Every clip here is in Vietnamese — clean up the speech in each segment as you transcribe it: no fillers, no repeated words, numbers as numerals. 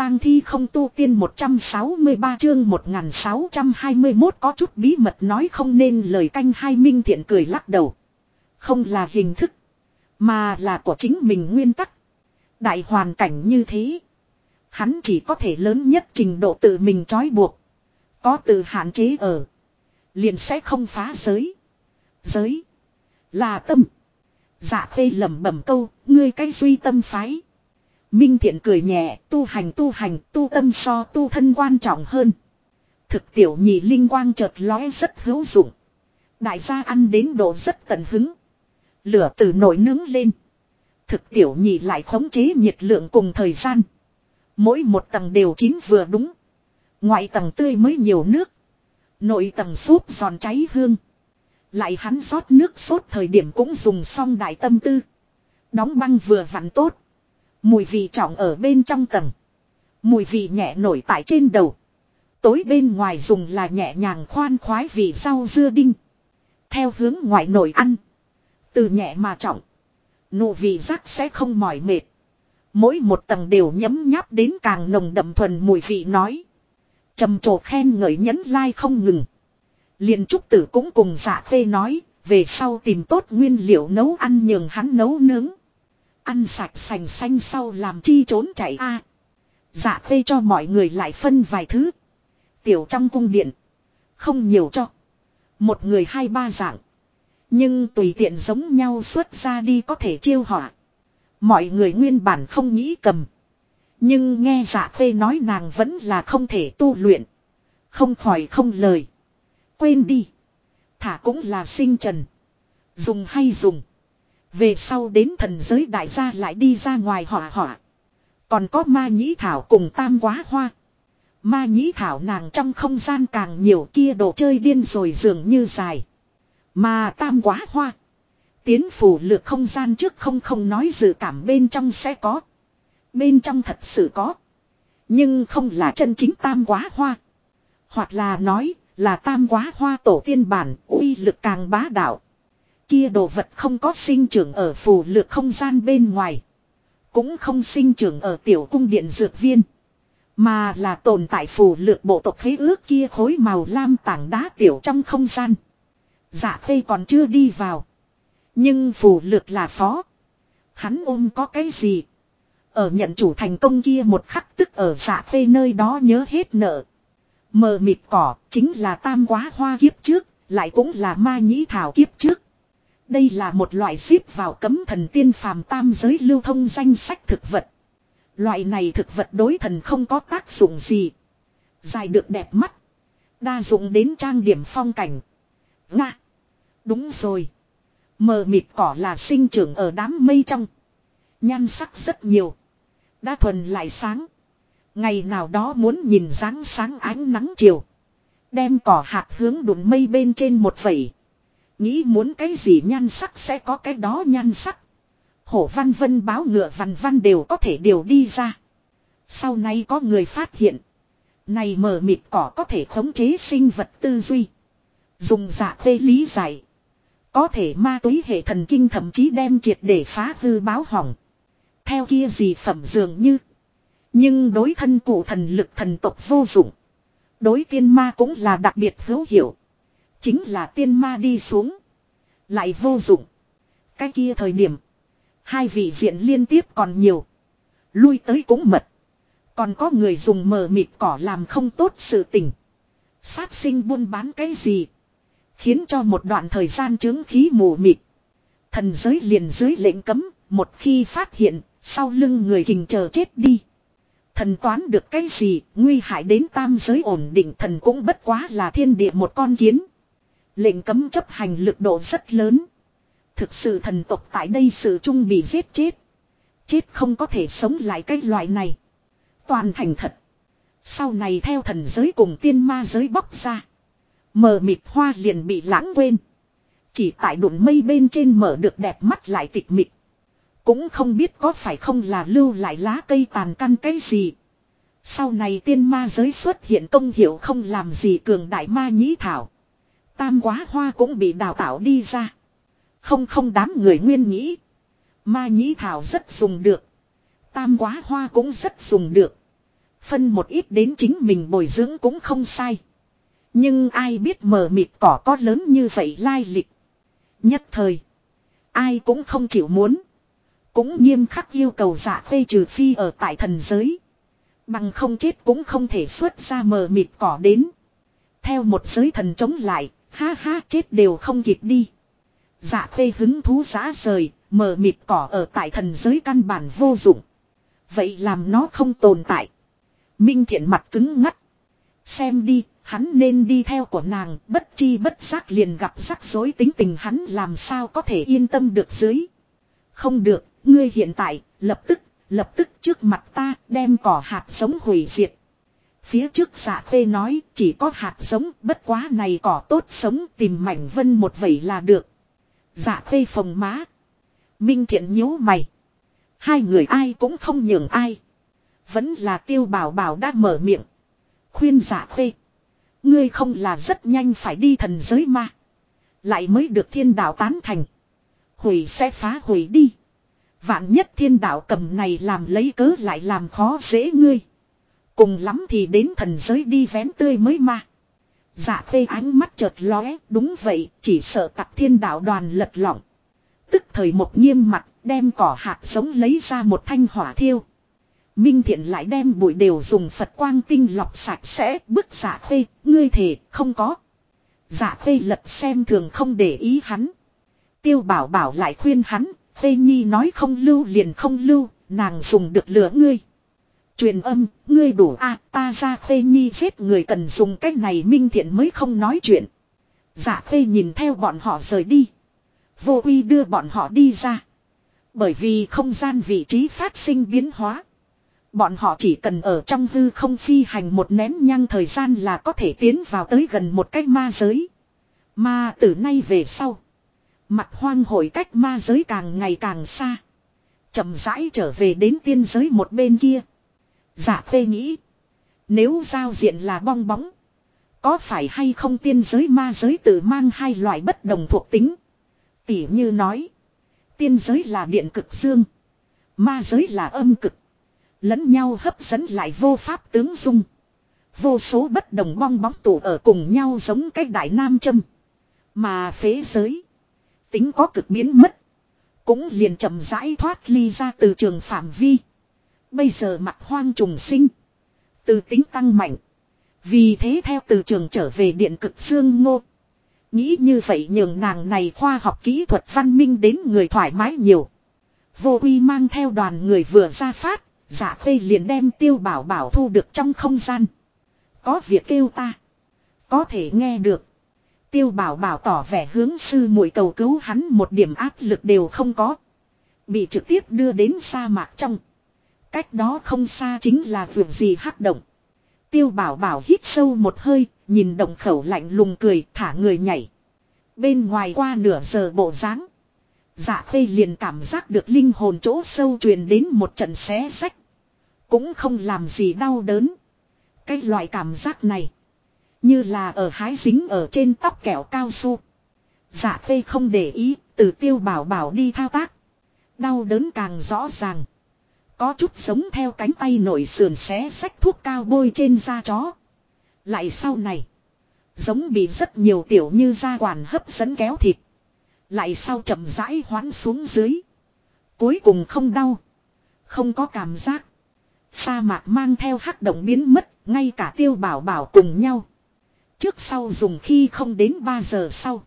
tang thi không tu tiên 163 chương 1621 có chút bí mật nói không nên lời canh hai Minh Thiện cười lắc đầu. Không là hình thức, mà là của chính mình nguyên tắc. Đại hoàn cảnh như thế, hắn chỉ có thể lớn nhất trình độ tự mình trói buộc. Có từ hạn chế ở, liền sẽ không phá giới. Giới là tâm. Dạ Khê lẩm bẩm câu, ngươi cái duy tâm phái. Minh Thiện cười nhẹ, tu hành, tu tâm so tu thân quan trọng hơn. Thực tiểu nhị linh quang chợt lóe rất hữu dụng. Đại gia ăn đến độ rất tận hứng. Lửa từ nổi nướng lên. Thực tiểu nhị lại khống chế nhiệt lượng cùng thời gian. Mỗi một tầng đều chín vừa đúng. Ngoại tầng tươi mới nhiều nước. Nội tầng súp giòn cháy hương. Lại hắn rót nước sốt thời điểm cũng dùng xong đại tâm tư. Đóng băng vừa vặn tốt. Mùi vị trọng ở bên trong tầng. Mùi vị nhẹ nổi tại trên đầu. Tối bên ngoài dùng là nhẹ nhàng khoan khoái vị rau dưa đinh. Theo hướng ngoại nổi ăn. Từ nhẹ mà trọng. Nụ vị giác sẽ không mỏi mệt. Mỗi một tầng đều nhấm nháp đến càng nồng đậm thuần mùi vị nói. Trầm trồ khen ngợi nhấn lai không ngừng. Liền Trúc Tử cũng cùng Dạ Khê nói. Về sau tìm tốt nguyên liệu nấu ăn nhường hắn nấu nướng. Ăn sạch sành xanh sau làm chi trốn chạy a. Dạ Khê cho mọi người lại phân vài thứ. Tiểu trong cung điện. Không nhiều cho. Một người 2-3 dạng. Nhưng tùy tiện giống nhau xuất ra đi có thể chiêu họa. Mọi người nguyên bản không nghĩ cầm. Nhưng nghe Dạ Khê nói nàng vẫn là không thể tu luyện. Không khỏi không lời. Quên đi. Thả cũng là sinh trần. Dùng hay dùng. Về sau đến thần giới đại gia lại đi ra ngoài họa. Còn có ma nhĩ thảo cùng tam quá hoa. Ma nhĩ thảo nàng trong không gian càng nhiều kia đồ chơi điên rồi dường như dài. Mà tam quá hoa. Tiến phủ lược không gian trước không nói dự cảm bên trong sẽ có. Bên trong thật sự có. Nhưng không là chân chính tam quá hoa. Hoặc là nói là tam quá hoa tổ tiên bản uy lực càng bá đạo. Kia đồ vật không có sinh trưởng ở phủ lược không gian bên ngoài. Cũng không sinh trưởng ở tiểu cung điện dược viên. Mà là tồn tại phủ lược bộ tộc khế ước kia khối màu lam tảng đá tiểu trong không gian. Dạ Khê còn chưa đi vào. Nhưng phủ lược là phó. Hắn ôm có cái gì. Ở nhận chủ thành công kia một khắc tức ở Dạ Khê nơi đó nhớ hết nợ. Mờ mịt cỏ chính là tam quá hoa kiếp trước. Lại cũng là ma nhĩ thảo kiếp trước. Đây là một loại xếp vào cấm thần tiên phàm tam giới lưu thông danh sách thực vật. Loại này thực vật đối thần không có tác dụng gì. Dài được đẹp mắt. Đa dụng đến trang điểm phong cảnh. Nga. Đúng rồi. Mờ mịt cỏ là sinh trưởng ở đám mây trong. Nhan sắc rất nhiều. Đa thuần lại sáng. Ngày nào đó muốn nhìn dáng sáng ánh nắng chiều. Đem cỏ hạt hướng đụng mây bên trên một vẩy. Nghĩ muốn cái gì nhan sắc sẽ có cái đó nhan sắc. Hổ văn vân báo ngựa vằn văn đều có thể điều đi ra. Sau này có người phát hiện. Này mờ mịt cỏ có thể khống chế sinh vật tư duy. Dùng Dạ Khê lý giải. Có thể ma túy hệ thần kinh thậm chí đem triệt để phá hư báo hỏng. Theo kia gì phẩm dường như. Nhưng đối thân cụ thần lực thần tộc vô dụng. Đối tiên ma cũng là đặc biệt hữu hiệu. Chính là tiên ma đi xuống. Lại vô dụng. Cái kia thời điểm. Hai vị diện liên tiếp còn nhiều. Lui tới cũng mật. Còn có người dùng mờ mịt cỏ làm không tốt sự tình. Sát sinh buôn bán cái gì. Khiến cho một đoạn thời gian chứng khí mù mịt. Thần giới liền dưới lệnh cấm. Một khi phát hiện. Sau lưng người kình chờ chết đi. Thần toán được cái gì. Nguy hại đến tam giới ổn định. Thần cũng bất quá là thiên địa một con kiến. Lệnh cấm chấp hành lực độ rất lớn. Thực sự thần tộc tại đây sự chung bị giết chết. Chết không có thể sống lại cái loại này. Toàn thành thật. Sau này theo thần giới cùng tiên ma giới bóc ra. Mờ mịt hoa liền bị lãng quên. Chỉ tại đụng mây bên trên mở được đẹp mắt lại tịch mịch. Cũng không biết có phải không là lưu lại lá cây tàn căn cái gì. Sau này tiên ma giới xuất hiện công hiệu không làm gì cường đại ma nhĩ thảo. Tam quá hoa cũng bị đào tạo đi ra. Không đám người nguyên nghĩ. Ma nhĩ thảo rất dùng được. Tam quá hoa cũng rất dùng được. Phân một ít đến chính mình bồi dưỡng cũng không sai. Nhưng ai biết mờ mịt cỏ có lớn như vậy lai lịch. Nhất thời. Ai cũng không chịu muốn. Cũng nghiêm khắc yêu cầu Dạ Khê trừ phi ở tại thần giới. Bằng không chết cũng không thể xuất ra mờ mịt cỏ đến. Theo một giới thần chống lại. Ha ha chết đều không kịp đi. Dạ Khê hứng thú rã rời. Mờ mịt cỏ ở tại thần giới căn bản vô dụng. Vậy làm nó không tồn tại. Minh Thiện mặt cứng ngắt. Xem đi, hắn nên đi theo của nàng, bất chi bất giác liền gặp rắc rối tính tình hắn làm sao có thể yên tâm được dưới. Không được, ngươi hiện tại, lập tức trước mặt ta đem cỏ hạt giống hủy diệt. Phía trước Dạ Khê nói chỉ có hạt giống, bất quá này cỏ tốt sống tìm mảnh vân một vẩy là được. Dạ Khê phồng má. Minh Thiện nhíu mày. Hai người ai cũng không nhường ai. Vẫn là Tiêu Bảo Bảo đã mở miệng. Khuyên Dạ Khê. Ngươi không là rất nhanh phải đi thần giới mà. Lại mới được thiên đạo tán thành. Hủy sẽ phá hủy đi. Vạn nhất thiên đạo cầm này làm lấy cớ lại làm khó dễ ngươi. Cùng lắm thì đến thần giới đi vén tươi mới mà. Dạ Khê ánh mắt chợt lóe. Đúng vậy, chỉ sợ tặc thiên đạo đoàn lật lọng. Tức thời một nghiêm mặt, đem cỏ hạt giống lấy ra một thanh hỏa thiêu. Minh Thiện lại đem bụi đều dùng Phật quang tinh lọc sạch sẽ, bức Dạ Khê, ngươi thề, không có. Dạ Khê lật xem thường không để ý hắn. Tiêu Bảo Bảo lại khuyên hắn, Khê Nhi nói không lưu liền không lưu, nàng dùng được lửa ngươi. Truyền âm, ngươi đủ ta ra Khê Nhi giết người cần dùng cách này. Minh Thiện mới không nói chuyện. Dạ Khê nhìn theo bọn họ rời đi. Vô Uy đưa bọn họ đi ra. Bởi vì không gian vị trí phát sinh biến hóa. Bọn họ chỉ cần ở trong hư không phi hành một nén nhang thời gian là có thể tiến vào tới gần một cái ma giới. Mà từ nay về sau, mặt hoang hội cách ma giới càng ngày càng xa. Chậm rãi trở về đến tiên giới một bên kia. Dạ Khê nghĩ, nếu giao diện là bong bóng, có phải hay không tiên giới ma giới tự mang hai loại bất đồng thuộc tính. Tỉ như nói, tiên giới là điện cực dương, ma giới là âm cực. Lẫn nhau hấp dẫn lại vô pháp tướng dung. Vô số bất đồng bong bóng tụ ở cùng nhau giống cái đại nam châm. Mà phế giới, tính có cực biến mất, cũng liền chậm rãi thoát ly ra từ trường phạm vi. Bây giờ mặt hoang trùng sinh, từ tính tăng mạnh. Vì thế theo từ trường trở về điện cực dương ngô. Nghĩ như vậy nhường nàng này khoa học kỹ thuật văn minh đến người thoải mái nhiều. Vô Uy mang theo đoàn người vừa ra phát. Dạ Khê liền đem Tiêu Bảo Bảo thu được trong không gian. Có việc kêu ta. Có thể nghe được. Tiêu Bảo Bảo tỏ vẻ hướng sư muội cầu cứu hắn một điểm áp lực đều không có. Bị trực tiếp đưa đến sa mạc trong. Cách đó không xa chính là vượt gì hắc động. Tiêu Bảo Bảo hít sâu một hơi, nhìn động khẩu lạnh lùng cười, thả người nhảy. Bên ngoài qua nửa giờ bộ dáng, Dạ Khê liền cảm giác được linh hồn chỗ sâu truyền đến một trận xé rách. Cũng không làm gì đau đớn. Cái loại cảm giác này, như là ở hái dính ở trên tóc kẹo cao su. Dạ Khê không để ý, từ Tiêu Bảo Bảo đi thao tác. Đau đớn càng rõ ràng. Có chút giống theo cánh tay nổi sườn xé xách thuốc cao bôi trên da chó. Lại sau này, giống bị rất nhiều tiểu như da quản hấp dẫn kéo thịt. Lại sau chậm rãi hoán xuống dưới. Cuối cùng không đau, không có cảm giác. Sa mạc mang theo hắc động biến mất, ngay cả Tiêu Bảo Bảo cùng nhau. Trước sau dùng khi không đến 3 giờ sau.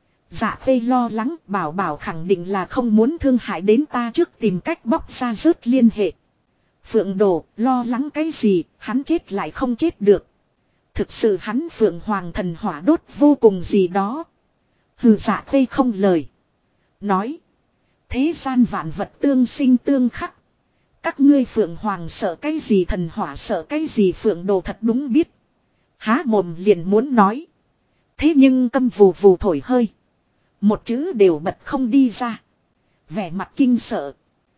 Dạ Khê lo lắng, Bảo Bảo khẳng định là không muốn thương hại đến ta, trước tìm cách bóc ra rớt liên hệ. Phượng Đồ, lo lắng cái gì, hắn chết lại không chết được. Thực sự hắn Phượng Hoàng thần hỏa đốt vô cùng gì đó. Hừ, Dạ Khê không lời. Nói, thế gian vạn vật tương sinh tương khắc. Các ngươi Phượng Hoàng sợ cái gì, thần hỏa sợ cái gì, Phượng Đồ thật đúng biết. Há mồm liền muốn nói. Thế nhưng câm vù vù thổi hơi. Một chữ đều bật không đi ra. Vẻ mặt kinh sợ.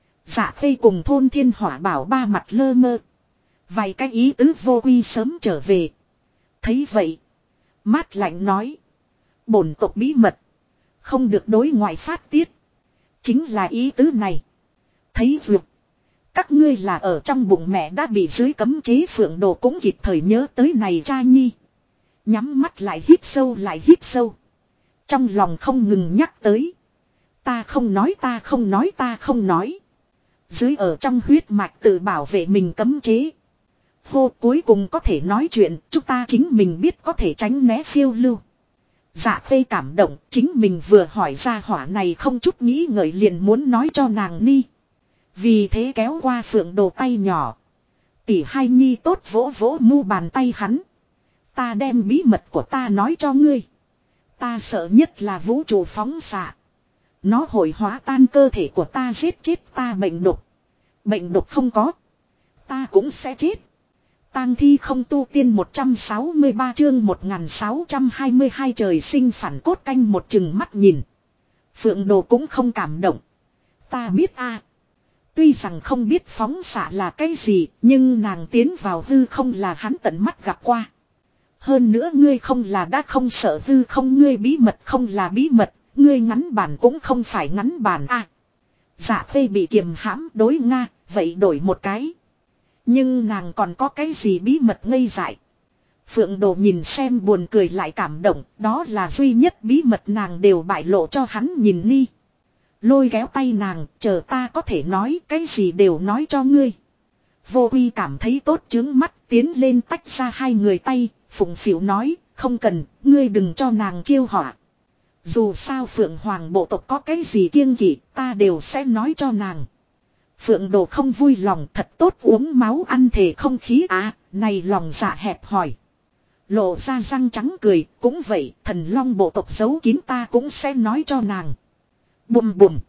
Dạ Khê cùng Thôn Thiên Hỏa Bảo ba mặt lơ mơ. Vài cái ý tứ Vô Uy sớm trở về. Thấy vậy, mát lạnh nói, bổn tộc bí mật, không được đối ngoại phát tiết. Chính là ý tứ này. Thấy vượt, Các ngươi là ở trong bụng mẹ đã bị dưới cấm chế Phượng Đồ cũng kịp thời nhớ tới này cha nhi. Nhắm mắt lại hít sâu lại hít sâu. Trong lòng không ngừng nhắc tới. Ta không nói ta không nói ta không nói. Dưới ở trong huyết mạch tự bảo vệ mình cấm chế. Hô cuối cùng có thể nói chuyện, chúng ta chính mình biết có thể tránh né phiêu lưu. Dạ Khê cảm động, chính mình vừa hỏi ra hỏa này không chút nghĩ ngợi liền muốn nói cho nàng ni. Vì thế kéo qua Phượng Đồ tay nhỏ. Tỷ hai nhi tốt vỗ vỗ mu bàn tay hắn. Ta đem bí mật của ta nói cho ngươi. Ta sợ nhất là vũ trụ phóng xạ. Nó hội hóa tan cơ thể của ta giết chết ta bệnh độc. Bệnh độc không có. Ta cũng sẽ chết. Tang thi không tu tiên 163 chương 1622 trời sinh phản cốt canh một chừng mắt nhìn. Phượng Đồ cũng không cảm động. Ta biết a. Tuy rằng không biết phóng xạ là cái gì, nhưng nàng tiến vào hư không là hắn tận mắt gặp qua. Hơn nữa ngươi không là đã không sợ hư không, ngươi bí mật không là bí mật, ngươi ngắn bản cũng không phải ngắn bản a. Dạ Khê bị kiềm hãm đối Nga, vậy đổi một cái. Nhưng nàng còn có cái gì bí mật ngây dại. Phượng Đồ nhìn xem buồn cười lại cảm động, đó là duy nhất bí mật nàng đều bại lộ cho hắn nhìn ni. Lôi kéo tay nàng, chờ ta có thể nói cái gì đều nói cho ngươi. Vô Uy cảm thấy tốt chướng mắt, tiến lên tách ra hai người tay, phụng phịu nói, không cần, ngươi đừng cho nàng chiêu họa. Dù sao Phượng Hoàng bộ tộc có cái gì kiêng kỵ, ta đều sẽ nói cho nàng. Phượng Đồ không vui lòng, thật tốt uống máu ăn thề không khí à, này lòng dạ hẹp hòi. Lộ ra răng trắng cười, cũng vậy, thần long bộ tộc giấu kín ta cũng sẽ nói cho nàng. Bùm bùm.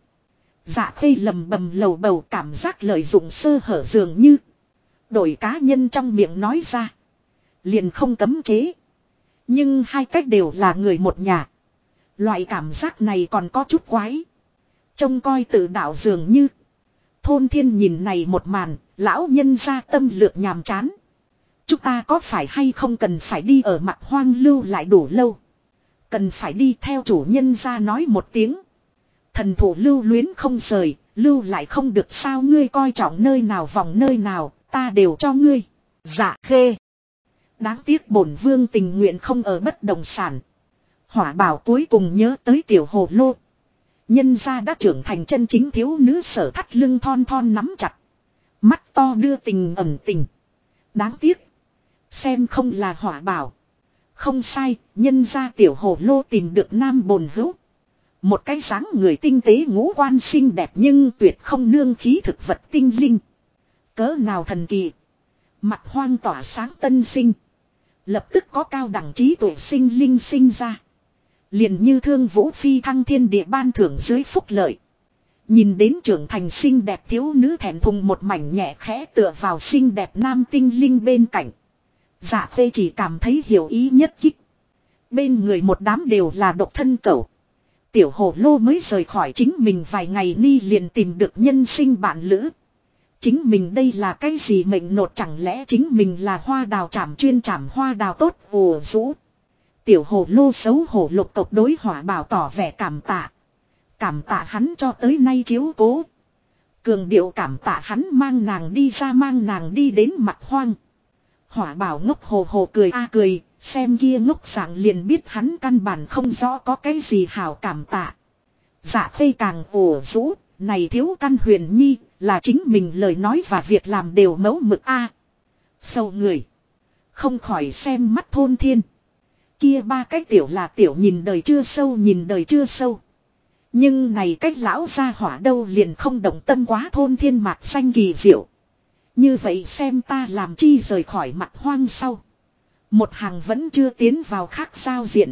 Dạ Khê lầm bầm lầu bầu, cảm giác lợi dụng sơ hở dường như. Đổi cá nhân trong miệng nói ra. Liền không cấm chế. Nhưng hai cách đều là người một nhà. Loại cảm giác này còn có chút quái. Trông coi tự đạo dường như. Thôn Thiên nhìn này một màn, lão nhân ra tâm lược nhàm chán. Chúng ta có phải hay không cần phải đi ở mặt hoang lưu lại đủ lâu. Cần phải đi theo chủ nhân ra nói một tiếng. Thần thủ lưu luyến không rời, lưu lại không được sao, ngươi coi trọng nơi nào vòng nơi nào, ta đều cho ngươi. Dạ Khê. Đáng tiếc bổn vương tình nguyện không ở bất động sản. Hỏa Bảo cuối cùng nhớ tới tiểu hồ lô. Nhân gia đã trưởng thành chân chính thiếu nữ, sở thắt lưng thon thon nắm chặt. Mắt to đưa tình ẩn tình. Đáng tiếc. Xem không là Hỏa Bảo. Không sai, nhân gia tiểu hồ lô tìm được nam bồn hữu. Một cái dáng người tinh tế ngũ quan xinh đẹp nhưng tuyệt không nương khí thực vật tinh linh. Cỡ nào thần kỳ. Mặt hoang tỏa sáng tân sinh. Lập tức có cao đẳng trí tuệ sinh linh sinh ra. Liền như Thương Vũ phi thăng thiên địa ban thưởng dưới phúc lợi. Nhìn đến trưởng thành xinh đẹp thiếu nữ thẹn thùng một mảnh nhẹ khẽ tựa vào xinh đẹp nam tinh linh bên cạnh. Dạ Khê chỉ cảm thấy hiểu ý nhất kích. Bên người một đám đều là độc thân cẩu. Tiểu hồ lô mới rời khỏi chính mình vài ngày ni liền tìm được nhân sinh bạn lữ. Chính mình đây là cái gì mệnh nột, chẳng lẽ chính mình là hoa đào chảm chuyên chảm hoa đào tốt ồ rũ. Tiểu hồ lô xấu hổ lục tộc đối Hỏa Bảo tỏ vẻ cảm tạ. Cảm tạ hắn cho tới nay chiếu cố. Cường điệu cảm tạ hắn mang nàng đi ra, mang nàng đi đến mặt hoang. Hỏa Bảo ngốc hồ hồ cười a cười, xem kia ngốc dạng liền biết hắn căn bản không rõ có cái gì hảo cảm tạ. Dạ Khê càng ồ rũ, này thiếu căn Huyền Nhi, là chính mình lời nói và việc làm đều mẫu mực a. Sâu người. Không khỏi xem mắt Thôn Thiên. Kia ba cái tiểu là tiểu nhìn đời chưa sâu, nhìn đời chưa sâu. Nhưng này cách lão gia hỏa đâu liền không động tâm quá Thôn Thiên mạc xanh kỳ diệu. Như vậy xem ta làm chi rời khỏi mặt hoang sau. Một hàng vẫn chưa tiến vào khác giao diện.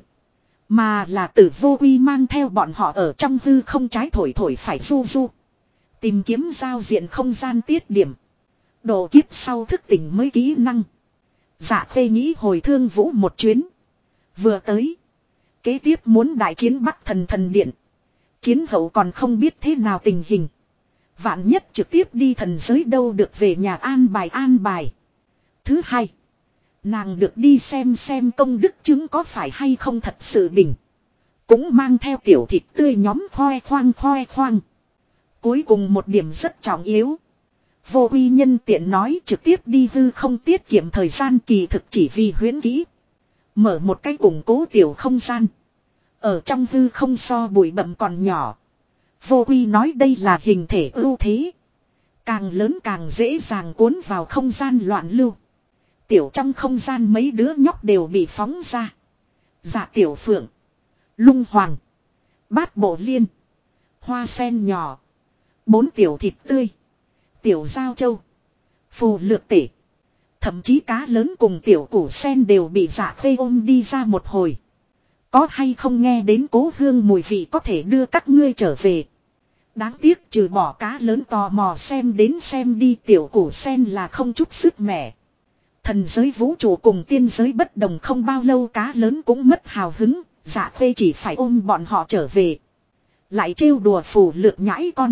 Mà là Tử Vô Uy mang theo bọn họ ở trong hư không trái thổi thổi phải du du. Tìm kiếm giao diện không gian tiết điểm. Độ kiếp sau thức tỉnh mới kỹ năng. Dạ Khê nghĩ hồi Thương Vũ một chuyến. Vừa tới. Kế tiếp muốn đại chiến Bắc Thần Thần Điện. Chiến hậu còn không biết thế nào tình hình. Vạn nhất trực tiếp đi thần giới đâu được về nhà an bài. Thứ hai. Nàng được đi xem công đức chứng có phải hay không thật sự bình. Cũng mang theo tiểu thịt tươi nhóm khoe khoang. Cuối cùng một điểm rất trọng yếu. Vô uy nhân tiện nói trực tiếp đi hư không tiết kiệm thời gian kỳ thực chỉ vì huyễn kỹ. Mở một cái củng cố tiểu không gian. Ở trong hư không so bụi bặm còn nhỏ. Vô uy nói đây là hình thể ưu thế. Càng lớn càng dễ dàng cuốn vào không gian loạn lưu. Tiểu trong không gian mấy đứa nhóc đều bị phóng ra. Dạ tiểu phượng. Lung hoàng. Bát bộ liên. Hoa sen nhỏ. 4 tiểu thịt tươi. Tiểu giao châu. Phù lược tể. Thậm chí cá lớn cùng tiểu củ sen đều bị dạ khê ôm đi ra một hồi. Có hay không nghe đến cố hương mùi vị có thể đưa các ngươi trở về. Đáng tiếc trừ bỏ cá lớn tò mò xem đến xem đi tiểu củ sen là không chút sức mẻ. Thần giới vũ trụ cùng tiên giới bất đồng không bao lâu cá lớn cũng mất hào hứng. Dạ khê chỉ phải ôm bọn họ trở về. Lại trêu đùa phù lược nhãi con.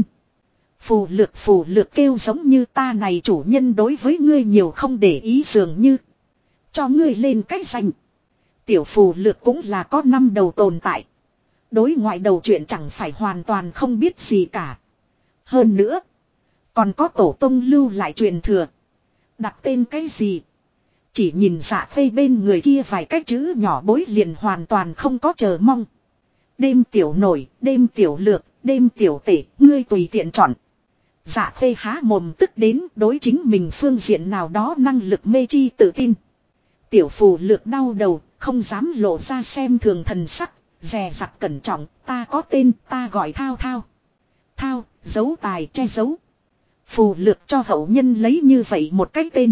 Phù lược kêu giống như ta này chủ nhân đối với ngươi nhiều không để ý dường như. Cho ngươi lên cách danh. Tiểu phù lược cũng là có 5 đầu tồn tại. Đối ngoại đầu chuyện chẳng phải hoàn toàn không biết gì cả. Hơn nữa. Còn có tổ tông lưu lại truyền thừa. Đặt tên cái gì. Chỉ nhìn dạ khê bên người kia vài cái chữ nhỏ bối liền hoàn toàn không có chờ mong. Đêm tiểu nổi, đêm tiểu lược, đêm tiểu tể, ngươi tùy tiện chọn. Dạ khê há mồm tức đến đối chính mình phương diện nào đó năng lực mê chi tự tin. Tiểu phù lược đau đầu, không dám lộ ra xem thường thần sắc, dè dặt cẩn trọng, ta có tên, ta gọi Thao Thao. Thao, dấu tài che giấu. Phù lược cho hậu nhân lấy như vậy một cái tên.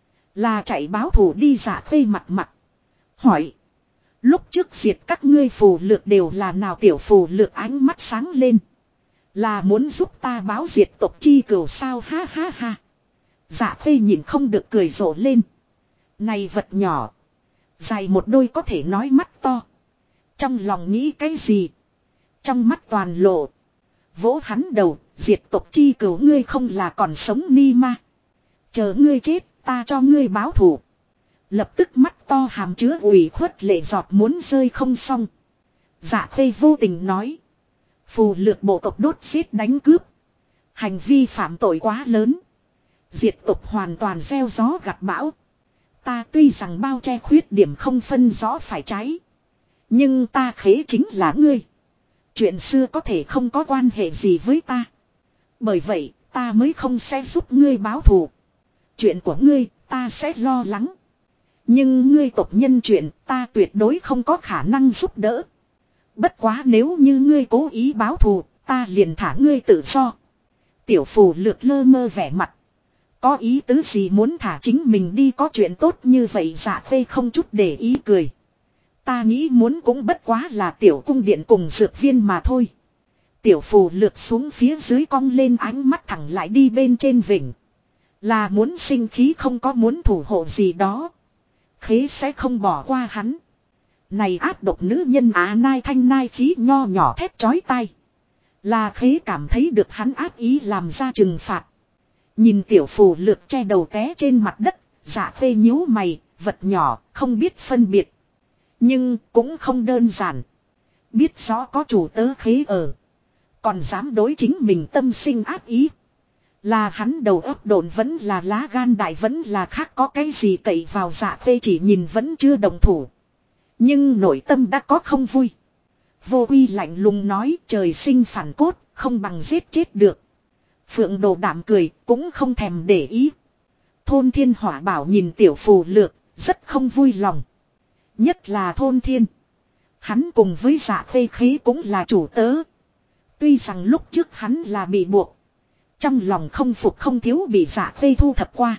Là chạy báo thù đi dạ khê mặt. Hỏi. Lúc trước diệt các ngươi phù lược đều là nào tiểu phù lược ánh mắt sáng lên. Là muốn giúp ta báo diệt tộc chi cửu sao ha ha ha. Dạ khê nhìn không được cười rộ lên. Này vật nhỏ. Dài một đôi có thể nói mắt to. Trong lòng nghĩ cái gì. Trong mắt toàn lộ. Vỗ hắn đầu. Diệt tộc chi cửu ngươi không là còn sống ni ma. Chờ ngươi chết ta cho ngươi báo thù. Lập tức mắt to hàm chứa ủy khuất lệ giọt muốn rơi không xong. Dạ khê vô tình nói. Phù lược bộ tộc đốt giết đánh cướp. Hành vi phạm tội quá lớn. Diệt tộc hoàn toàn gieo gió gặt bão. Ta tuy rằng bao che khuyết điểm không phân rõ phải trái. Nhưng ta khế chính là ngươi. Chuyện xưa có thể không có quan hệ gì với ta. Bởi vậy ta mới không sẽ giúp ngươi báo thù. Chuyện của ngươi ta sẽ lo lắng. Nhưng ngươi tộc nhân chuyện ta tuyệt đối không có khả năng giúp đỡ. Bất quá nếu như ngươi cố ý báo thù, ta liền thả ngươi tự do. Tiểu phù lược lơ mơ vẻ mặt. Có ý tứ gì muốn thả chính mình đi có chuyện tốt như vậy dạ khê không chút để ý cười. Ta nghĩ muốn cũng bất quá là tiểu cung điện cùng dược viên mà thôi. Tiểu phù lược xuống phía dưới cong lên ánh mắt thẳng lại đi bên trên vịnh. Là muốn sinh khí không có muốn thủ hộ gì đó. Khế sẽ không bỏ qua hắn. Này ác độc nữ nhân nai thanh nai khí nho nhỏ thét chói tai. Là khế cảm thấy được hắn ác ý làm ra trừng phạt. Nhìn tiểu phù lược che đầu té trên mặt đất. Dạ khê nhíu mày, vật nhỏ, không biết phân biệt. Nhưng cũng không đơn giản. Biết rõ có chủ tớ khế ở. Còn dám đối chính mình tâm sinh ác ý. Là hắn đầu óc độn vẫn là lá gan đại vẫn là khác có cái gì cậy vào dạ khê chỉ nhìn vẫn chưa đồng thủ. Nhưng nội tâm đã có không vui. Vô uy lạnh lùng nói trời sinh phản cốt không bằng giết chết được. Phượng Đồ Đảm cười cũng không thèm để ý. Thôn Thiên Hỏa Bảo nhìn tiểu phù lược rất không vui lòng. Nhất là Thôn Thiên. Hắn cùng với dạ khê khế cũng là chủ tớ. Tuy rằng lúc trước hắn là bị buộc. Trong lòng không phục không thiếu bị dạ khê thu thập qua.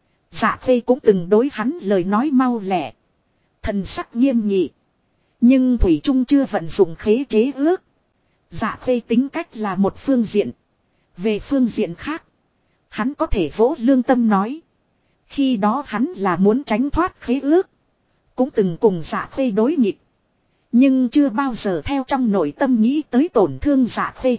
Dạ khê cũng từng đối hắn lời nói mau lẹ. Thần sắc nghiêm nghị. Nhưng Thủy Trung chưa vận dụng khế chế ước. Dạ khê tính cách là một phương diện. Về phương diện khác. Hắn có thể vỗ lương tâm nói. Khi đó hắn là muốn tránh thoát khế ước. Cũng từng cùng dạ khê đối nghịch. Nhưng chưa bao giờ theo trong nội tâm nghĩ tới tổn thương dạ khê.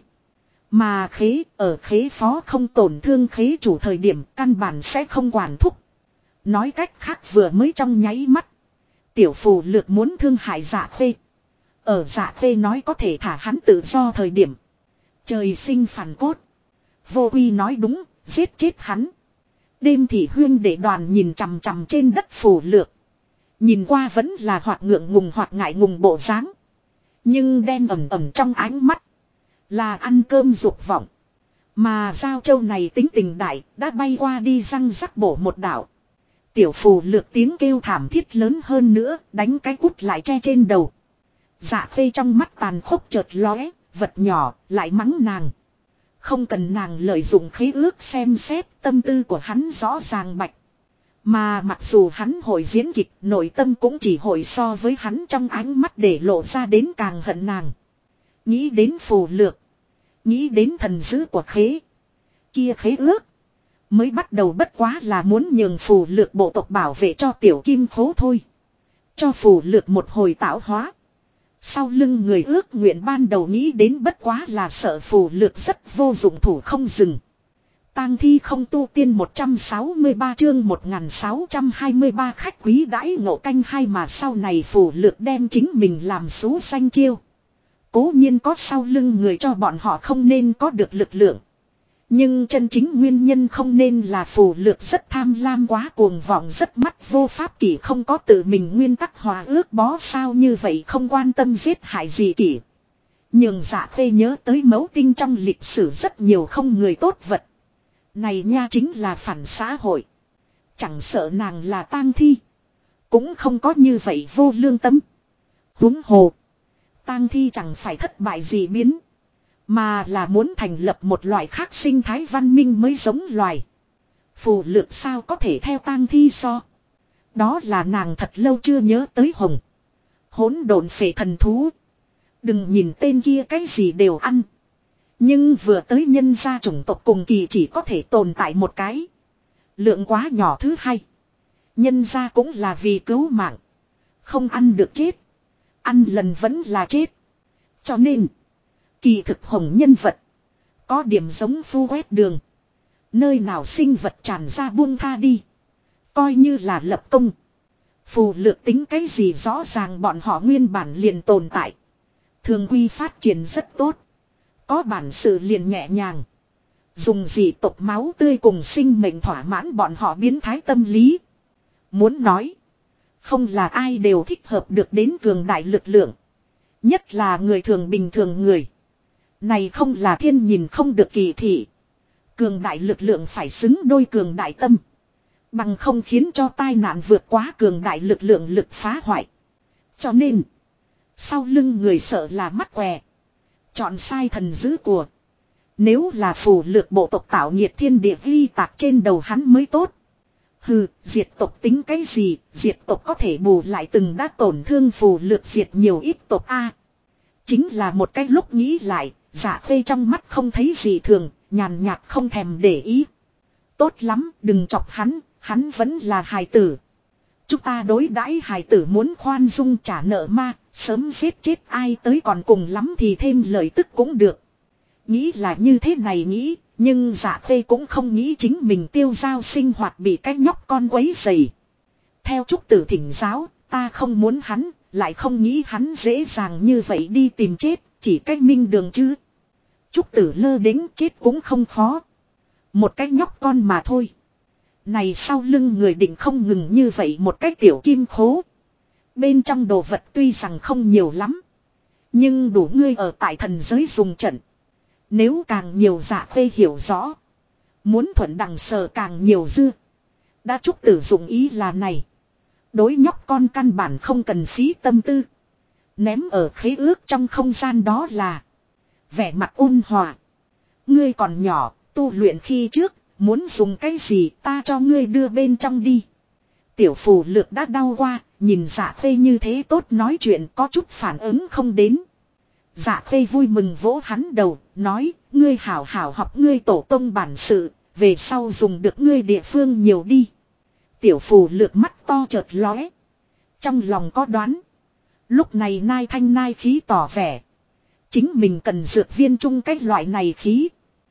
Mà khế ở khế phó không tổn thương khế chủ thời điểm căn bản sẽ không quản thúc. Nói cách khác vừa mới trong nháy mắt. Tiểu phù lược muốn thương hại dạ khê. Ở dạ khê nói có thể thả hắn tự do thời điểm. Trời sinh phản cốt. Vô uy nói đúng, giết chết hắn. Đêm thị huyên để đoàn nhìn chằm chằm trên đất phù lược. Nhìn qua vẫn là hoặc ngượng ngùng hoặc ngại ngùng bộ dáng. Nhưng đen ẩm ẩm trong ánh mắt. Là ăn cơm dục vọng. Mà Giao Châu này tính tình đại đã bay qua đi răng rắc bổ một đảo. Tiểu phù lược tiếng kêu thảm thiết lớn hơn nữa, đánh cái cút lại che trên đầu. Dạ Khê trong mắt tàn khốc chợt lóe, vật nhỏ, lại mắng nàng. Không cần nàng lợi dụng khế ước xem xét, tâm tư của hắn rõ ràng bạch. Mà mặc dù hắn hội diễn kịch, nội tâm cũng chỉ hội so với hắn trong ánh mắt để lộ ra đến càng hận nàng. Nghĩ đến phù lược, nghĩ đến thần dữ của khế. Kia khế ước mới bắt đầu bất quá là muốn nhường phù lược bộ tộc bảo vệ cho tiểu kim khố thôi. Cho phù lược một hồi tạo hóa. Sau lưng người ước nguyện ban đầu nghĩ đến bất quá là sợ phù lược rất vô dụng thủ không dừng. Tang thi không tu tiên 163 chương 1623 khách quý đãi ngộ canh hai mà sau này phù lược đem chính mình làm số xanh chiêu. Cố nhiên có sau lưng người cho bọn họ không nên có được lực lượng. Nhưng chân chính nguyên nhân không nên là phù lược rất tham lam quá cuồng vọng rất mắt vô pháp kỷ không có tự mình nguyên tắc hòa ước bó sao như vậy không quan tâm giết hại gì kỷ. Nhưng Dạ Khê nhớ tới mẫu tinh trong lịch sử rất nhiều không người tốt vật. Này nha chính là phản xã hội. Chẳng sợ nàng là tang thi. Cũng không có như vậy vô lương tâm. Huống hồ. Tang thi chẳng phải thất bại gì biến. Mà là muốn thành lập một loại khác sinh thái văn minh mới giống loài. Phù lược sao có thể theo tang thi so. Đó là nàng thật lâu chưa nhớ tới hồng. Hỗn độn phệ thần thú. Đừng nhìn tên kia cái gì đều ăn. Nhưng vừa tới nhân gia chủng tộc cùng kỳ chỉ có thể tồn tại một cái. Lượng quá nhỏ thứ hai. Nhân gia cũng là vì cứu mạng. Không ăn được chết. Ăn lần vẫn là chết. Cho nên. Kỳ thực hồng nhân vật. Có điểm giống phu quét đường. Nơi nào sinh vật tràn ra buông tha đi. Coi như là lập công. Phù lược tính cái gì rõ ràng bọn họ nguyên bản liền tồn tại. Thường quy phát triển rất tốt. Có bản sự liền nhẹ nhàng. Dùng dị tộc máu tươi cùng sinh mệnh thỏa mãn bọn họ biến thái tâm lý. Muốn nói. Không là ai đều thích hợp được đến cường đại lực lượng. Nhất là người thường bình thường người. Này không là thiên nhìn không được kỳ thị. Cường đại lực lượng phải xứng đôi cường đại tâm. Bằng không khiến cho tai nạn vượt quá cường đại lực lượng lực phá hoại. Cho nên. Sau lưng người sợ là mắc què. Chọn sai thần dữ của. Nếu là phù lược bộ tộc tạo nhiệt thiên địa ghi tạc trên đầu hắn mới tốt. Hừ, diệt tộc tính cái gì, diệt tộc có thể bù lại từng đã tổn thương phù lược diệt nhiều ít tộc A. Chính là một cái lúc nghĩ lại, Dạ Khê trong mắt không thấy gì thường, nhàn nhạt không thèm để ý. Tốt lắm, đừng chọc hắn vẫn là hài tử. Chúng ta đối đãi hài tử muốn khoan dung trả nợ ma, sớm giết chết ai tới còn cùng lắm thì thêm lời tức cũng được. Nghĩ là như thế này nghĩ, nhưng Dạ Khê cũng không nghĩ chính mình tiêu dao sinh hoạt bị cái nhóc con quấy rầy. Theo Trúc Tử thỉnh giáo, ta không muốn hắn, lại không nghĩ hắn dễ dàng như vậy đi tìm chết, chỉ cách minh đường chứ. Trúc Tử lơ đến chết cũng không khó. Một cái nhóc con mà thôi. Này sau lưng người định không ngừng như vậy một cái tiểu kim khố. Bên trong đồ vật tuy rằng không nhiều lắm. Nhưng đủ ngươi ở tại thần giới dùng trận. Nếu càng nhiều Dạ Khê hiểu rõ. Muốn thuận đằng sờ càng nhiều dư. Đã Trúc Tử dụng ý là này. Đối nhóc con căn bản không cần phí tâm tư. Ném ở khế ước trong không gian đó là. Vẻ mặt ôn hòa. Ngươi còn nhỏ, tu luyện khi trước, muốn dùng cái gì ta cho ngươi đưa bên trong đi. Tiểu phù lược đã đau qua, nhìn Dạ Khê như thế tốt nói chuyện có chút phản ứng không đến. Dạ Khê vui mừng vỗ hắn đầu, nói, ngươi hảo hảo học ngươi tổ tông bản sự, về sau dùng được ngươi địa phương nhiều đi. Tiểu phù lược mắt to chợt lóe. Trong lòng có đoán. Lúc này nai thanh nai khí tỏ vẻ. Chính mình cần dược viên chung cái loại này khí.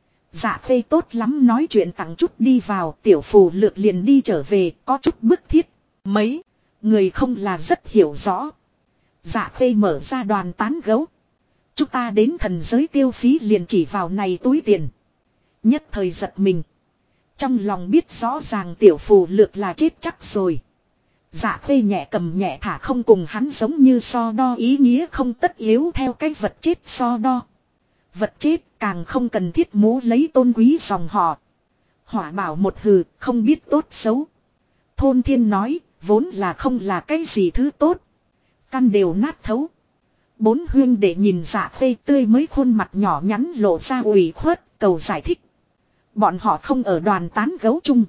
Dạ Khê tốt lắm nói chuyện tặng chút đi vào, tiểu phù lược liền đi trở về, có chút bức thiết. Mấy, người không là rất hiểu rõ. Dạ Khê mở ra đoàn tán gấu. Chúng ta đến thần giới tiêu phí liền chỉ vào này túi tiền. Nhất thời giật mình. Trong lòng biết rõ ràng tiểu phù lược là chết chắc rồi. Dạ khê nhẹ cầm nhẹ thả không cùng hắn giống như so đo ý nghĩa không tất yếu theo cái vật chết so đo. Vật chết càng không cần thiết mú lấy tôn quý dòng họ. Hỏa bảo một hừ không biết tốt xấu. Thôn thiên nói vốn là không là cái gì thứ tốt. Căn đều nát thấu. Bốn huyên để nhìn dạ khê tươi mới khuôn mặt nhỏ nhắn lộ ra ủy khuất cầu giải thích. Bọn họ không ở đoàn tán gấu chung.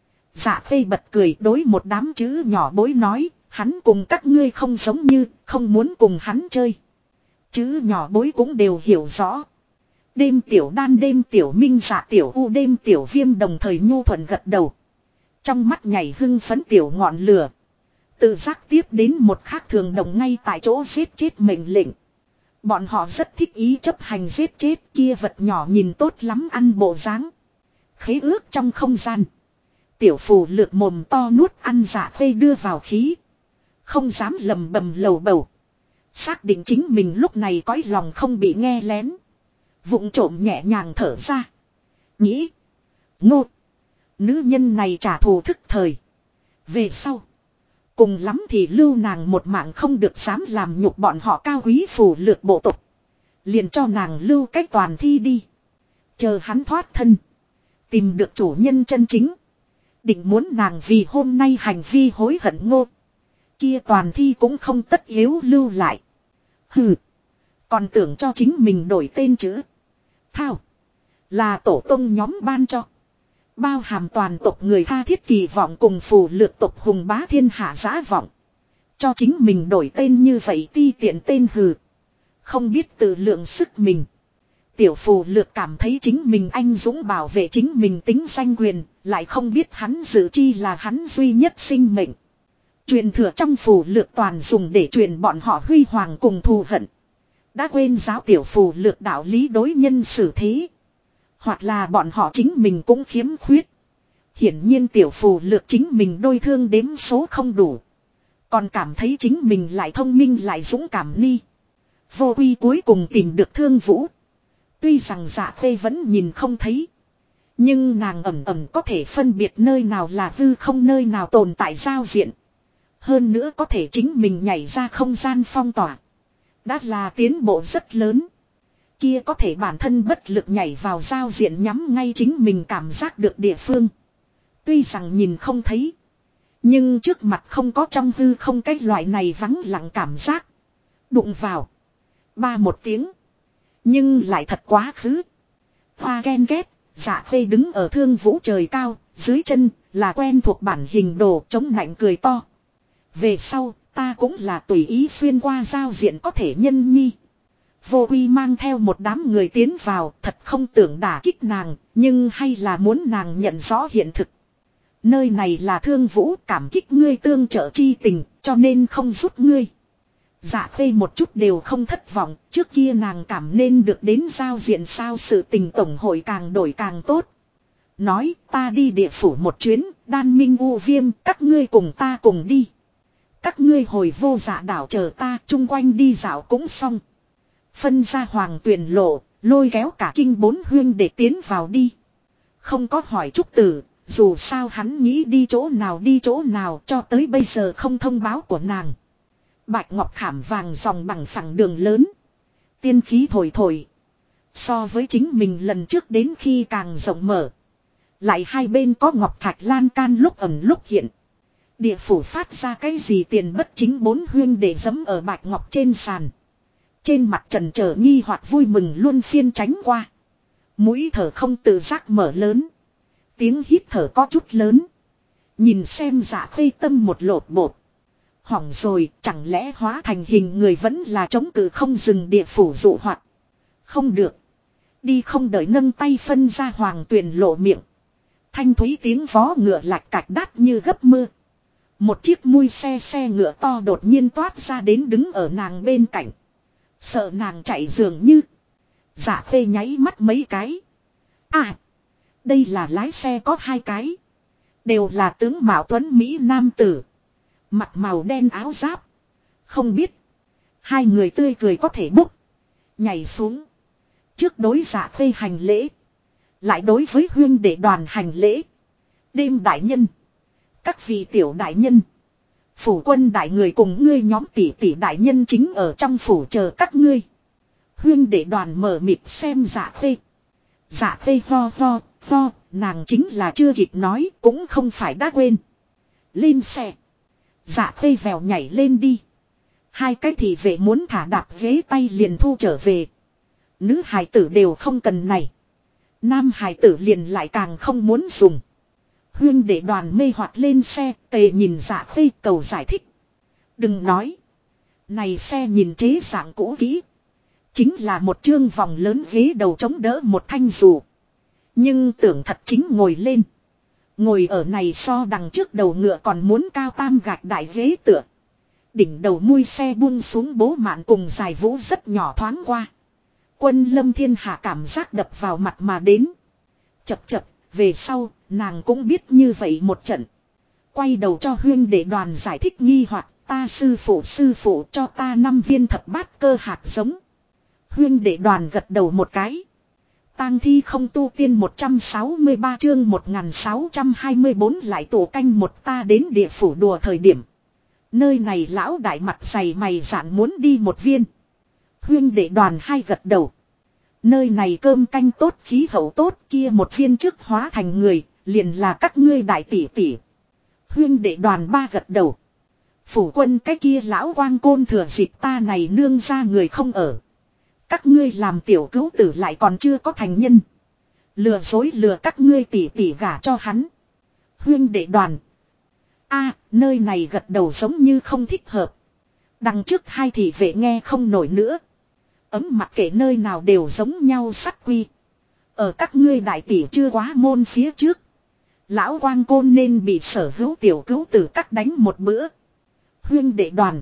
Dạ khê bật cười đối một đám chữ nhỏ bối nói. Hắn cùng các ngươi không giống như không muốn cùng hắn chơi. Chữ nhỏ bối cũng đều hiểu rõ. Đêm tiểu đan đêm tiểu minh dạ tiểu u đêm tiểu viêm đồng thời nhu thuận gật đầu. Trong mắt nhảy hưng phấn tiểu ngọn lửa. Tự giác tiếp đến một khác thường đồng ngay tại chỗ giết chết mệnh lệnh. Bọn họ rất thích ý chấp hành giết chết kia vật nhỏ nhìn tốt lắm ăn bộ dáng. Khế ước trong không gian. Tiểu phù lược mồm to nuốt ăn dạ khê đưa vào khí. Không dám lầm bầm lầu bầu. Xác định chính mình lúc này cõi lòng không bị nghe lén. Vụng trộm nhẹ nhàng thở ra. Nghĩ. Ngô. Nữ nhân này trả thù thức thời. Về sau. Cùng lắm thì lưu nàng một mạng không được dám làm nhục bọn họ cao quý phù lược bộ tộc. Liền cho nàng lưu cách toàn thi đi. Chờ hắn thoát thân. Tìm được chủ nhân chân chính. Định muốn nàng vì hôm nay hành vi hối hận ngô. Kia toàn thi cũng không tất yếu lưu lại. Hừ. Còn tưởng cho chính mình đổi tên chữ. Thao. Là tổ tông nhóm ban cho. Bao hàm toàn tộc người tha thiết kỳ vọng cùng phù lược tộc hùng bá thiên hạ giá vọng. Cho chính mình đổi tên như vậy ti tiện tên hừ. Không biết tự lượng sức mình. Tiểu phù lược cảm thấy chính mình anh dũng bảo vệ chính mình tính danh quyền. Lại không biết hắn dự chi là hắn duy nhất sinh mệnh. Truyền thừa trong phù lược toàn dùng để truyền bọn họ huy hoàng cùng thù hận. Đã quên giáo tiểu phù lược đạo lý đối nhân xử thế. Hoặc là bọn họ chính mình cũng khiếm khuyết. Hiển nhiên tiểu phù lược chính mình đôi thương đếm số không đủ. Còn cảm thấy chính mình lại thông minh lại dũng cảm ni. Vô quy cuối cùng tìm được Thương Vũ. Tuy rằng dạ khê vẫn nhìn không thấy. Nhưng nàng ẩm ẩm có thể phân biệt nơi nào là hư không nơi nào tồn tại giao diện. Hơn nữa có thể chính mình nhảy ra không gian phong tỏa. Đã là tiến bộ rất lớn. Kia có thể bản thân bất lực nhảy vào giao diện nhắm ngay chính mình cảm giác được địa phương. Tuy rằng nhìn không thấy. Nhưng trước mặt không có trong hư không cái loại này vắng lặng cảm giác. Đụng vào. Ba một tiếng. Nhưng lại thật quá khứ. Hoa ghen ghét. Dạ khê đứng ở Thương Vũ trời cao. Dưới chân là quen thuộc bản hình đồ chống nạnh cười to. Về sau ta cũng là tùy ý xuyên qua giao diện có thể nhân nhi. Vô Uy mang theo một đám người tiến vào, thật không tưởng đả kích nàng, nhưng hay là muốn nàng nhận rõ hiện thực. Nơi này là Thương Vũ, cảm kích ngươi tương trợ chi tình, cho nên không giúp ngươi. Dạ khê một chút đều không thất vọng, trước kia nàng cảm nên được đến giao diện sao sự tình tổng hội càng đổi càng tốt. Nói ta đi địa phủ một chuyến, Đan Minh U Viêm, các ngươi cùng ta cùng đi. Các ngươi hồi Vô Dạ đảo chờ ta, chung quanh đi dạo cũng xong. Phân ra Hoàng Tuyền lộ, lôi kéo cả kinh bốn huyên để tiến vào đi. Không có hỏi Trúc Tử, dù sao hắn nghĩ đi chỗ nào cho tới bây giờ không thông báo của nàng. Bạch ngọc khảm vàng dòng bằng phẳng đường lớn. Tiên khí thổi thổi. So với chính mình lần trước đến khi càng rộng mở. Lại hai bên có ngọc thạch lan can lúc ẩn lúc hiện. Địa phủ phát ra cái gì tiền bất chính bốn huyên để dẫm ở bạch ngọc trên sàn. Trên mặt trần trở nghi hoặc vui mừng luôn phiên tránh qua. Mũi thở không tự giác mở lớn. Tiếng hít thở có chút lớn. Nhìn xem Dạ khê tâm một lột bột. Hỏng rồi, chẳng lẽ hóa thành hình người vẫn là chống cự không dừng địa phủ dụ hoạt. Không được. Đi không đợi nâng tay phân ra Hoàng Tuyền lộ miệng. Thanh thúy tiếng vó ngựa lạch cạch đắt như gấp mưa. Một chiếc mui xe ngựa to đột nhiên toát ra đến đứng ở nàng bên cạnh. Sợ nàng chạy dường như. Dạ khê nháy mắt mấy cái. À. Đây là lái xe có hai cái. Đều là tướng mạo tuấn Mỹ nam tử. Mặt màu đen áo giáp. Không biết. Hai người tươi cười có thể bốc. Nhảy xuống. Trước đối Dạ khê hành lễ. Lại đối với huyên để đoàn hành lễ. Đêm đại nhân. Các vị tiểu đại nhân. Phủ quân đại người cùng ngươi nhóm tỷ tỷ đại nhân chính ở trong phủ chờ các ngươi. Huyên đệ đoàn mở mịt xem Dạ Khê. Dạ Khê ho ho ho, nàng chính là chưa kịp nói cũng không phải đã quên. Lên xe. Dạ Khê vèo nhảy lên đi. Hai cái thị vệ muốn thả đạp ghế tay liền thu trở về. Nữ hài tử đều không cần này. Nam hài tử liền lại càng không muốn dùng. Huyên đệ đoàn mê hoặc lên xe, tề nhìn Dạ Khê cầu giải thích. Đừng nói. Này xe nhìn chế dạng cũ kỹ. Chính là một chương vòng lớn ghế đầu chống đỡ một thanh dù. Nhưng tưởng thật chính ngồi lên. Ngồi ở này so đằng trước đầu ngựa còn muốn cao tam gạch đại ghế tựa. Đỉnh đầu mui xe buông xuống bố mạn cùng dài vũ rất nhỏ thoáng qua. Quân lâm thiên hạ cảm giác đập vào mặt mà đến. Chập chập, về sau, nàng cũng biết như vậy một trận. Quay đầu cho huyên đệ đoàn giải thích nghi hoặc ta sư phụ cho ta 5 viên thập bát cơ hạt giống. Huyên đệ đoàn gật đầu một cái. Tang thi không tu tiên 163 chương 1624 lại tổ canh một ta đến địa phủ đùa thời điểm. Nơi này lão đại mặt dày mày dạn muốn đi một viên. Huyên đệ đoàn hai gật đầu. Nơi này cơm canh tốt khí hậu tốt kia một viên trước hóa thành người, liền là các ngươi đại tỷ tỷ. Huyên đệ đoàn ba gật đầu. Phủ quân cái kia lão quang côn thừa dịp ta này nương ra người không ở. Các ngươi làm tiểu cứu tử lại còn chưa có thành nhân. Lừa dối lừa các ngươi tỷ tỷ gả cho hắn. Huyên đệ đoàn. Nơi này gật đầu giống như không thích hợp. Đằng trước hai thị vệ nghe không nổi nữa. Ấm mặc kệ nơi nào đều giống nhau sắt quy. Ở các ngươi đại tỷ chưa quá môn phía trước. Lão quang côn nên bị sở hữu tiểu cứu tử cắt đánh một bữa. Huyên đệ đoàn,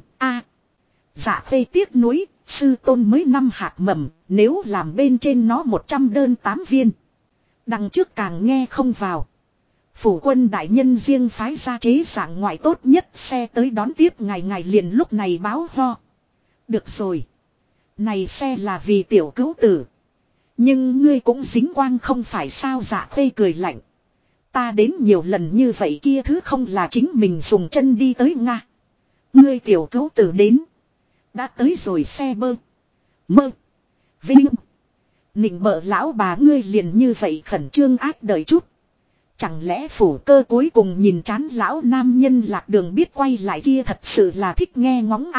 Dạ Khê tiếc nuối, sư tôn mới 5 hạt mầm, nếu làm bên trên nó 100 đơn 8 viên. Đằng trước càng nghe không vào. Phủ quân đại nhân riêng phái ra chế dạng ngoại tốt nhất xe tới đón tiếp ngày liền lúc này báo ho. Được rồi. Này xe là vì tiểu cứu tử. Nhưng ngươi cũng dính quang không phải sao. Dạ Khê cười lạnh. Ta đến nhiều lần như vậy kia thứ không là chính mình dùng chân đi tới Nga. Ngươi tiểu cứu tử đến. Đã tới rồi xe bơ. Mơ. Vinh. Nịnh bợ lão bà ngươi liền như vậy khẩn trương ác đợi chút. Chẳng lẽ phủ cơ cuối cùng nhìn chán lão nam nhân lạc đường biết quay lại kia thật sự là thích nghe ngóng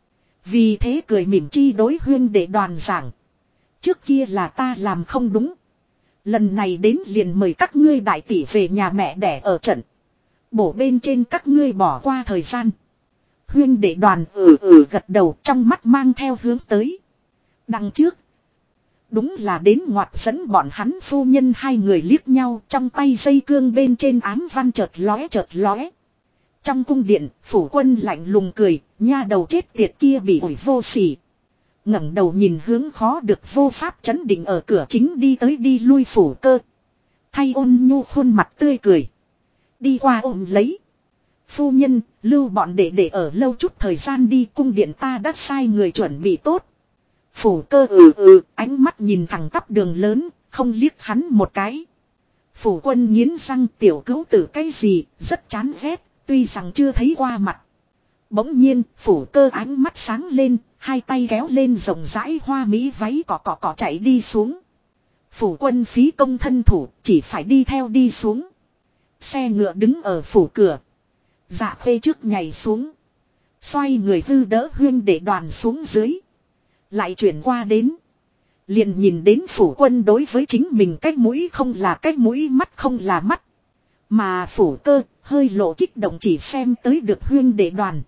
Vì thế cười mỉm chi đối huyên để đoàn giảng. Trước kia là ta làm không đúng. Lần này đến liền mời các ngươi đại tỷ về nhà mẹ đẻ ở trận. Bổ bên trên các ngươi bỏ qua thời gian. Huyên để đoàn gật đầu trong mắt mang theo hướng tới. Đằng trước. Đúng là đến ngoặt dẫn bọn hắn phu nhân hai người liếc nhau trong tay dây cương bên trên ám văn chợt lóe. Trong cung điện, phủ quân lạnh lùng cười, nha đầu chết tiệt kia bị ủi vô sỉ. Ngẩng đầu nhìn hướng khó được vô pháp chấn định ở cửa chính đi tới đi lui phủ cơ. Thay ôn nhu khuôn mặt tươi cười. Đi qua ôm lấy. Phu nhân, lưu bọn để ở lâu chút thời gian đi cung điện ta đã sai người chuẩn bị tốt. Phủ cơ ánh mắt nhìn thẳng tắp đường lớn, không liếc hắn một cái. Phủ quân nghiến răng tiểu cứu tử cái gì, rất chán ghét, tuy rằng chưa thấy qua mặt. Bỗng nhiên, phủ cơ ánh mắt sáng lên, hai tay kéo lên rộng rãi hoa mỹ váy cỏ chạy đi xuống. Phủ quân phí công thân thủ, chỉ phải đi theo đi xuống. Xe ngựa đứng ở phủ cửa. Dạ Khê trước nhảy xuống. Xoay người hư đỡ huyên để đoàn xuống dưới. Lại chuyển qua đến. Liền nhìn đến phủ quân đối với chính mình cái mũi không là cái mũi mắt không là mắt. Mà phủ cơ hơi lộ kích động chỉ xem tới được huyên đệ đoàn.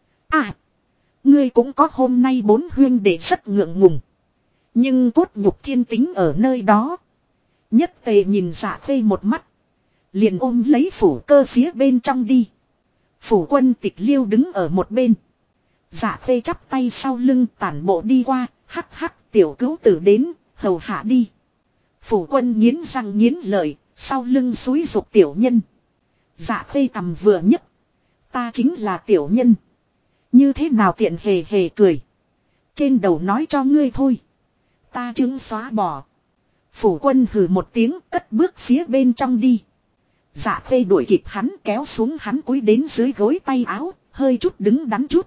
Ngươi cũng có hôm nay 4 huyên đệ rất ngượng ngùng. Nhưng cốt nhục thiên tính ở nơi đó. Nhất tề nhìn Dạ Khê một mắt. Liền ôm lấy phủ cơ phía bên trong đi. Phủ quân tịch liêu đứng ở một bên. Dạ Khê chắp tay sau lưng tản bộ đi qua, hắc tiểu cứu tử đến, hầu hạ đi. Phủ quân nghiến răng nghiến lợi, sau lưng xúi dục tiểu nhân. Dạ Khê cầm vừa nhấc. Ta chính là tiểu nhân. Như thế nào tiện hề hề cười. Trên đầu nói cho ngươi thôi. Ta chứng xóa bỏ. Phủ quân hừ một tiếng cất bước phía bên trong đi. Dạ khê đuổi kịp hắn kéo xuống hắn cúi đến dưới gối tay áo, hơi chút đứng đắn chút.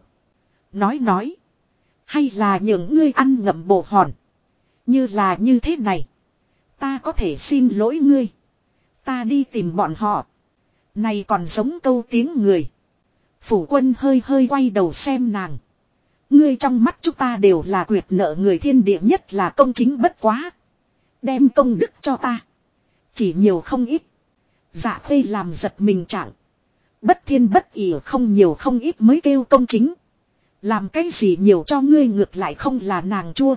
Nói. Hay là những ngươi ăn ngậm bồ hòn. Như là như thế này. Ta có thể xin lỗi ngươi. Ta đi tìm bọn họ. Này còn giống câu tiếng người. Phủ quân hơi quay đầu xem nàng. Ngươi trong mắt chúng ta đều là quyệt nợ người thiên địa nhất là công chính bất quá. Đem công đức cho ta. Chỉ nhiều không ít. Dạ khê làm giật mình trạng. Bất thiên bất ỷ không nhiều không ít mới kêu công chính. Làm cái gì nhiều cho ngươi ngược lại không là nàng chua.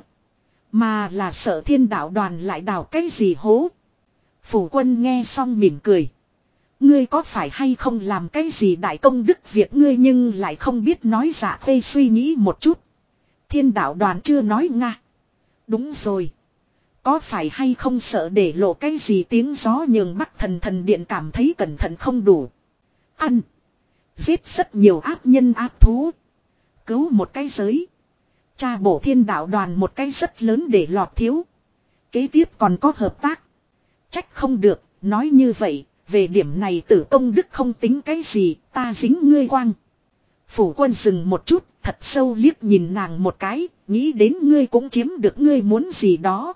Mà là sợ thiên đạo đoàn lại đào cái gì hố. Phủ quân nghe xong mỉm cười. Ngươi có phải hay không làm cái gì đại công đức việc ngươi nhưng lại không biết nói. Dạ khê suy nghĩ một chút. Thiên đạo đoàn chưa nói nga. Đúng rồi. Có phải hay không sợ để lộ cái gì tiếng gió nhường Bắc thần điện cảm thấy cẩn thận không đủ. Ăn. Giết rất nhiều ác nhân ác thú. Cứu một cái giới. Cha bổ thiên đạo đoàn một cái rất lớn để lọt thiếu. Kế tiếp còn có hợp tác. Trách không được, nói như vậy, về điểm này tử công đức không tính cái gì, ta dính ngươi quang. Phủ quân dừng một chút, thật sâu liếc nhìn nàng một cái, nghĩ đến ngươi cũng chiếm được ngươi muốn gì đó.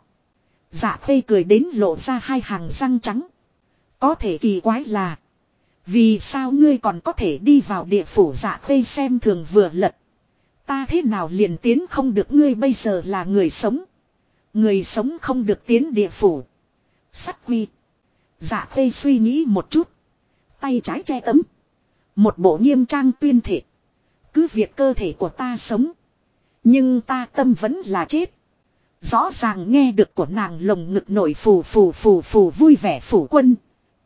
Dạ khê cười đến lộ ra hai hàng răng trắng. Có thể kỳ quái là, vì sao ngươi còn có thể đi vào địa phủ. Dạ khê xem thường vừa lật. Ta thế nào liền tiến không được, ngươi bây giờ là người sống. Người sống không được tiến địa phủ. Sắt quy. Dạ khê suy nghĩ một chút. Tay trái che tấm. Một bộ nghiêm trang tuyên thể. Cứ việc cơ thể của ta sống. Nhưng ta tâm vẫn là chết. Rõ ràng nghe được của nàng lồng ngực nổi phù vui vẻ. Phủ quân.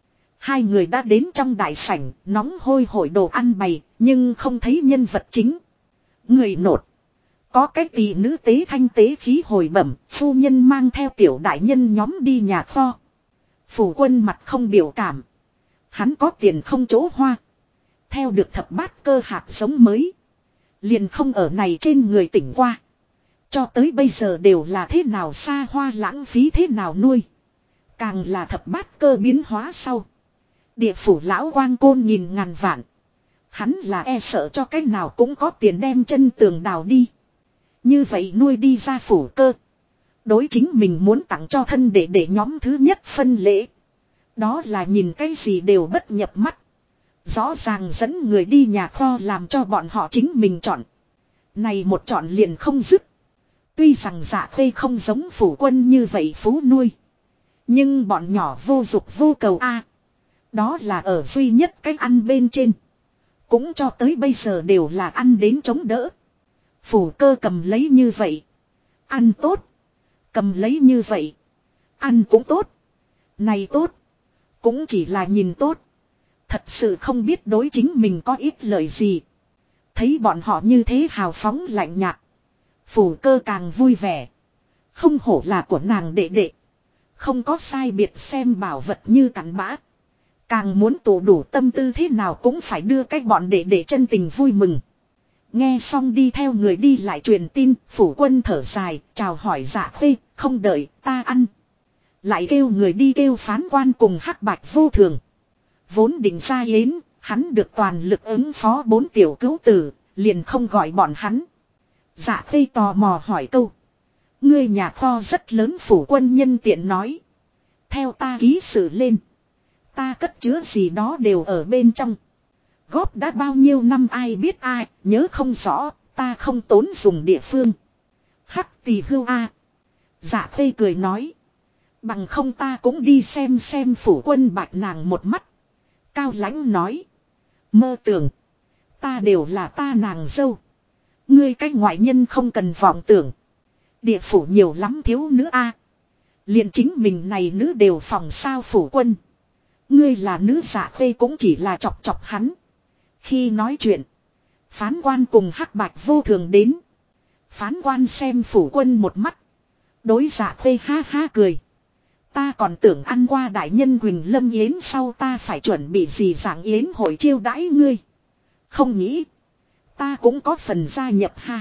Hai người đã đến trong đại sảnh. Nóng hôi hổi đồ ăn bày. Nhưng không thấy nhân vật chính. Người nột. Có cái tỷ nữ tế thanh tế khí hồi bẩm. Phu nhân mang theo tiểu đại nhân nhóm đi nhà kho. Phủ quân mặt không biểu cảm. Hắn có tiền không chỗ hoa. Theo được thập bát cơ hạt giống mới. Liền không ở này trên người tỉnh qua. Cho tới bây giờ đều là thế nào xa hoa lãng phí thế nào nuôi. Càng là thập bát cơ biến hóa sau. Địa phủ lão quang côn nhìn ngàn vạn. Hắn là e sợ cho cái nào cũng có tiền đem chân tường đào đi. Như vậy nuôi đi ra phủ cơ. Đối chính mình muốn tặng cho thân để nhóm thứ nhất phân lễ. Đó là nhìn cái gì đều bất nhập mắt. Rõ ràng dẫn người đi nhà kho làm cho bọn họ chính mình chọn. Này một chọn liền không dứt. Tuy rằng Dạ khê không giống phủ quân như vậy phú nuôi. Nhưng bọn nhỏ vô dục vô cầu a. Đó là ở duy nhất cái ăn bên trên. Cũng cho tới bây giờ đều là ăn đến chống đỡ. Phủ cơ cầm lấy như vậy. Ăn tốt. Cầm lấy như vậy. Ăn cũng tốt. Này tốt. Cũng chỉ là nhìn tốt. Thật sự không biết đối chính mình có ít lợi gì. Thấy bọn họ như thế hào phóng lạnh nhạt. Phủ cơ càng vui vẻ. Không hổ là của nàng đệ đệ. Không có sai biệt xem bảo vật như cắn bã. Càng muốn tụ đủ tâm tư thế nào cũng phải đưa cái bọn đệ chân tình vui mừng. Nghe xong đi theo người đi lại truyền tin. Phủ quân thở dài chào hỏi Dạ khê. Không đợi ta ăn. Lại kêu người đi kêu phán quan cùng hắc bạch vô thường. Vốn định ra yến. Hắn được toàn lực ứng phó 4 tiểu cứu tử. Liền không gọi bọn hắn. Dạ khê tò mò hỏi câu. Ngươi nhà kho rất lớn. Phủ quân nhân tiện nói. Theo ta ký sự lên. Ta cất chứa gì đó đều ở bên trong. Góp đã bao nhiêu năm ai biết ai. Nhớ không rõ. Ta không tốn dùng địa phương. Hắc tỳ hưu a. Dạ khê cười nói. Bằng không ta cũng đi xem phủ quân bạch nàng một mắt. Cao lãnh nói. Mơ tưởng. Ta đều là ta nàng dâu. Ngươi cách ngoại nhân không cần vọng tưởng. Địa phủ nhiều lắm thiếu nữ a. Liền chính mình này nữ đều phòng sao phủ quân. Ngươi là nữ. Dạ khê cũng chỉ là chọc chọc hắn. Khi nói chuyện. Phán quan cùng hắc bạch vô thường đến. Phán quan xem phủ quân một mắt. Đối Dạ khê ha ha cười. Ta còn tưởng ăn qua đại nhân Quỳnh Lâm Yến sau ta phải chuẩn bị gì dạng yến hội chiêu đãi ngươi. Không nghĩ. Ta cũng có phần gia nhập ha.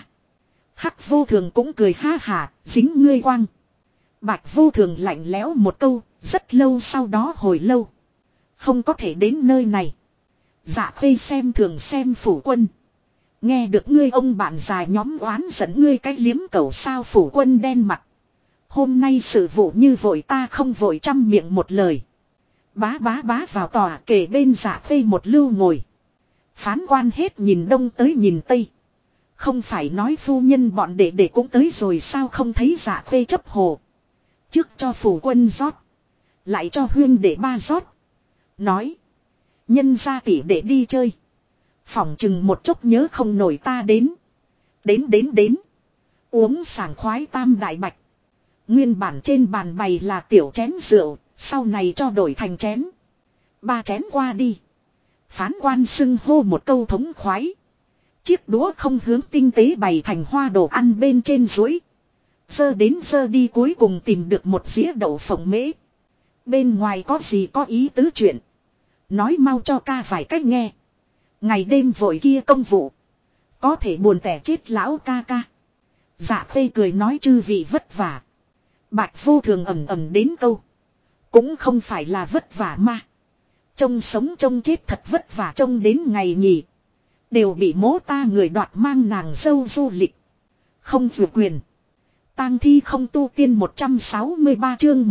Hắc vô thường cũng cười ha hả, dính ngươi quang. Bạch vô thường lạnh lẽo một câu, rất lâu sau đó hồi lâu. Không có thể đến nơi này. Dạ Khê xem thường xem Phủ Quân. Nghe được ngươi ông bạn già nhóm oán giận ngươi cái liếm cẩu sao. Phủ Quân đen mặt. Hôm nay sự vụ như vội ta không vội, trăm miệng một lời. Bá bá bá vào tòa kề bên Dạ Khê một lưu ngồi. Phán quan hết nhìn đông tới nhìn tây. Không phải nói phu nhân bọn đệ cũng tới rồi sao, không thấy Dạ Khê chấp hồ. Trước cho Phủ Quân rót. Lại cho huyên đệ ba rót. Nói. Nhân ra tỷ đệ đi chơi. Phỏng chừng một chốc nhớ không nổi ta đến. Đến. Uống sảng khoái tam đại bạch. Nguyên bản trên bàn bày là tiểu chén rượu. Sau này cho đổi thành chén. 3 chén qua đi. Phán quan xưng hô một câu thống khoái. Chiếc đũa không hướng tinh tế bày thành hoa đồ ăn bên trên suối. Dơ đến dơ đi cuối cùng tìm được một dĩa đậu phộng mễ. Bên ngoài có gì có ý tứ chuyện. Nói mau cho ca vài cách nghe. Ngày đêm vội kia công vụ. Có thể buồn tẻ chết lão ca ca. Dạ Khê cười nói chư vị vất vả. Bạch vô thường ẩm đến câu. Cũng không phải là vất vả mà. Trông sống trông chết thật vất vả, trông đến ngày nhỉ. Đều bị mố ta người đoạt mang nàng dâu du lịch. Không vừa quyền. Tang thi không tu tiên 163 chương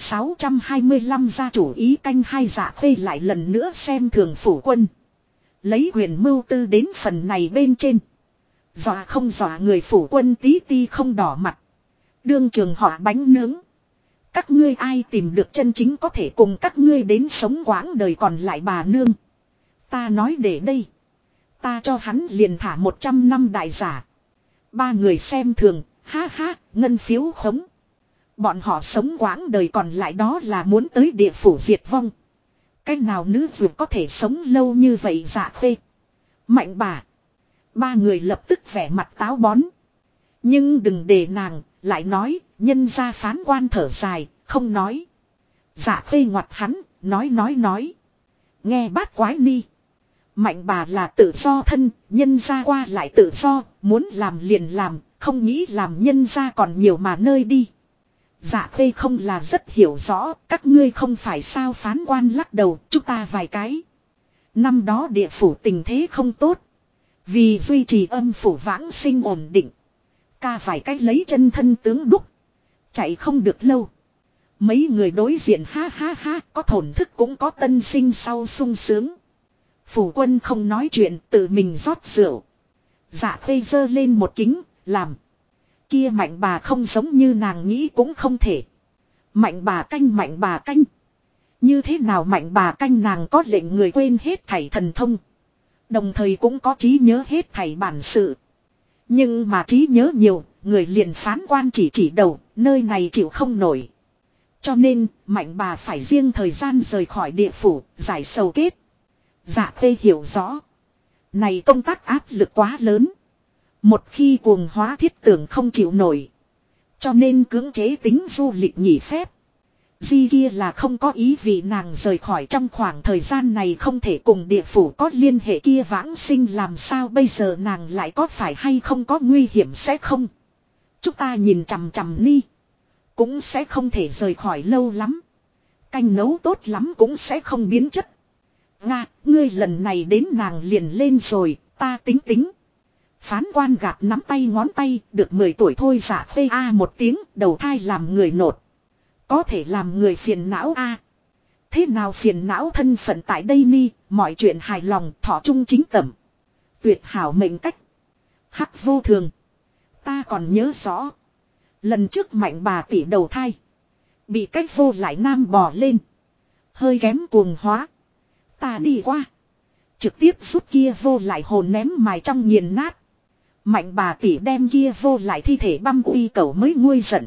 1625 gia chủ ý canh hai. Dạ Khê lại lần nữa xem thường Phủ Quân. Lấy quyền mưu tư đến phần này bên trên. Dọa không dọa người Phủ Quân tí ti không đỏ mặt. Đương trường họ bánh nướng. Các ngươi ai tìm được chân chính có thể cùng các ngươi đến sống quãng đời còn lại bà nương. Ta nói để đây. Ta cho hắn liền thả 100 năm đại giả. 3 người xem thường. Ha ha, ngân phiếu khống. Bọn họ sống quãng đời còn lại đó là muốn tới địa phủ diệt vong. Cách nào nữ vượt có thể sống lâu như vậy. Dạ Khê, Mạnh bà. 3 người lập tức vẻ mặt táo bón. Nhưng đừng để nàng, lại nói, nhân ra phán quan thở dài, không nói. Dạ Khê ngoặt hắn, nói. Nghe bát quái ni. Mạnh bà là tự do thân, nhân ra qua lại tự do, muốn làm liền làm, không nghĩ làm nhân ra còn nhiều mà nơi đi. Dạ Khê không là rất hiểu rõ, các ngươi không phải sao. Phán quan lắc đầu, chúng ta vài cái. Năm đó địa phủ tình thế không tốt. Vì duy trì âm phủ vãng sinh ổn định. Ca phải cách lấy chân thân tướng đúc. Chạy không được lâu. Mấy người đối diện ha ha ha, có thổn thức cũng có tân sinh sau sung sướng. Phủ Quân không nói chuyện, tự mình rót rượu. Dạ Khê giơ lên một kính, làm. Kia Mạnh bà không giống như nàng nghĩ cũng không thể. Mạnh bà canh. Như thế nào Mạnh bà canh, nàng có lệnh người quên hết thảy thần thông. Đồng thời cũng có trí nhớ hết thảy bản sự. Nhưng mà trí nhớ nhiều, người liền phán quan chỉ đầu, nơi này chịu không nổi. Cho nên, Mạnh bà phải riêng thời gian rời khỏi địa phủ, giải sầu kết. Dạ Khê hiểu rõ. Này công tác áp lực quá lớn. Một khi cuồng hóa thiết tưởng không chịu nổi. Cho nên cưỡng chế tính du lịch nghỉ phép. Di kia là không có ý vì nàng rời khỏi trong khoảng thời gian này không thể cùng địa phủ có liên hệ kia vãng sinh, làm sao bây giờ nàng lại có phải hay không có nguy hiểm sẽ không. Chúng ta nhìn chằm chằm ni. Cũng sẽ không thể rời khỏi lâu lắm. Canh nấu tốt lắm cũng sẽ không biến chất. Nga, ngươi lần này đến nàng liền lên rồi, ta tính. Phán quan gạt nắm tay ngón tay, được 10 tuổi thôi. Dạ Khê a một tiếng, đầu thai làm người nột. Có thể làm người phiền não a. Thế nào phiền não, thân phận tại đây ni, mọi chuyện hài lòng, thọ trung chính tẩm. Tuyệt hảo mệnh cách. Hắc vô thường. Ta còn nhớ rõ. Lần trước Mạnh bà tỷ đầu thai. Bị cách vô lại nam bò lên. Hơi kém cuồng hóa. Ta đi qua. Trực tiếp rút kia vô lại hồn ném mài trong nghiền nát. Mạnh bà tỷ đem kia vô lại thi thể băm uy cẩu mới nguôi giận.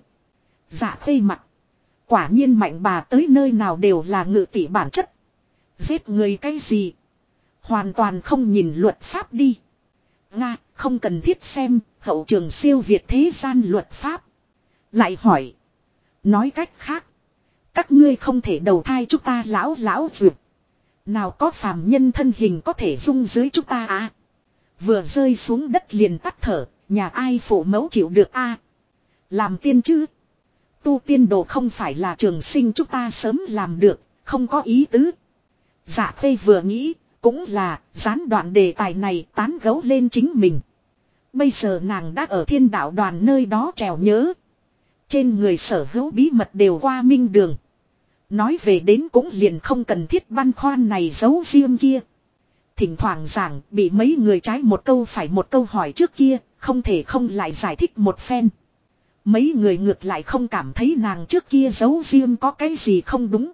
Dạ Khê mặt. Quả nhiên Mạnh bà tới nơi nào đều là ngự tỷ bản chất. Giết người cái gì. Hoàn toàn không nhìn luật pháp đi. Nga, không cần thiết xem, hậu trường siêu việt thế gian luật pháp. Lại hỏi. Nói cách khác. Các ngươi không thể đầu thai chúng ta lão vượt. Nào có phàm nhân thân hình có thể dung dưới chúng ta à. Vừa rơi xuống đất liền tắt thở, nhà ai phụ mẫu chịu được a. Làm tiên chứ. Tu tiên đồ không phải là trường sinh chúng ta sớm làm được, không có ý tứ. Dạ Khê vừa nghĩ, cũng là, gián đoạn đề tài này tán gẫu lên chính mình. Bây giờ nàng đã ở Thiên Đạo Đoàn nơi đó trèo nhớ. Trên người sở hữu bí mật đều qua minh đường. Nói về đến cũng liền không cần thiết băn khoăn này giấu riêng kia. Thỉnh thoảng giảng bị mấy người trái một câu phải một câu hỏi trước kia, không thể không lại giải thích một phen. Mấy người ngược lại không cảm thấy nàng trước kia giấu riêng có cái gì không đúng.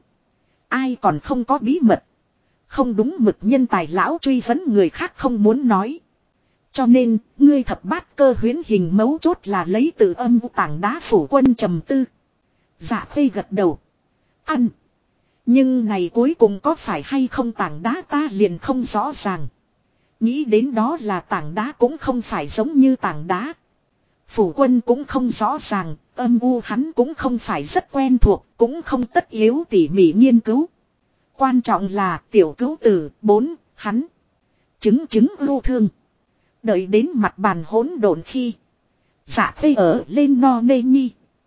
Ai còn không có bí mật. Không đúng mực nhân tài lão truy vấn người khác không muốn nói. Cho nên, ngươi thập bát cơ huyễn hình mấu chốt là lấy từ âm u tảng đá phủ quân trầm tư. Dạ Khê gật đầu. Ăn. Nhưng này cuối cùng có phải hay không tảng đá ta liền không rõ ràng. Nghĩ đến đó là tảng đá cũng không phải giống như tảng đá. Phủ quân cũng không rõ ràng, âm u hắn cũng không phải rất quen thuộc, cũng không tất yếu tỉ mỉ nghiên cứu. Quan trọng là tiểu cứu tử 4, hắn. Chứng ưu thương. Đợi đến mặt bàn hỗn độn khi. Dạ Khê ở lên no nê nhi.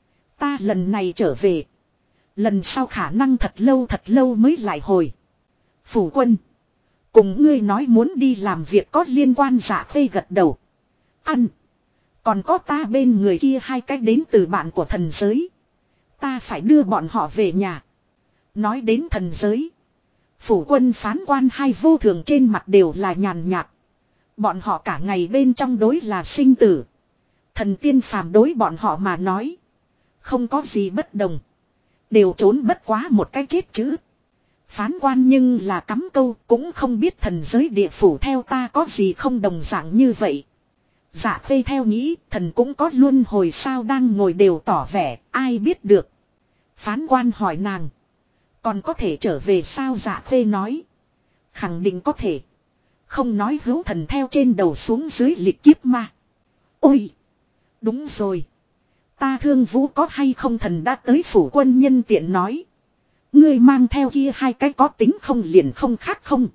Ta lần này trở về. Lần sau khả năng thật lâu mới lại hồi. Phủ quân. Cùng ngươi nói muốn đi làm việc có liên quan. Dạ Khê gật đầu. Ăn. Còn có ta bên người kia 2 cách đến từ bạn của thần giới. Ta phải đưa bọn họ về nhà. Nói đến thần giới. Phủ quân phán quan 2 vô thường trên mặt đều là nhàn nhạt. Bọn họ cả ngày bên trong đối là sinh tử. Thần tiên phàm đối bọn họ mà nói. Không có gì bất đồng. Đều trốn bất quá một cái chết chữ. Phán quan nhưng là cắm câu cũng không biết thần giới địa phủ theo ta có gì không đồng dạng như vậy. Dạ Khê theo nghĩ thần cũng có luân hồi sao đang ngồi đều tỏ vẻ ai biết được. Phán quan hỏi nàng. Còn có thể trở về sao Dạ Khê nói. Khẳng định có thể. Không nói hữu thần theo trên đầu xuống dưới lịch kiếp ma. Ôi! Đúng rồi. Ta Thương Vũ có hay không thần đã tới phủ quân nhân tiện nói. Ngươi mang theo kia 2 cái có tính không liền không khác không.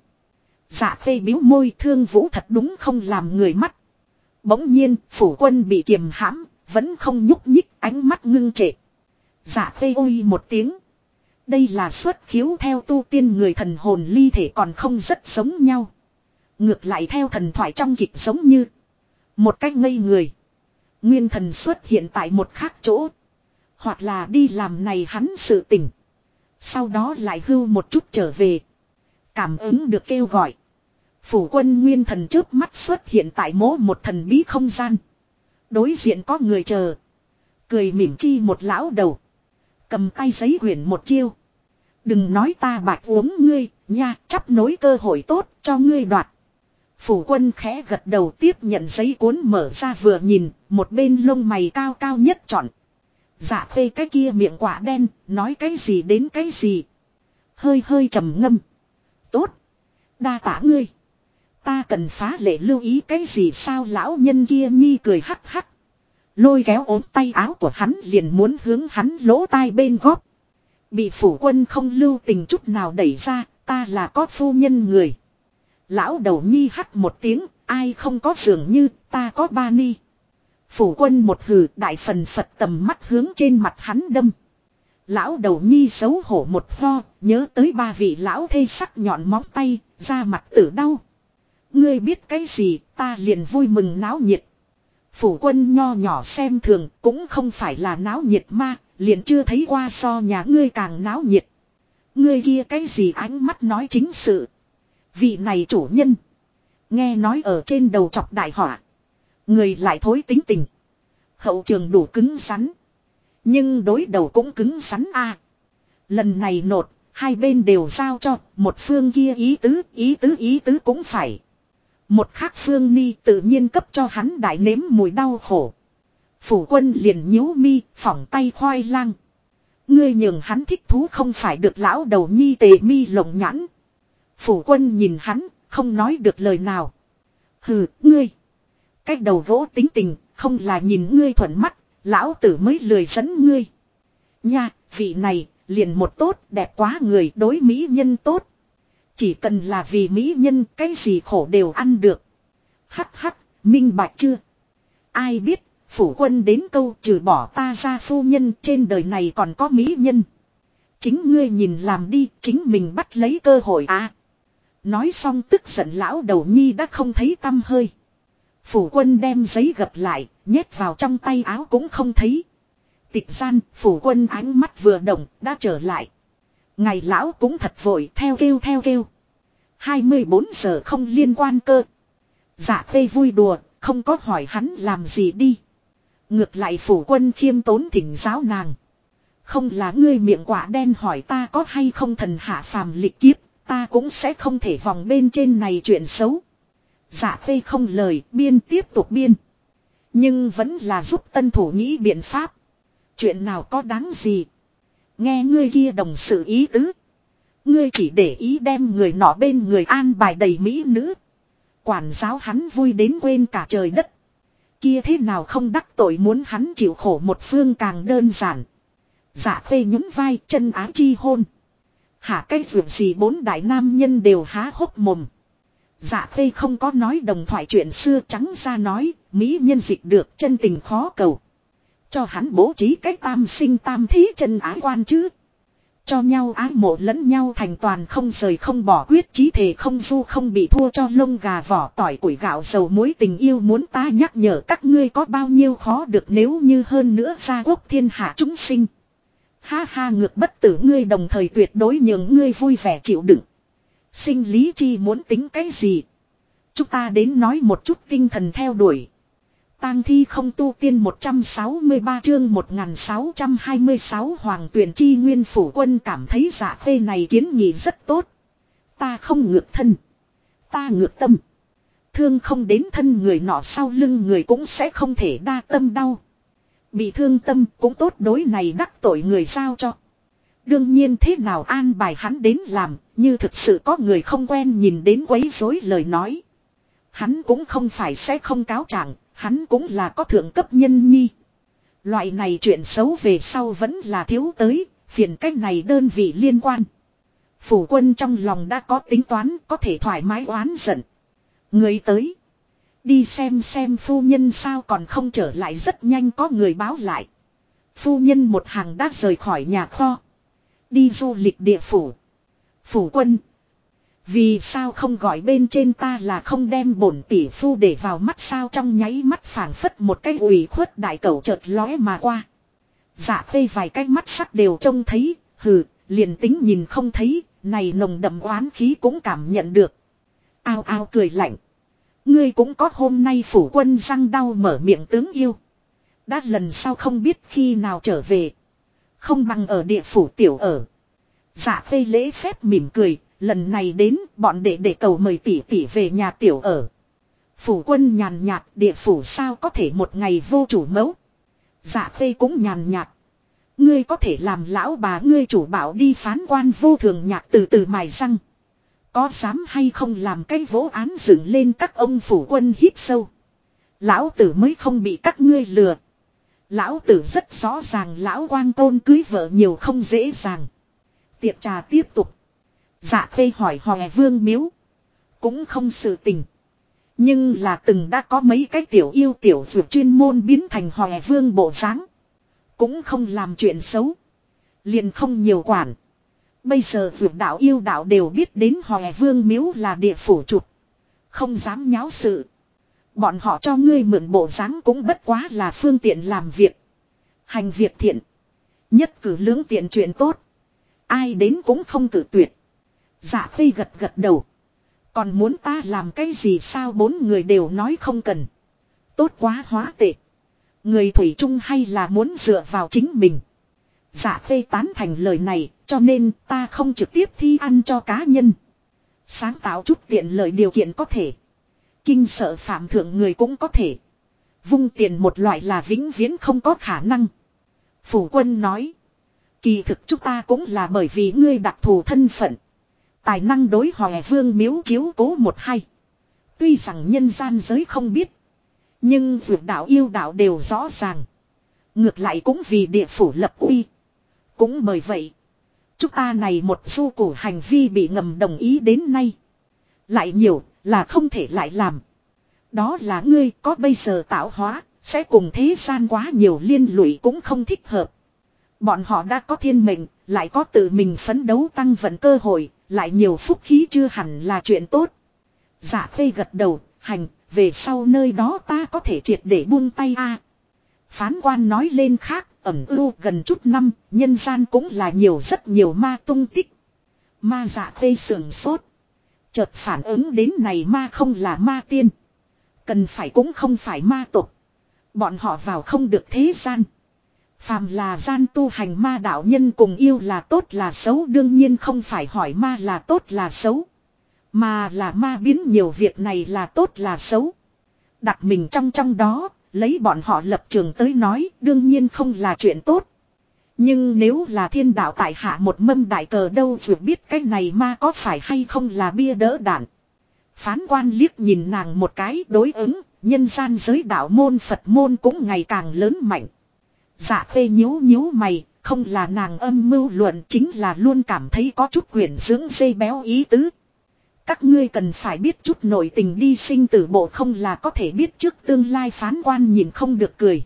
Dạ Khê biếu môi Thương Vũ thật đúng không làm người mắt. Bỗng nhiên phủ quân bị kiềm hãm. Vẫn không nhúc nhích ánh mắt ngưng trệ. Dạ Khê ôi một tiếng. Đây là xuất khiếu theo tu tiên người thần hồn ly thể còn không rất giống nhau. Ngược lại theo thần thoại trong kịch giống như. Một cách ngây người. Nguyên thần xuất hiện tại một khác chỗ. Hoặc là đi làm này hắn sự tỉnh. Sau đó lại hưu một chút trở về. Cảm ứng được kêu gọi. Phủ quân nguyên thần trước mắt xuất hiện tại một thần bí không gian. Đối diện có người chờ. Cười mỉm chi một lão đầu. Cầm tay giấy quyển một chiêu. Đừng nói ta bạch uống ngươi, nha, chắp nối cơ hội tốt cho ngươi đoạt. Phủ quân khẽ gật đầu tiếp nhận giấy cuốn mở ra vừa nhìn, một bên lông mày cao cao nhất chọn. Dạ Khê cái kia miệng quả đen, nói cái gì đến cái gì. Hơi trầm ngâm. Tốt. Đa tả ngươi. Ta cần phá lệ lưu ý cái gì sao lão nhân kia nhi cười hắc hắc. Lôi kéo ốm tay áo của hắn liền muốn hướng hắn lỗ tai bên góp. Bị phủ quân không lưu tình chút nào đẩy ra, ta là có phu nhân người. Lão đầu nhi hắt một tiếng, ai không có dường như, ta có ba ni. Phủ quân một hừ đại phần Phật tầm mắt hướng trên mặt hắn đâm. Lão đầu nhi xấu hổ một ho, nhớ tới 3 vị lão thê sắc nhọn móng tay, ra mặt tử đau. Ngươi biết cái gì, ta liền vui mừng náo nhiệt. Phủ quân nho nhỏ xem thường, cũng không phải là náo nhiệt ma, liền chưa thấy qua so nhà ngươi càng náo nhiệt. Ngươi kia cái gì ánh mắt nói chính sự. Vị này chủ nhân. Nghe nói ở trên đầu chọc đại họa. Người lại thối tính tình. Hậu trường đủ cứng rắn. Nhưng đối đầu cũng cứng rắn a. Lần này nột, 2 bên đều giao cho, một phương kia ý tứ cũng phải. Một khác phương ni tự nhiên cấp cho hắn đại nếm mùi đau khổ. Phủ quân liền nhíu mi, phỏng tay khoai lang. Ngươi nhường hắn thích thú không phải được lão đầu nhi tề mi lộng nhãn. Phủ quân nhìn hắn, không nói được lời nào. Hừ, ngươi. Cách đầu gỗ tính tình, không là nhìn ngươi thuận mắt, lão tử mới lười dẫn ngươi. Nha, vị này, liền một tốt, đẹp quá người đối mỹ nhân tốt. Chỉ cần là vì mỹ nhân, cái gì khổ đều ăn được. Hắc hắc, minh bạch chưa? Ai biết, phủ quân đến câu trừ bỏ ta ra phu nhân trên đời này còn có mỹ nhân. Chính ngươi nhìn làm đi, chính mình bắt lấy cơ hội à. Nói xong tức giận lão đầu nhi đã không thấy tăm hơi. Phủ quân đem giấy gập lại, nhét vào trong tay áo cũng không thấy. Tịch gian, phủ quân ánh mắt vừa động, đã trở lại. Ngày lão cũng thật vội, theo kêu. 24 giờ không liên quan cơ. Dạ Khê vui đùa, không có hỏi hắn làm gì đi. Ngược lại phủ quân khiêm tốn thỉnh giáo nàng. Không là ngươi miệng quả đen hỏi ta có hay không thần hạ phàm lịch kiếp, ta cũng sẽ không thể vòng bên trên này chuyện xấu. Dạ Khê không lời, biên tiếp tục biên. Nhưng vẫn là giúp tân thủ nghĩ biện pháp. Chuyện nào có đáng gì. Nghe ngươi kia đồng sự ý tứ. Ngươi chỉ để ý đem người nọ bên người an bài đầy mỹ nữ. Quản giáo hắn vui đến quên cả trời đất. Kia thế nào không đắc tội muốn hắn chịu khổ một phương càng đơn giản. Dạ Khê nhún vai chân ái chi hôn. Hả cái việc gì bốn đại nam nhân đều há hốc mồm. Dạ Khê không có nói đồng thoại chuyện xưa trắng ra nói. Mỹ nhân dịch được chân tình khó cầu. Cho hắn bố trí cách tam sinh tam thí chân ái quan chứ. Cho nhau ái mộ lẫn nhau thành toàn không rời không bỏ quyết chí thể không du không bị thua cho lông gà vỏ tỏi củi gạo dầu muối tình yêu muốn ta nhắc nhở các ngươi có bao nhiêu khó được nếu như hơn nữa gia quốc thiên hạ chúng sinh. Ha ha ngược bất tử ngươi đồng thời tuyệt đối nhường ngươi vui vẻ chịu đựng. Sinh lý chi muốn tính cái gì? Chúng ta đến nói một chút tinh thần theo đuổi. Tang thi không tu tiên 163 chương 1626 Hoàng Tuyển Chi Nguyên Phủ Quân cảm thấy Dạ Khê này kiến nghị rất tốt. Ta không ngược thân. Ta ngược tâm. Thương không đến thân người nọ sau lưng người cũng sẽ không thể đa tâm đau. Bị thương tâm cũng tốt đối này đắc tội người giao cho. Đương nhiên thế nào an bài hắn đến làm, như thực sự có người không quen nhìn đến quấy rối lời nói. Hắn cũng không phải sẽ không cáo trạng, hắn cũng là có thượng cấp nhân nhi. Loại này chuyện xấu về sau vẫn là thiếu tới, phiền cách này đơn vị liên quan. Phủ quân trong lòng đã có tính toán, có thể thoải mái oán giận. Người tới. Đi xem phu nhân sao còn không trở lại rất nhanh có người báo lại. Phu nhân một hàng đã rời khỏi nhà kho. Đi du lịch địa phủ. Phủ quân. Vì sao không gọi bên trên ta là không đem bổn tỷ phu để vào mắt sao trong nháy mắt phảng phất một cái ủy khuất đại cẩu chợt lóe mà qua. Dạ Khê vài cái mắt sắc đều trông thấy, hừ, liền tính nhìn không thấy, này nồng đậm oán khí cũng cảm nhận được. Ao ao cười lạnh. Ngươi cũng có hôm nay phủ quân răng đau mở miệng tướng yêu. Đã lần sau không biết khi nào trở về. Không bằng ở địa phủ tiểu ở. Dạ Khê lễ phép mỉm cười. Lần này đến bọn đệ cầu mời tỷ tỷ về nhà tiểu ở. Phủ quân nhàn nhạt địa phủ sao có thể một ngày vô chủ mẫu. Dạ Khê cũng nhàn nhạt. Ngươi có thể làm lão bà ngươi chủ bảo đi phán quan vô thường nhạc từ từ mài răng. Có dám hay không làm cái vỗ án dựng lên các ông phủ quân hít sâu. Lão tử mới không bị các ngươi lừa. Lão tử rất rõ ràng lão quang tôn cưới vợ nhiều không dễ dàng. Tiệc trà tiếp tục. Dạ Khê hỏi Hòe Vương miếu. Cũng không sự tình. Nhưng là từng đã có mấy cái tiểu yêu tiểu vượt chuyên môn biến thành Hòe Vương bộ dáng. Cũng không làm chuyện xấu. Liền không nhiều quản. Bây giờ vượt đạo yêu đạo đều biết đến Hòe Vương miếu là địa phủ chụp. Không dám nháo sự. Bọn họ cho ngươi mượn bộ dáng cũng bất quá là phương tiện làm việc. Hành việc thiện. Nhất cử lưỡng tiện chuyện tốt. Ai đến cũng không tự tuyệt. Dạ Khê gật gật đầu. Còn muốn ta làm cái gì sao bốn người đều nói không cần. Tốt quá hóa tệ. Người thủy chung hay là muốn dựa vào chính mình. Dạ Khê tán thành lời này cho nên ta không trực tiếp thi ăn cho cá nhân. Sáng tạo chút tiện lợi điều kiện có thể. Kinh sợ phạm thượng người cũng có thể. Vung tiền một loại là vĩnh viễn không có khả năng. Phủ quân nói. Kỳ thực chúng ta cũng là bởi vì ngươi đặc thù thân phận. Tài năng đối Hòe Vương miếu chiếu cố một hay. Tuy rằng nhân gian giới không biết. Nhưng vượt đạo yêu đạo đều rõ ràng. Ngược lại cũng vì địa phủ lập uy. Cũng bởi vậy. Chúng ta này một du củ hành vi bị ngầm đồng ý đến nay. Lại nhiều là không thể lại làm. Đó là ngươi có bây giờ tạo hóa. Sẽ cùng thế gian quá nhiều liên lụy cũng không thích hợp. Bọn họ đã có thiên mệnh. Lại có tự mình phấn đấu tăng vận cơ hội. Lại nhiều phúc khí chưa hẳn là chuyện tốt. Dạ khê gật đầu, hành, về sau nơi đó ta có thể triệt để buông tay a. Phán quan nói lên khác, ẩn ưu gần chút năm, nhân gian cũng là nhiều rất nhiều ma tung tích. Ma dạ khê sườn sốt. Chợt phản ứng đến này ma không là ma tiên. Cần phải cũng không phải ma tộc. Bọn họ vào không được thế gian. Phàm là gian tu hành ma đạo nhân cùng yêu là tốt là xấu, đương nhiên không phải hỏi ma là tốt là xấu. Mà là ma biến nhiều việc này là tốt là xấu. Đặt mình trong đó, lấy bọn họ lập trường tới nói, đương nhiên không là chuyện tốt. Nhưng nếu là thiên đạo tại hạ một mâm đại cờ đâu vừa biết cái này ma có phải hay không là bia đỡ đạn. Phán quan liếc nhìn nàng một cái, đối ứng, nhân gian giới đạo môn Phật môn cũng ngày càng lớn mạnh. Dạ khê nhíu nhíu mày, không là nàng âm mưu luận, chính là luôn cảm thấy có chút quyển dưỡng dây béo ý tứ. Các ngươi cần phải biết chút nội tình đi, sinh tử bộ không là có thể biết trước tương lai. Phán quan nhìn không được cười.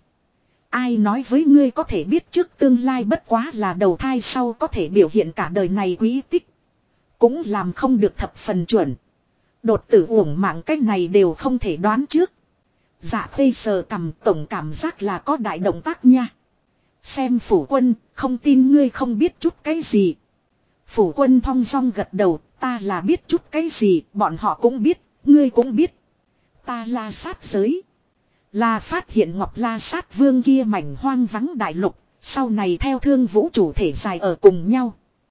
Ai nói với ngươi có thể biết trước tương lai, bất quá là đầu thai sau có thể biểu hiện cả đời này quý tích. Cũng làm không được thập phần chuẩn. Đột tử uổng mạng cách này đều không thể đoán trước. Dạ khê sờ cầm, tổng cảm giác là có đại động tác nha. Xem phủ quân, không tin ngươi không biết chút cái gì. Phủ quân thong dong gật đầu, ta là biết chút cái gì, bọn họ cũng biết, ngươi cũng biết. Ta La Sát giới. Là phát hiện Ngọc La Sát Vương kia mảnh hoang vắng đại lục, sau này theo Thương Vũ chủ thể dài ở cùng nhau.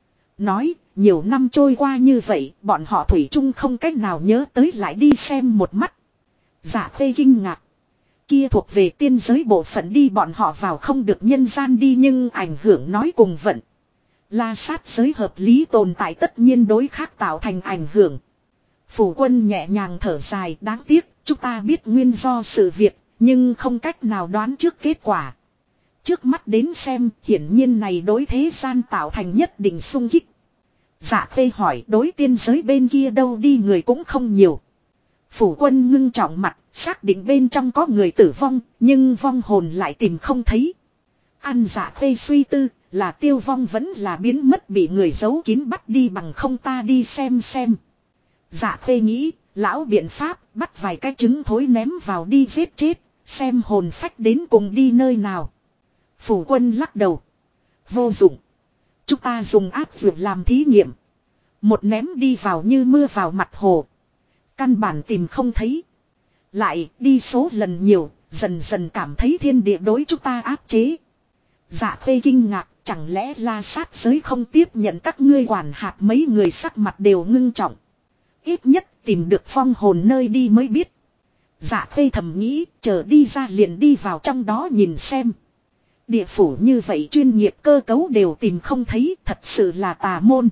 Nói, nhiều năm trôi qua như vậy, bọn họ thủy chung không cách nào nhớ tới lại đi xem một mắt. Dạ khê kinh ngạc. Kia thuộc về tiên giới bộ phận đi, bọn họ vào không được nhân gian đi, nhưng ảnh hưởng nói cùng vận. La Sát giới hợp lý tồn tại tất nhiên đối khác tạo thành ảnh hưởng. Phủ quân nhẹ nhàng thở dài, đáng tiếc, chúng ta biết nguyên do sự việc, nhưng không cách nào đoán trước kết quả. Trước mắt đến xem, hiển nhiên này đối thế gian tạo thành nhất định xung kích. Dạ khê hỏi, đối tiên giới bên kia đâu đi, người cũng không nhiều. Phủ quân ngưng trọng mặt, xác định bên trong có người tử vong, nhưng vong hồn lại tìm không thấy. Ăn dạ khê suy tư, là tiêu vong vẫn là biến mất bị người giấu kín bắt đi, bằng không ta đi xem. Dạ khê nghĩ, lão biện pháp, bắt vài cái trứng thối ném vào đi giết chết, xem hồn phách đến cùng đi nơi nào. Phủ quân lắc đầu. Vô dụng. Chúng ta dùng áp dược làm thí nghiệm. Một ném đi vào như mưa vào mặt hồ. Căn bản tìm không thấy. Lại đi số lần nhiều, dần dần cảm thấy thiên địa đối chúng ta áp chế. Dạ khê kinh ngạc, chẳng lẽ La Sát giới không tiếp nhận các ngươi quản hạt, mấy người sắc mặt đều ngưng trọng. Ít nhất tìm được phong hồn nơi đi mới biết. Dạ khê thầm nghĩ, chờ đi ra liền đi vào trong đó nhìn xem. Địa phủ như vậy chuyên nghiệp cơ cấu đều tìm không thấy, thật sự là tà môn.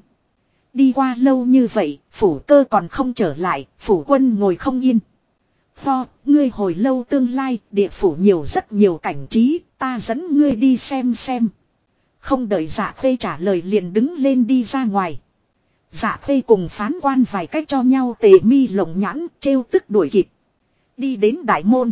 Đi qua lâu như vậy, phủ cơ còn không trở lại, phủ quân ngồi không yên. Tho, ngươi hồi lâu tương lai, địa phủ nhiều rất nhiều cảnh trí, ta dẫn ngươi đi xem. Không đợi dạ khê trả lời liền đứng lên đi ra ngoài. Dạ khê cùng phán quan vài cách cho nhau tề mi lộng nhãn, trêu tức đuổi kịp. Đi đến đại môn.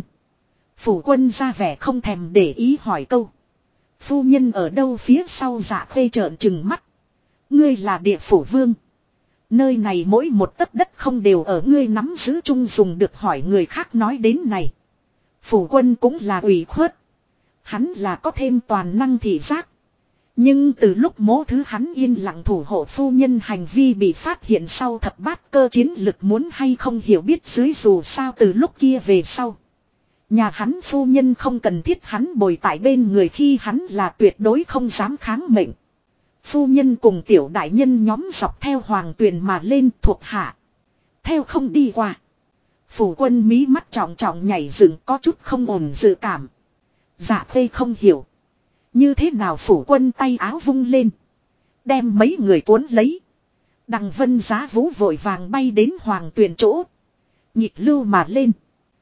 Phủ quân ra vẻ không thèm để ý hỏi câu. Phu nhân ở đâu, phía sau dạ khê trợn trừng mắt. Ngươi là địa phủ vương. Nơi này mỗi một tấc đất không đều ở ngươi nắm giữ chung dùng được, hỏi người khác nói đến này. Phủ quân cũng là ủy khuất. Hắn là có thêm toàn năng thị giác. Nhưng từ lúc mố thứ hắn yên lặng thủ hộ phu nhân hành vi bị phát hiện sau, thập bát cơ chiến lực muốn hay không hiểu biết dưới, dù sao từ lúc kia về sau. Nhà hắn phu nhân không cần thiết hắn bồi tại bên người, khi hắn là tuyệt đối không dám kháng mệnh. Phu nhân cùng tiểu đại nhân nhóm dọc theo hoàng tuyền mà lên, thuộc hạ theo không đi qua. Phủ quân mí mắt trọng trọng nhảy dựng, có chút không ổn dự cảm. Dạ khê không hiểu. Như thế nào phủ quân tay áo vung lên. Đem mấy người cuốn lấy. Đằng vân giá vũ vội vàng bay đến hoàng tuyền chỗ. Nhịp lưu mà lên.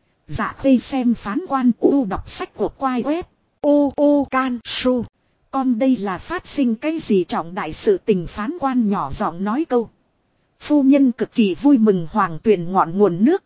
Dạ khê xem phán quan u đọc sách của quai web. U can su. Con đây là phát sinh cái gì trọng đại sự tình, phán quan nhỏ giọng nói câu. Phu nhân cực kỳ vui mừng hoàng tuyền ngọn nguồn nước.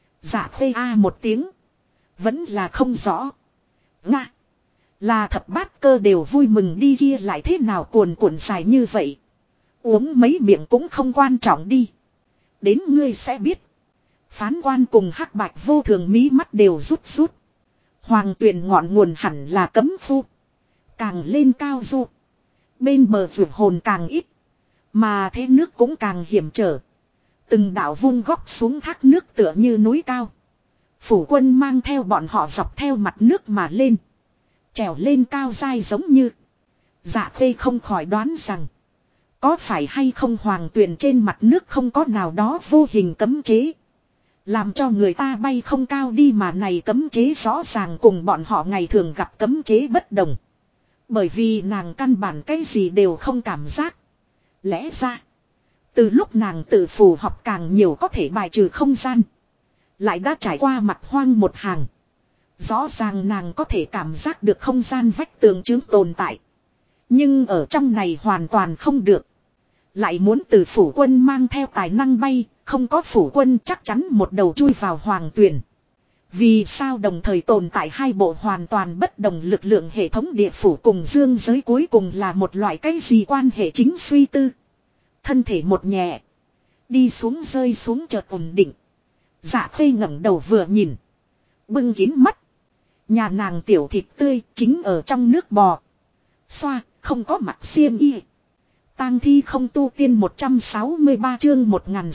Dạ khê a một tiếng. Vẫn là không rõ. Nga. Là thập bát cơ đều vui mừng đi, kia lại thế nào cuồn cuộn dài như vậy. Uống mấy miệng cũng không quan trọng đi. Đến ngươi sẽ biết. Phán quan cùng hắc bạch vô thường mí mắt đều rút rút. Hoàng Tuyền ngọn nguồn hẳn là cấm phu. Càng lên cao du. Bên bờ vượt hồn càng ít. Mà thế nước cũng càng hiểm trở. Từng đạo vung góc xuống thác nước tựa như núi cao. Phủ quân mang theo bọn họ dọc theo mặt nước mà lên. Trèo lên cao dai giống như. Dạ Khê không khỏi đoán rằng. Có phải hay không Hoàng Tuyền trên mặt nước không có nào đó vô hình cấm chế. Làm cho người ta bay không cao đi mà này cấm chế rõ ràng cùng bọn họ ngày thường gặp cấm chế bất đồng. Bởi vì nàng căn bản cái gì đều không cảm giác. Lẽ ra. Từ lúc nàng tự phù học càng nhiều có thể bài trừ không gian. Lại đã trải qua mặt hoang một hàng. Rõ ràng nàng có thể cảm giác được không gian vách tường chứng tồn tại. Nhưng ở trong này hoàn toàn không được. Lại muốn từ phủ quân mang theo tài năng bay. Không có phủ quân chắc chắn một đầu chui vào Hoàng Tuyền. Vì sao đồng thời tồn tại hai bộ hoàn toàn bất đồng lực lượng hệ thống địa phủ cùng dương giới cuối cùng là một loại cái gì quan hệ chính suy tư. Thân thể một nhẹ. Đi xuống rơi xuống chợt ổn định. Dạ Khê ngẩng đầu vừa nhìn. Bưng kín mắt. Nhà nàng tiểu thịt tươi chính ở trong nước bò. Xoa không có mặc xiêm y. Tang thi không tu tiên 163 chương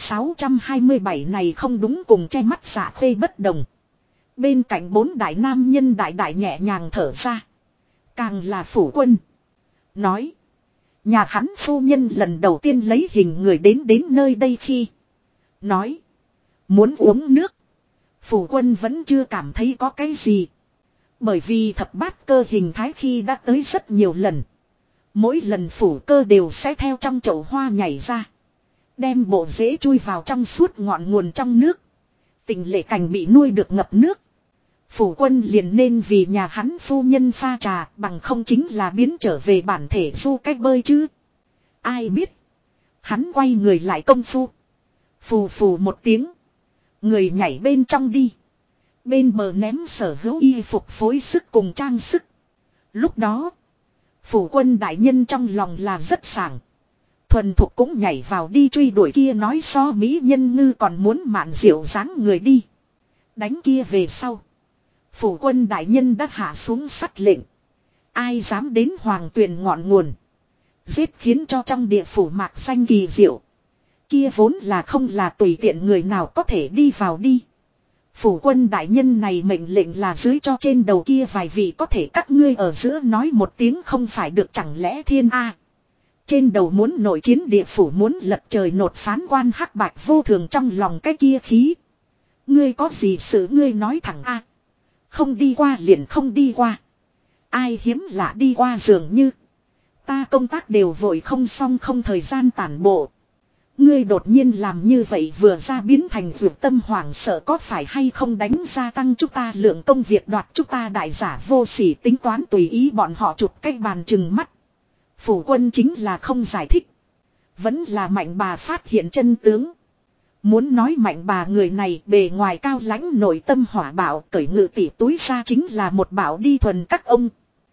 1627 này không đúng cùng che mắt Dạ Khê bất đồng. Bên cạnh bốn đại nam nhân đại đại nhẹ nhàng thở ra. Càng là phủ quân. Nói. Nhà hắn phu nhân lần đầu tiên lấy hình người đến nơi đây khi. Nói. Muốn uống nước. Phủ quân vẫn chưa cảm thấy có cái gì. Bởi vì thập bát cơ hình thái khi đã tới rất nhiều lần. Mỗi lần phủ cơ đều sẽ theo trong chậu hoa nhảy ra. Đem bộ rễ chui vào trong suốt ngọn nguồn trong nước. Tình lệ cảnh bị nuôi được ngập nước. Phủ quân liền nên vì nhà hắn phu nhân pha trà bằng không chính là biến trở về bản thể du cách bơi chứ. Ai biết. Hắn quay người lại công phu. Phù phù một tiếng. Người nhảy bên trong đi. Bên bờ ném sở hữu y phục phối sức cùng trang sức. Lúc đó. Phủ quân đại nhân trong lòng là rất sảng. Thuần thục cũng nhảy vào đi truy đuổi kia nói so mỹ nhân ngư còn muốn mạn diệu dáng người đi. Đánh kia về sau. Phủ quân đại nhân đã hạ xuống sắt lệnh. Ai dám đến Hoàng Tuyền ngọn nguồn. Giết khiến cho trong địa phủ mạc xanh kỳ diệu. Kia vốn là không là tùy tiện người nào có thể đi vào đi. Phủ quân đại nhân này mệnh lệnh là dưới cho trên đầu kia vài vị có thể các ngươi ở giữa nói một tiếng không phải được chẳng lẽ thiên A. Trên đầu muốn nội chiến địa phủ muốn lật trời nột phán quan hắc bạch vô thường trong lòng cái kia khí. Ngươi có gì sự ngươi nói thẳng A. Không đi qua liền không đi qua. Ai hiếm lạ đi qua dường như. Ta công tác đều vội không xong không thời gian tản bộ. Ngươi đột nhiên làm như vậy vừa ra biến thành vượt tâm hoảng sợ có phải hay không đánh gia tăng chúng ta lượng công việc đoạt chúng ta đại giả vô sỉ tính toán tùy ý bọn họ chụp cái bàn chừng mắt. Phủ quân chính là không giải thích. Vẫn là mạnh bà phát hiện chân tướng. Muốn nói mạnh bà người này bề ngoài cao lãnh nội tâm hỏa bạo cởi ngự tỉ túi ra chính là một bảo đi thuần các ông.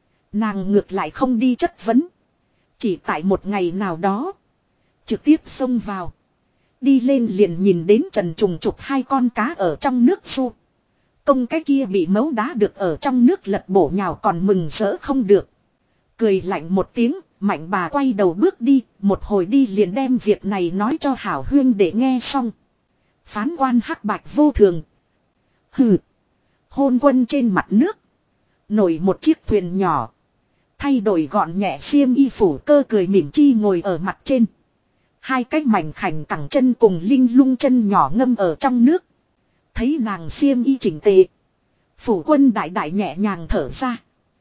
Nàng ngược lại không đi chất vấn. Chỉ tại một ngày nào đó. Trực tiếp xông vào. Đi lên liền nhìn đến Trần Trùng chụp hai con cá ở trong nước su. Công cái kia bị mấu đá được ở trong nước lật bổ nhào còn mừng rỡ không được. Cười lạnh một tiếng, mạnh bà quay đầu bước đi, một hồi đi liền đem việc này nói cho Hảo Huyên để nghe xong. Phán quan hắc bạch vô thường. Hừ. Hôn quân trên mặt nước. Nổi một chiếc thuyền nhỏ. Thay đổi gọn nhẹ xiêm y phủ cơ cười mỉm chi ngồi ở mặt trên. Hai cái mảnh khảnh cẳng chân cùng linh lung chân nhỏ ngâm ở trong nước. Thấy nàng xiêm y chỉnh tề. Phủ quân đại đại nhẹ nhàng thở ra.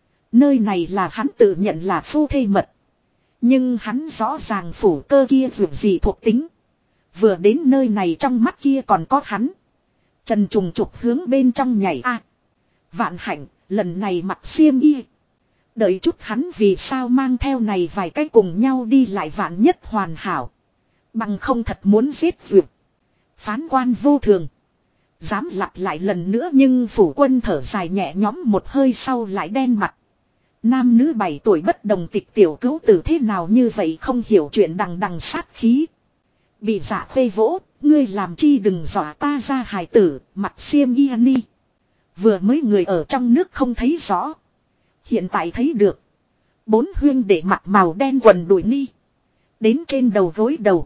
Nơi này là hắn tự nhận là phu thê mật. Nhưng hắn rõ ràng phủ cơ kia vượt gì thuộc tính. Vừa đến nơi này trong mắt kia còn có hắn. Trần Trùng trục hướng bên trong nhảy a. Vạn hạnh, lần này mặc xiêm y. Đợi chút hắn vì sao mang theo này vài cái cùng nhau đi lại vạn nhất hoàn hảo. Bằng không thật muốn giết vượt. Phán quan vô thường. Dám lặp lại lần nữa nhưng phủ quân thở dài nhẹ nhõm một hơi sau lại đen mặt. Nam nữ 7 tuổi bất đồng tịch tiểu cứu tử thế nào như vậy không hiểu chuyện đằng đằng sát khí. Bị Dạ Khê vỗ, ngươi làm chi đừng dọa ta ra hài tử, mặt xiêm y ni. Vừa mới người ở trong nước không thấy rõ. Hiện tại thấy được. 4 huyên để mặt màu đen quần đùi ni. Đến trên đầu gối đầu.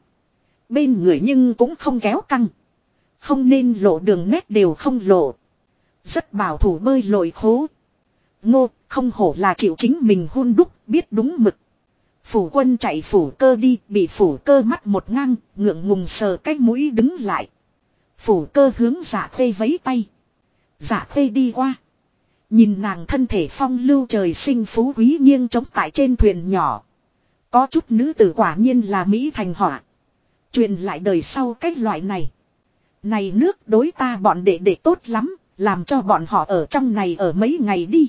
Bên người nhưng cũng không kéo căng. Không nên lộ đường nét đều không lộ. Rất bảo thủ bơi lội khố. Ngô, không hổ là chịu chính mình hun đúc, biết đúng mực. Phủ quân chạy phủ cơ đi, bị phủ cơ mắt một ngang, ngượng ngùng sờ cái mũi đứng lại. Phủ cơ hướng Dạ Khê vẫy tay. Dạ Khê đi qua. Nhìn nàng thân thể phong lưu trời sinh phú quý nghiêng trống tại trên thuyền nhỏ. Có chút nữ tử quả nhiên là Mỹ thành họa. Truyền lại đời sau cách loại này. Này nước đối ta bọn đệ tốt lắm, làm cho bọn họ ở trong này ở mấy ngày đi.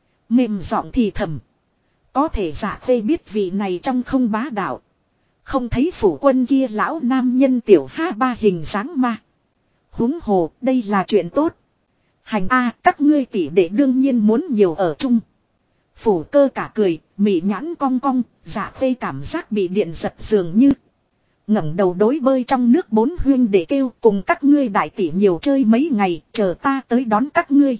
Mềm giọng thì thầm. Có thể Dạ Khê biết vị này trong không bá đạo. Không thấy phủ quân kia lão nam nhân tiểu ha ba hình dáng ma. Huống hồ đây là chuyện tốt. Hành a các ngươi tỷ đệ đương nhiên muốn nhiều ở chung. Phủ cơ cả cười, mị nhãn cong cong, Dạ Khê cảm giác bị điện giật dường như. Ngẩng đầu đối bơi trong nước 4 huyên để kêu cùng các ngươi đại tỷ nhiều chơi mấy ngày, chờ ta tới đón các ngươi.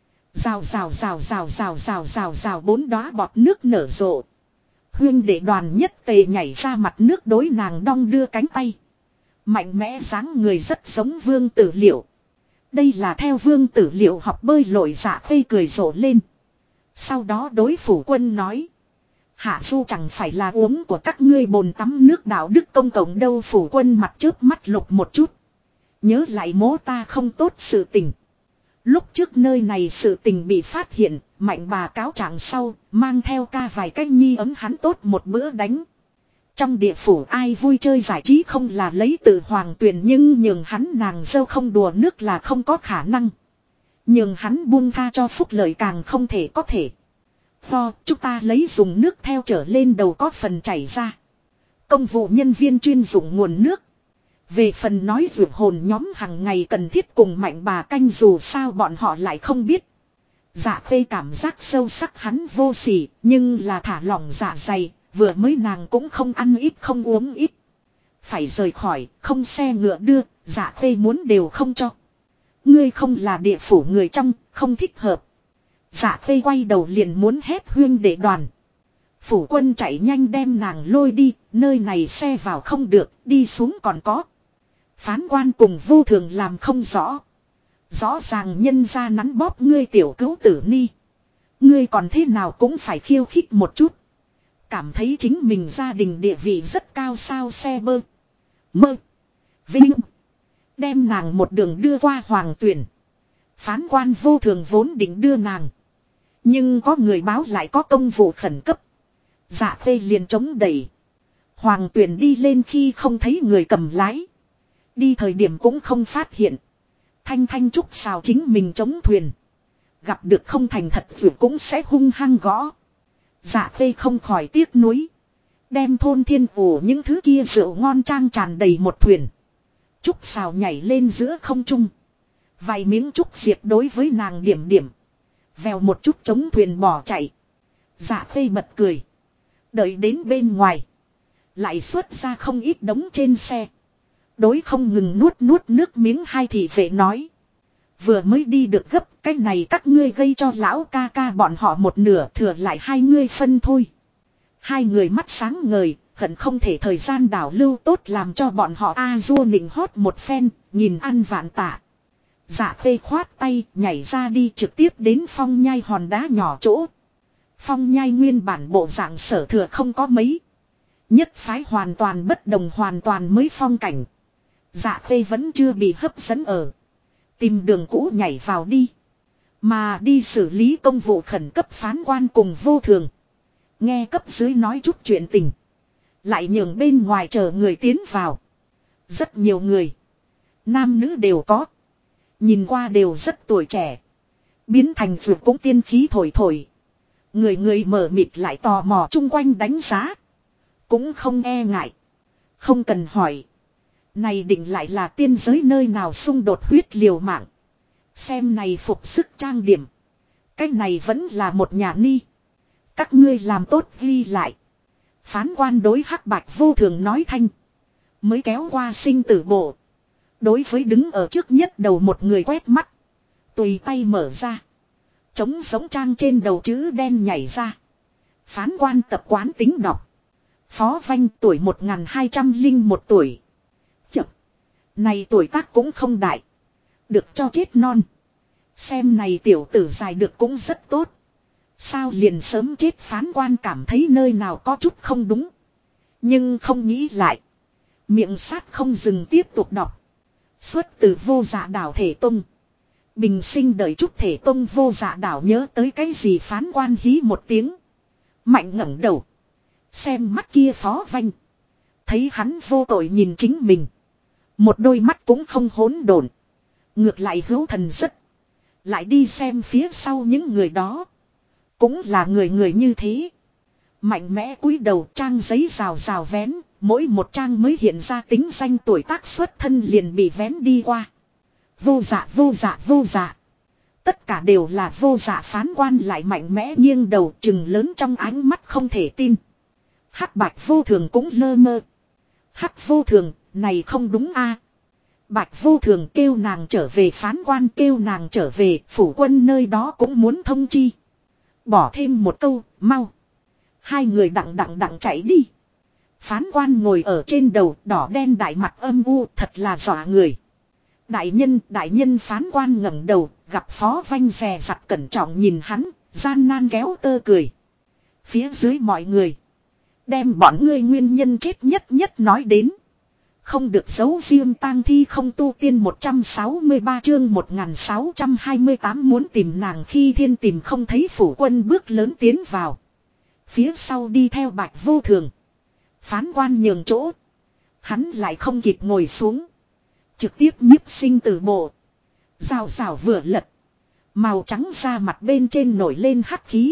Rào rào rào rào rào rào rào rào 4 đóa bọt nước nở rộ. Huyên để đoàn nhất tề nhảy ra mặt nước đối nàng đong đưa cánh tay. Mạnh mẽ dáng người rất giống Vương Tử Liệu. Đây là theo Vương Tử Liệu học bơi lội. Dạ Khê cười rộ lên. Sau đó đối phủ quân nói. Hạ du chẳng phải là uống của các ngươi bồn tắm nước đạo đức công cộng đâu. Phủ quân mặt chớp mắt lục một chút. Nhớ lại mố ta không tốt sự tình. Lúc trước nơi này sự tình bị phát hiện, mạnh bà cáo trạng sau, mang theo ca vài cái nhi ấm hắn tốt một bữa đánh. Trong địa phủ ai vui chơi giải trí không là lấy từ hoàng tuyển nhưng nhường hắn nàng dâu không đùa nước là không có khả năng. Nhường hắn buông tha cho phúc lợi càng không thể có thể. Chúng ta lấy dùng nước theo trở lên đầu có phần chảy ra. Công vụ nhân viên chuyên dụng nguồn nước. Về phần nói vượt hồn nhóm hàng ngày cần thiết cùng mạnh bà canh dù sao bọn họ lại không biết. Dạ Khê cảm giác sâu sắc hắn vô sỉ, nhưng là thả lỏng dạ dày, vừa mới nàng cũng không ăn ít không uống ít. Phải rời khỏi, không xe ngựa đưa, Dạ Khê muốn đều không cho. Ngươi không là địa phủ người trong, không thích hợp. Dạ Khê quay đầu liền muốn hét huyên để đoàn. Phủ quân chạy nhanh đem nàng lôi đi, nơi này xe vào không được, đi xuống còn có. Phán quan cùng vô thường làm không rõ. Rõ ràng nhân ra nắn bóp ngươi tiểu cứu tử ni. Ngươi còn thế nào cũng phải khiêu khích một chút. Cảm thấy chính mình gia đình địa vị rất cao sao xe bơ. Mơ. Vinh. Đem nàng một đường đưa qua hoàng tuyển. Phán quan vô thường vốn định đưa nàng. Nhưng có người báo lại có công vụ khẩn cấp. Dạ Khê liền chống đẩy. Hoàng tuyển đi lên khi không thấy người cầm lái. Đi thời điểm cũng không phát hiện. Thanh Thanh Trúc xào chính mình chống thuyền. Gặp được không thành thật vượt cũng sẽ hung hăng gõ. Dạ Khê không khỏi tiếc nuối. Đem thôn thiên ủ những thứ kia rượu ngon trang tràn đầy một thuyền. Trúc xào nhảy lên giữa không trung. Vài miếng trúc diệp đối với nàng điểm điểm. Vèo một chút chống thuyền bỏ chạy. Dạ Khê bật cười. Đợi đến bên ngoài. Lại xuất ra không ít đống trên xe. Đối không ngừng nuốt nước miếng hai thị vệ nói. Vừa mới đi được gấp, cái này các ngươi gây cho lão ca ca bọn họ một nửa, thừa lại hai ngươi phân thôi. Hai người mắt sáng ngời, hận không thể thời gian đảo lưu tốt làm cho bọn họ A-dua nịnh hót một phen, nhìn ăn vạn tạ. Dạ Khê khoát tay, nhảy ra đi trực tiếp đến phong nhai hòn đá nhỏ chỗ. Phong nhai nguyên bản bộ dạng sở thừa không có mấy. Nhất phái hoàn toàn bất đồng hoàn toàn mới phong cảnh. Dạ Khê vẫn chưa bị hấp dẫn ở. Tìm đường cũ nhảy vào đi. Mà đi xử lý công vụ khẩn cấp phán quan cùng vô thường. Nghe cấp dưới nói chút chuyện tình. Lại nhường bên ngoài chờ người tiến vào. Rất nhiều người. Nam nữ đều có. Nhìn qua đều rất tuổi trẻ. Biến thành vượt cũng tiên khí thổi thổi. Người người mở mịt lại tò mò chung quanh đánh giá. Cũng không e ngại. Không cần hỏi. Này định lại là tiên giới nơi nào xung đột huyết liều mạng. Xem này phục sức trang điểm. Cái này vẫn là một nhà ni. Các ngươi làm tốt ghi lại. Phán quan đối Hắc Bạch Vô Thường nói thanh. Mới kéo qua sinh tử bộ. Đối với đứng ở trước nhất đầu một người quét mắt. Tùy tay mở ra. Trống giống trang trên đầu chữ đen nhảy ra. Phán quan tập quán tính đọc. Phó Vanh tuổi 1201 tuổi. Chật. Này tuổi tác cũng không đại. Được cho chết non. Xem này tiểu tử dài được cũng rất tốt. Sao liền sớm chết, phán quan cảm thấy nơi nào có chút không đúng. Nhưng không nghĩ lại. Miệng sát không dừng tiếp tục đọc. Xuất từ Vô Dạ Đảo Thể Tông. Bình sinh đợi chút Thể Tông Vô Dạ Đảo nhớ tới cái gì, phán quan hí một tiếng. Mạnh ngẩng đầu. Xem mắt kia Phó Vanh. Thấy hắn vô tội nhìn chính mình. Một đôi mắt cũng không hỗn độn. Ngược lại hữu thần rất. Lại đi xem phía sau những người đó. Cũng là người người như thế. Mạnh mẽ cúi đầu, trang giấy rào rào vén. Mỗi một trang mới hiện ra tính danh tuổi tác xuất thân liền bị vén đi qua. Vô dạ vô dạ vô dạ. Tất cả đều là vô dạ, phán quan lại mạnh mẽ nghiêng đầu, trừng lớn trong ánh mắt không thể tin. Hắc Bạch Vô Thường cũng lơ mơ. Hắc Vô Thường, này không đúng a. Bạch Vô Thường kêu nàng trở về, phán quan kêu nàng trở về, phủ quân nơi đó cũng muốn thông chi. Bỏ thêm một câu, mau. Hai người đặng chạy đi. Phán quan ngồi ở trên đầu, đỏ đen đại mặt âm u, thật là dọa người. Đại nhân, phán quan ngẩng đầu, gặp Phó Vanh dè dặt cẩn trọng nhìn hắn, gian nan kéo tơ cười. Phía dưới mọi người. Đem bọn ngươi nguyên nhân chết nhất nói đến. Không được giấu riêng, tang thi không tu tiên 163 chương 1628 muốn tìm nàng khi thiên tìm không thấy, phủ quân bước lớn tiến vào. Phía sau đi theo Bạch Vô Thường. Phán quan nhường chỗ. Hắn lại không kịp ngồi xuống. Trực tiếp nhiếp sinh tử bộ. Rào vừa lật. Màu trắng da mặt bên trên nổi lên hắc khí.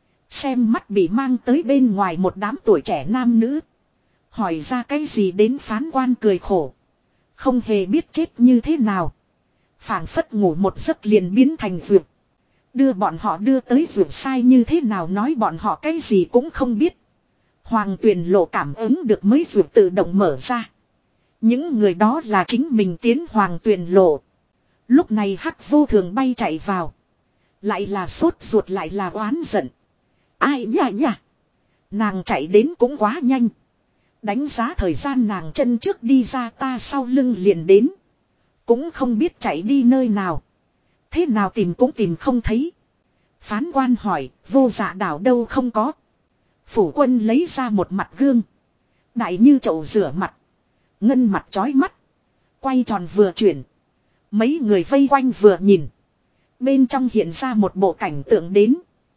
Xem mắt bị mang tới bên ngoài một đám tuổi trẻ nam nữ. Hỏi ra cái gì đến, phán quan cười khổ. Không hề biết chết như thế nào. Phảng phất ngủ một giấc liền biến thành vượt. Đưa bọn họ đưa tới vượt sai như thế nào, nói bọn họ cái gì cũng không biết. Hoàng Tuyền Lộ cảm ứng được mới vượt tự động mở ra. Những người đó là chính mình tiến Hoàng Tuyền Lộ. Lúc này Hắc Vô Thường bay chạy vào. Lại là sốt ruột lại là oán giận. Ai nhả. Nàng chạy đến cũng quá nhanh. Đánh giá thời gian nàng chân trước đi ra, ta sau lưng liền đến. Cũng không biết chạy đi nơi nào. Thế nào tìm cũng tìm không thấy. Phán quan hỏi, Vô Dạ Đảo đâu không có. Phủ quân lấy ra một mặt gương. Đại như chậu rửa mặt. Ngân mặt chói mắt. Quay tròn vừa chuyển. Mấy người vây quanh vừa nhìn. Bên trong hiện ra một bộ cảnh tượng đến.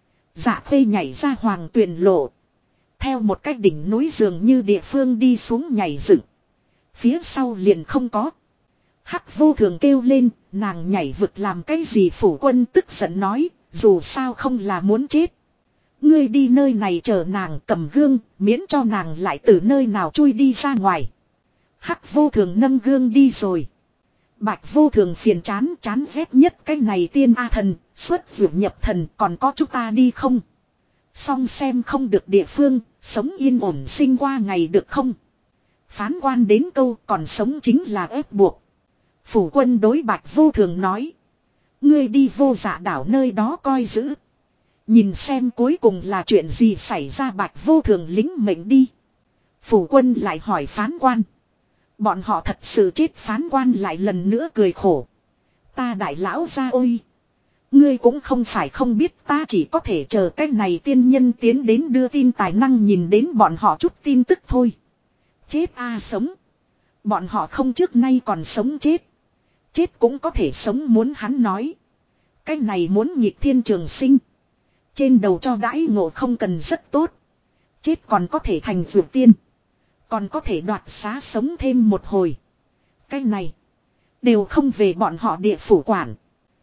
Dạ Khê nhảy ra Hoàng Tuyền Lộ. Theo một cái đỉnh núi dường như địa phương đi xuống nhảy dựng. Phía sau liền không có. Hắc Vô Thường kêu lên, nàng nhảy vực làm cái gì, phủ quân tức giận nói, dù sao không là muốn chết. Ngươi đi nơi này chờ nàng, cầm gương, miễn cho nàng lại từ nơi nào chui đi ra ngoài. Hắc Vô Thường nâng gương đi rồi. Bạch Vô Thường phiền chán ghét nhất cái này tiên A thần, xuất vượt nhập thần, còn có chúng ta đi không? Xong xem không được địa phương, sống yên ổn sinh qua ngày được không? Phán quan đến câu còn sống chính là ép buộc. Phủ quân đối Bạch Vô Thường nói. Ngươi đi Vô Dạ Đảo nơi đó coi giữ. Nhìn xem cuối cùng là chuyện gì xảy ra. Bạch Vô Thường lính mệnh đi. Phủ quân lại hỏi phán quan. Bọn họ thật sự chết, phán quan lại lần nữa cười khổ. Ta đại lão gia ôi. Ngươi cũng không phải không biết, ta chỉ có thể chờ cái này tiên nhân tiến đến đưa tin, tài năng nhìn đến bọn họ chút tin tức thôi. Chết a sống. Bọn họ không trước nay còn sống chết. Chết cũng có thể sống, muốn hắn nói. Cái này muốn nghịch thiên trường sinh. Trên đầu cho đãi ngộ không cần rất tốt. Chết còn có thể thành vượt tiên. Còn có thể đoạt xá sống thêm một hồi. Cái này. Đều không về bọn họ địa phủ quản.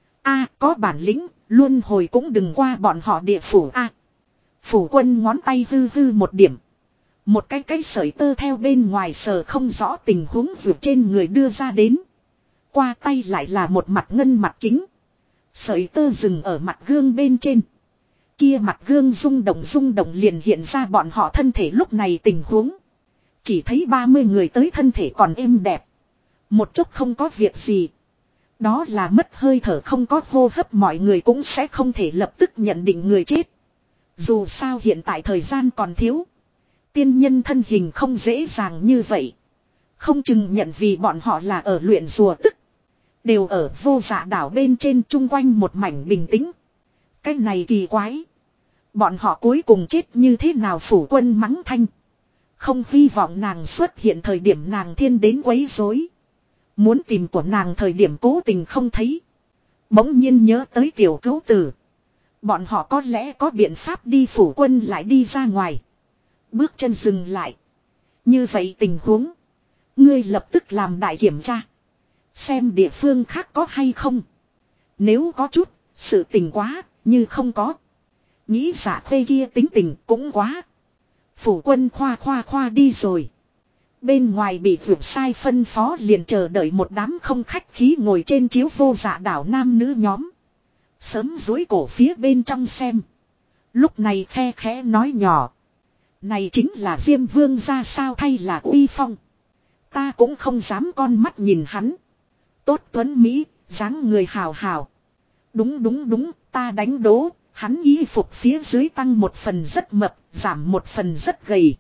A có bản lĩnh. Luôn hồi cũng đừng qua bọn họ địa phủ A. Phủ quân ngón tay hư một điểm. Một cái sợi tơ theo bên ngoài sờ không rõ tình huống vượt trên người đưa ra đến. Qua tay lại là một mặt ngân mặt kính. Sợi tơ dừng ở mặt gương bên trên. Kia mặt gương rung động liền hiện ra bọn họ thân thể lúc này tình huống. Chỉ thấy 30 người tới thân thể còn êm đẹp. Một chút không có việc gì. Đó là mất hơi thở không có hô hấp mọi người cũng sẽ không thể lập tức nhận định người chết. Dù sao hiện tại thời gian còn thiếu. Tiên nhân thân hình không dễ dàng như vậy. Không chừng nhận vì bọn họ là ở luyện rùa tức. Đều ở vô dạ đảo bên trên chung quanh một mảnh bình tĩnh. Cái này kỳ quái. Bọn họ cuối cùng chết như thế nào phủ quân mắng thanh. Không hy vọng nàng xuất hiện thời điểm nàng thiên đến quấy rối. Muốn tìm của nàng thời điểm cố tình không thấy. Bỗng nhiên nhớ tới tiểu cứu tử. Bọn họ có lẽ có biện pháp đi phủ quân lại đi ra ngoài. Bước chân dừng lại. Như vậy tình huống. Ngươi lập tức làm đại kiểm tra. Xem địa phương khác có hay không. Nếu có chút, sự tình quá, như không có. Nghĩ giả thuê kia tính tình cũng quá. Phủ quân khoa đi rồi. Bên ngoài bị vượt sai phân phó liền chờ đợi một đám không khách khí ngồi trên chiếu vô dạ đảo nam nữ nhóm. Sớm dối cổ phía bên trong xem. Lúc này khe khẽ nói nhỏ. Này chính là Diêm Vương ra sao thay là uy phong. Ta cũng không dám con mắt nhìn hắn. Tốt tuấn Mỹ, dáng người hào hào. Đúng, ta đánh đố. Hắn y phục phía dưới tăng một phần rất mập, giảm một phần rất gầy.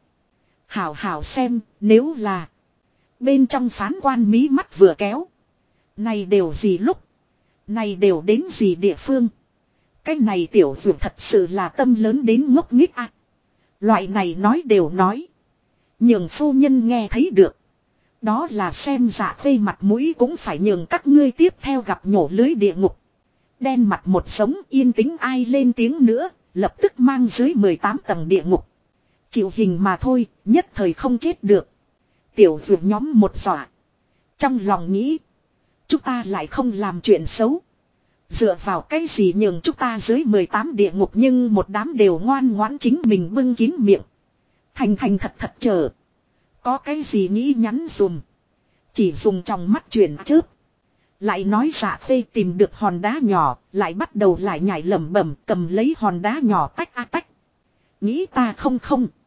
Hảo xem, nếu là. Bên trong phán quan mí mắt vừa kéo. Này đều gì lúc. Này đều đến gì địa phương. Cái này tiểu dược thật sự là tâm lớn đến ngốc nghếch à. Loại này nói đều nói. Nhường phu nhân nghe thấy được. Đó là xem dạ thuê mặt mũi cũng phải nhường các ngươi tiếp theo gặp nhổ lưới địa ngục. Đen mặt một sống yên tĩnh ai lên tiếng nữa, lập tức mang dưới 18 tầng địa ngục. Chịu hình mà thôi, nhất thời không chết được. Tiểu dược nhóm một dọa. Trong lòng nghĩ, chúng ta lại không làm chuyện xấu. Dựa vào cái gì nhường chúng ta dưới 18 địa ngục nhưng một đám đều ngoan ngoãn chính mình bưng kín miệng. Thành thật chờ. Có cái gì nghĩ nhắn dùm. Chỉ dùng trong mắt chuyển chớp. Lại nói dạ phê tìm được hòn đá nhỏ, lại bắt đầu lại nhảy lẩm bẩm cầm lấy hòn đá nhỏ tách a tách. Nghĩ ta không.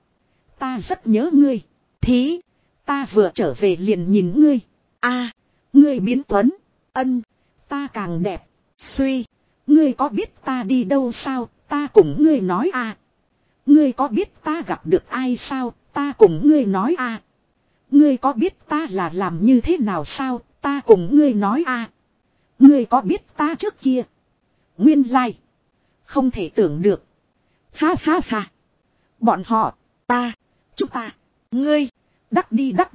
Ta rất nhớ ngươi. Thí, ta vừa trở về liền nhìn ngươi. A, ngươi biến tuấn. Ân, ta càng đẹp. Suy, ngươi có biết ta đi đâu sao, ta cùng ngươi nói a. Ngươi có biết ta gặp được ai sao, ta cùng ngươi nói a. Ngươi có biết ta là làm như thế nào sao, ta cùng ngươi nói a. Ngươi có biết ta trước kia. Nguyên lai. Không thể tưởng được. Ha. Bọn họ, ta, chúng ta, ngươi. Đắc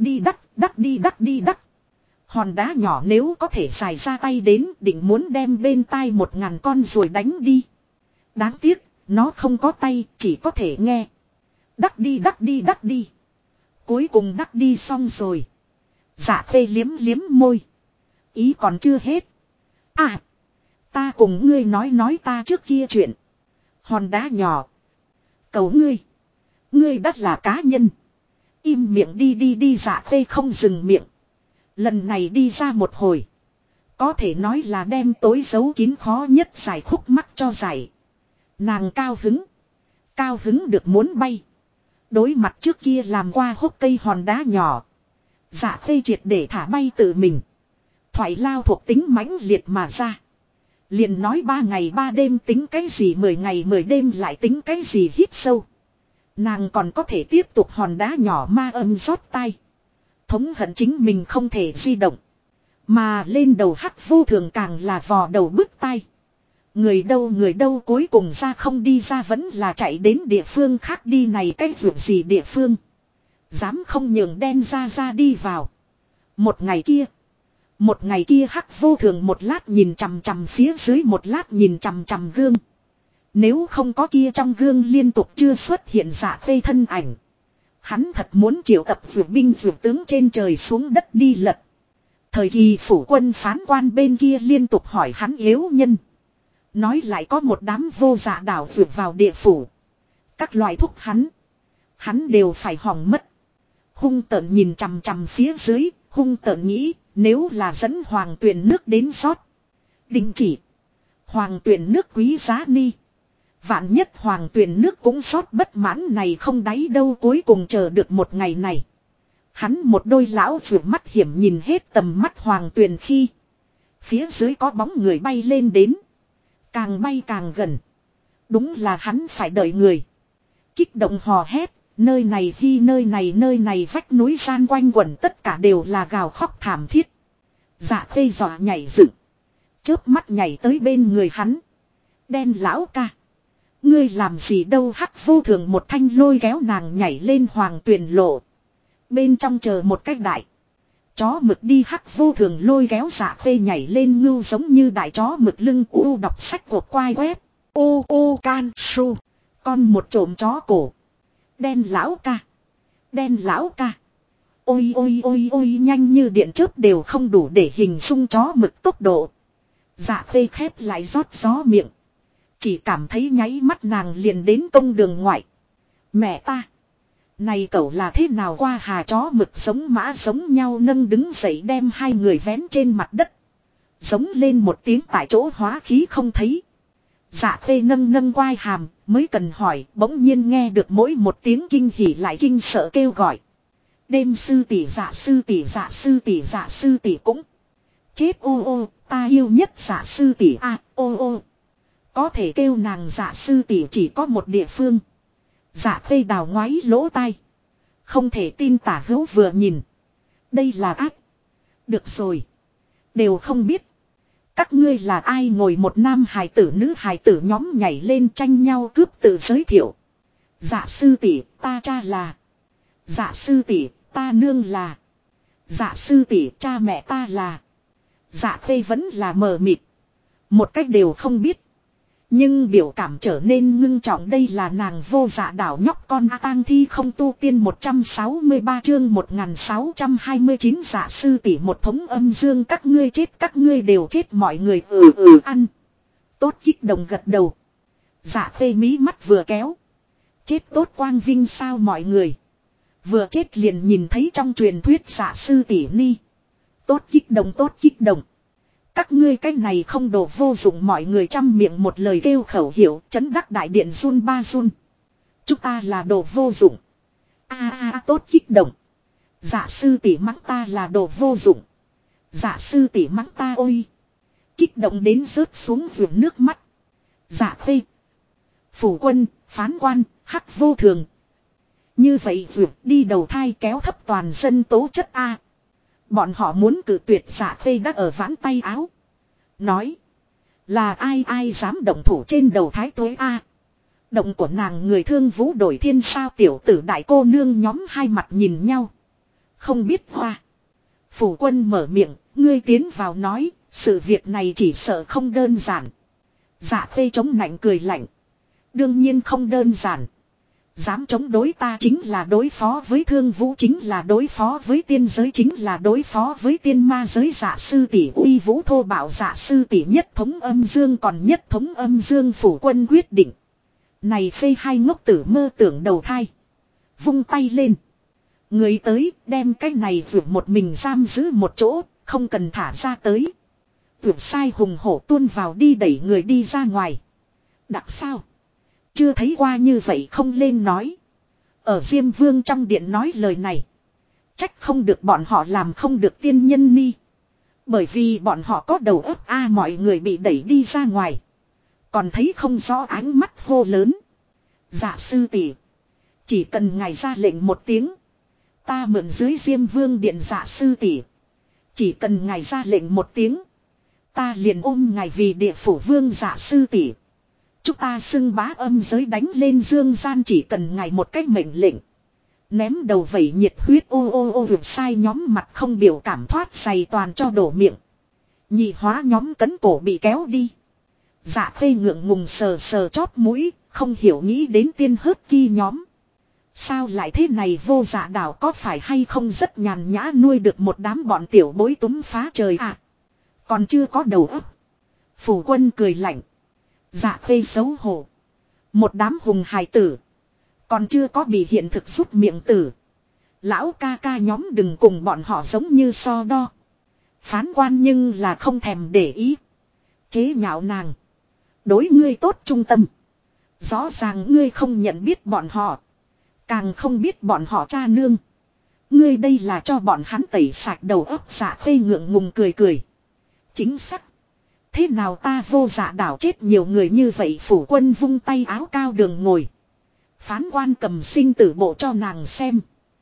đi. Hòn đá nhỏ nếu có thể xài ra tay đến định muốn đem bên tai 1000 con rồi đánh đi. Đáng tiếc, nó không có tay, chỉ có thể nghe. Đắc đi. Cuối cùng đắc đi xong rồi. Dạ phê liếm môi. Ý còn chưa hết. À, ta cùng ngươi nói ta trước kia chuyện. Hòn đá nhỏ. Cầu ngươi. Ngươi đắt là cá nhân. Im miệng đi dạ phê không dừng miệng. Lần này đi ra một hồi. Có thể nói là đem tối giấu kín khó nhất giải khúc mắc cho giải. Nàng cao hứng được muốn bay. Đối mặt trước kia làm qua hốc cây hòn đá nhỏ. Dạ phê triệt để thả bay tự mình. Thoại lao thuộc tính mãnh liệt mà ra. Liền nói 3 ngày 3 đêm tính cái gì 10 ngày 10 đêm lại tính cái gì hít sâu. Nàng còn có thể tiếp tục hòn đá nhỏ ma âm rót tay. Thống hận chính mình không thể di động. Mà lên đầu hắc vô thường càng là vò đầu bứt tai. Người đâu cuối cùng ra không đi ra vẫn là chạy đến địa phương khác đi này cái vượt gì địa phương. Dám không nhường đen ra đi vào. Một ngày kia hắc vô thường một lát nhìn chằm phía dưới một lát nhìn chằm gương. Nếu không có kia trong gương liên tục chưa xuất hiện dạ phê thân ảnh. Hắn thật muốn triệu tập vượt binh vượt tướng trên trời xuống đất đi lật. Thời kỳ phủ quân phán quan bên kia liên tục hỏi hắn yếu nhân. Nói lại có một đám vô dạ đảo vượt vào địa phủ. Các loại thúc hắn đều phải hỏng mất. Hung tợn nhìn chằm phía dưới, hung tợn nghĩ nếu là dẫn hoàng tuyền nước đến rót. Đình chỉ. Hoàng tuyền nước quý giá ni. Vạn nhất Hoàng Tuyền nước cũng sót bất mãn này không đáy đâu, cuối cùng chờ được một ngày này. Hắn một đôi lão vượt mắt hiểm nhìn hết tầm mắt Hoàng Tuyền khi phía dưới có bóng người bay lên đến. Càng bay càng gần. Đúng là hắn phải đợi người. Kích động hò hét, nơi này khi nơi này vách núi gian quanh quẩn tất cả đều là gào khóc thảm thiết. Dạ Khê dọa nhảy dựng, chớp mắt nhảy tới bên người hắn. Đen lão ca, ngươi làm gì đâu? Hắc Vô Thường một thanh lôi kéo nàng nhảy lên Hoàng Tuyền lộ. Bên trong chờ một cách đại chó mực đi. Hắc Vô Thường lôi kéo Dạ Khê nhảy lên ngưu giống như đại chó mực lưng u đọc sách của quai web. U can su. Con một trộm chó cổ. Đen lão ca. Đen lão ca. Ôi ôi ôi ôi, nhanh như điện chớp đều không đủ để hình dung chó mực tốc độ. Dạ Khê khép lại rót gió miệng. Chỉ cảm thấy nháy mắt nàng liền đến công đường ngoại. Mẹ ta, này cậu là thế nào qua? Hà chó mực giống mã giống nhau nâng đứng dậy đem hai người vén trên mặt đất. Giống lên một tiếng tại chỗ hóa khí không thấy. Dạ Khê nâng nâng quai hàm mới cần hỏi, bỗng nhiên nghe được mỗi một tiếng kinh hỉ lại kinh sợ kêu gọi. Đêm sư tỷ, dạ sư tỷ, dạ sư tỷ, dạ sư tỷ cũng chết. Ô ô, ta yêu nhất dạ sư tỷ a. Ô ô, có thể kêu nàng dạ sư tỷ chỉ có một địa phương. Dạ Khê đào ngoáy lỗ tai, không thể tin tả hữu vừa nhìn. Đây là ác. Được rồi, đều không biết các ngươi là ai. Ngồi một nam hài tử nữ hài tử nhóm nhảy lên tranh nhau cướp tự giới thiệu. Dạ sư tỷ, ta cha là. Dạ sư tỷ, ta nương là. Dạ sư tỷ, cha mẹ ta là. Dạ Khê vẫn là mờ mịt, một cách đều không biết. Nhưng biểu cảm trở nên ngưng trọng. Đây là nàng Vô Dạ đảo nhóc con tang thi không tu tiên 163 chương 1629. Dạ sư tỷ một thống âm dương, các ngươi chết, các ngươi đều chết. Mọi người ăn. Tốt kích động gật đầu. Dạ Khê mí mắt vừa kéo. Chết tốt quang vinh sao? Mọi người vừa chết liền nhìn thấy trong truyền thuyết dạ sư tỷ ni. Tốt kích động, tốt kích động. Các ngươi cái này không đồ vô dụng. Mọi người trăm miệng một lời kêu khẩu hiệu, chấn đắc đại điện run ba run. Chúng ta là đồ vô dụng. Tốt kích động. Dạ sư tỷ mắng ta là đồ vô dụng. Dạ sư tỷ mắng ta ôi. Kích động đến rớt xuống vườn nước mắt. Dạ Khê, phủ quân, phán quan, Hắc Vô Thường. Như vậy vượt đi đầu thai kéo thấp toàn dân tố chất a. Bọn họ muốn cự tuyệt. Dạ Khê đã ở vãn tay áo, nói là ai dám động thủ trên đầu thái tuế a. Động của nàng người thương vũ đổi thiên sao? Tiểu tử đại cô nương nhóm hai mặt nhìn nhau, không biết hoa. Phủ quân mở miệng, ngươi tiến vào nói, sự việc này chỉ sợ không đơn giản. Dạ Khê chống nạnh cười lạnh. Đương nhiên không đơn giản. Dám chống đối ta chính là đối phó với thương vũ, chính là đối phó với tiên giới, chính là đối phó với tiên ma giới. Dạ sư tỷ uy vũ thô bạo. Dạ sư tỷ nhất thống âm dương, còn nhất thống âm dương. Phủ quân quyết định. Này phê hai ngốc tử mơ tưởng đầu thai. Vung tay lên. Người tới đem cái này vượt một mình giam giữ một chỗ, không cần thả ra tới. Vượt sai hùng hổ tuôn vào đi, đẩy người đi ra ngoài. Đặc sao? Chưa thấy qua như vậy không lên nói. Ở Diêm Vương trong điện nói lời này. Trách không được bọn họ làm không được tiên nhân ni. Bởi vì bọn họ có đầu óc a. Mọi người bị đẩy đi ra ngoài, còn thấy không rõ ánh mắt hô lớn. Dạ sư tỷ, chỉ cần ngài ra lệnh một tiếng, ta mượn dưới Diêm Vương điện. Dạ sư tỷ, chỉ cần ngài ra lệnh một tiếng, ta liền ôm ngài vì địa phủ vương. Dạ sư tỷ, chúng ta xưng bá âm giới, đánh lên dương gian, chỉ cần ngài một cách mệnh lệnh. Ném đầu vẩy nhiệt huyết. Ô vượt sai nhóm mặt không biểu cảm thoát giày toàn cho đổ miệng. Nhị hóa nhóm cấn cổ bị kéo đi. Dạ Khê ngượng ngùng sờ sờ chóp mũi, không hiểu nghĩ đến tiên hớt ki nhóm. Sao lại thế này? Vô Dạ đảo có phải hay không rất nhàn nhã nuôi được một đám bọn tiểu bối túm phá trời à? Còn chưa có đầu óc. Phủ quân cười lạnh. Dạ Khê xấu hổ. Một đám hùng hài tử, còn chưa có bị hiện thực giúp miệng tử. Lão ca ca nhóm đừng cùng bọn họ giống như so đo. Phán quan nhưng là không thèm để ý. Chế nhạo nàng. Đối ngươi tốt trung tâm. Rõ ràng ngươi không nhận biết bọn họ. Càng không biết bọn họ cha nương. Ngươi đây là cho bọn hắn tẩy sạch đầu óc. Dạ Khê ngượng ngùng cười cười. Chính xác. Thế nào ta Vô Dạ đảo chết nhiều người như vậy. Phủ quân vung tay áo cao đường ngồi. Phán quan cầm sinh tử bộ cho nàng xem.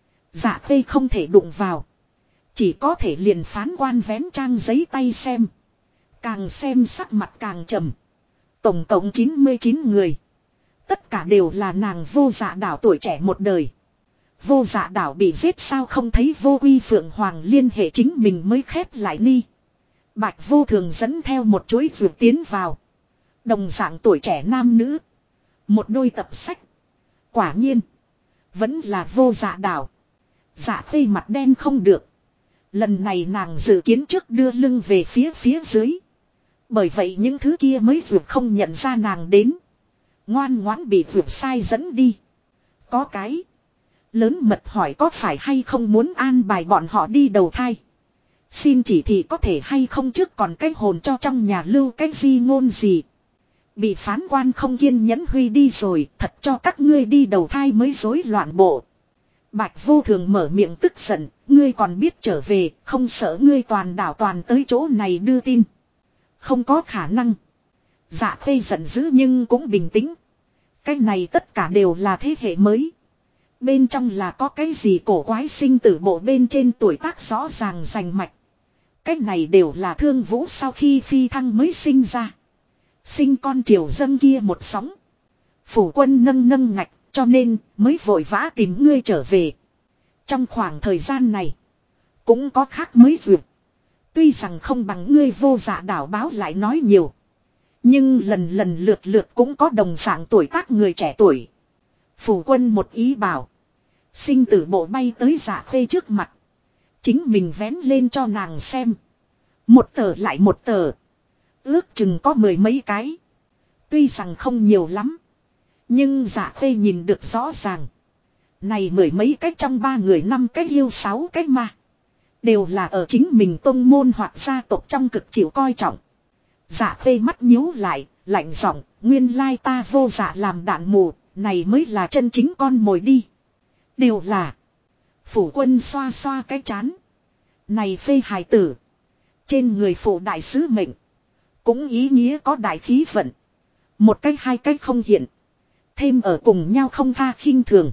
Dạ Khê không thể đụng vào. Chỉ có thể liền phán quan vén trang giấy tay xem. Càng xem sắc mặt càng trầm. Tổng cộng 99 người. Tất cả đều là nàng Vô Dạ đảo tuổi trẻ một đời. Vô Dạ đảo bị giết sao không thấy Vô Uy Phượng Hoàng liên hệ chính mình mới khép lại ni. Bạch Vô Thường dẫn theo một chuỗi vượt tiến vào. Đồng dạng tuổi trẻ nam nữ. Một đôi tập sách. Quả nhiên. Vẫn là Vô Dạ đảo. Dạ Khê mặt đen không được. Lần này nàng dự kiến trước đưa lưng về phía dưới. Bởi vậy những thứ kia mới vượt không nhận ra nàng đến. Ngoan ngoãn bị vượt sai dẫn đi. Có cái. Lớn mật hỏi có phải hay không muốn an bài bọn họ đi đầu thai. Xin chỉ thị có thể hay không trước còn cái hồn cho trong nhà lưu cái di ngôn gì. Bị phán quan không kiên nhẫn huy đi rồi. Thật cho các ngươi đi đầu thai mới rối loạn bộ. Bạch Vô Thường mở miệng tức giận. Ngươi còn biết trở về. Không sợ ngươi toàn đảo toàn tới chỗ này đưa tin. Không có khả năng. Dạ Khê giận dữ nhưng cũng bình tĩnh. Cái này tất cả đều là thế hệ mới. Bên trong là có cái gì cổ quái sinh tử bộ bên trên tuổi tác rõ ràng rành mạch. Cái này đều là Thương Vũ sau khi phi thăng mới sinh ra. Sinh con triều dân kia một sóng. Phủ quân nâng nâng ngạch cho nên mới vội vã tìm ngươi trở về. Trong khoảng thời gian này cũng có khác mới duyệt. Tuy rằng không bằng ngươi Vô Dạ đảo báo lại nói nhiều. Nhưng lần lần lượt lượt cũng có đồng dạng tuổi tác người trẻ tuổi. Phủ quân một ý bảo. Sinh tử bộ bay tới Dạ Khê trước mặt. Chính mình vén lên cho nàng xem. Một tờ lại một tờ. Ước chừng có 10 mấy cái. Tuy rằng không nhiều lắm. Nhưng Dạ Khê nhìn được rõ ràng. Này 10 mấy cái trong 3 người 5 cái yêu 6 cái ma. Đều là ở chính mình tông môn hoặc gia tộc trong cực chịu coi trọng. Dạ Khê mắt nhíu lại, lạnh giọng, nguyên lai ta Vô Dạ làm đạn mù, này mới là chân chính con mồi đi. Đều là. Phủ quân xoa xoa cái chán. Này phê hài tử. Trên người phụ đại sứ mệnh. Cũng ý nghĩa có đại khí vận. Một cách hai cách không hiện. Thêm ở cùng nhau không tha khinh thường.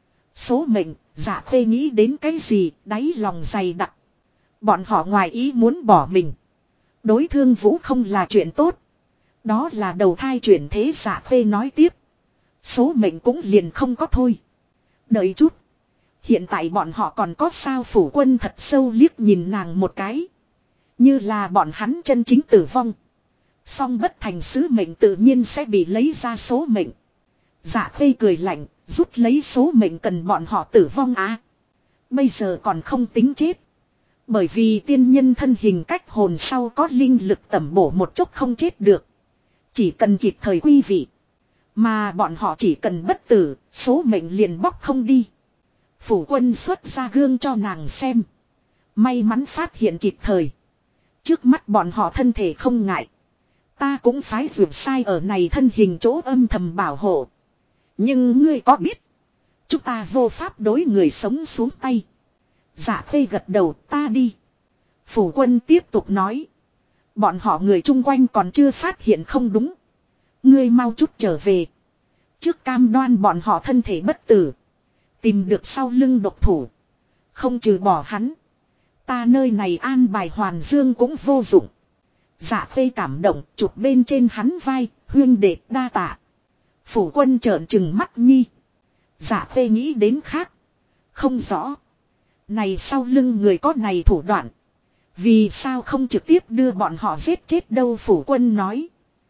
Số mệnh, Dạ Khê nghĩ đến cái gì, đáy lòng dày đặc. Bọn họ ngoài ý muốn bỏ mình. Đối Thương Vũ không là chuyện tốt. Đó là đầu thai chuyển thế. Dạ Khê nói tiếp. Số mệnh cũng liền không có thôi. Đợi chút. Hiện tại bọn họ còn có sao. Phủ quân thật sâu liếc nhìn nàng một cái. Như là bọn hắn chân chính tử vong. Song bất thành sứ mệnh tự nhiên sẽ bị lấy ra số mệnh. Dạ Khê cười lạnh. Rút lấy số mệnh cần bọn họ tử vong á. Bây giờ còn không tính chết. Bởi vì tiên nhân thân hình cách hồn sau có linh lực tẩm bổ một chút không chết được. Chỉ cần kịp thời quy vị. Mà bọn họ chỉ cần bất tử, số mệnh liền bóc không đi. Phủ quân xuất ra gương cho nàng xem. May mắn phát hiện kịp thời. Trước mắt bọn họ thân thể không ngại. Ta cũng phái vượt sai ở này thân hình chỗ âm thầm bảo hộ. Nhưng ngươi có biết. Chúng ta vô pháp đối người sống xuống tay. Dạ Khê gật đầu, ta đi. Phủ quân tiếp tục nói. Bọn họ người chung quanh còn chưa phát hiện không đúng. Ngươi mau chút trở về. Trước cam đoan bọn họ thân thể bất tử. Tìm được sau lưng độc thủ. Không trừ bỏ hắn. Ta nơi này an bài hoàn dương cũng vô dụng. Dạ Khê cảm động chụp bên trên hắn vai. Huyên đệ đa tạ. Phủ quân trợn trừng mắt nhi. Dạ Khê nghĩ đến khác. Không rõ. Này sau lưng người có này thủ đoạn. Vì sao không trực tiếp đưa bọn họ giết chết đâu. Phủ quân nói.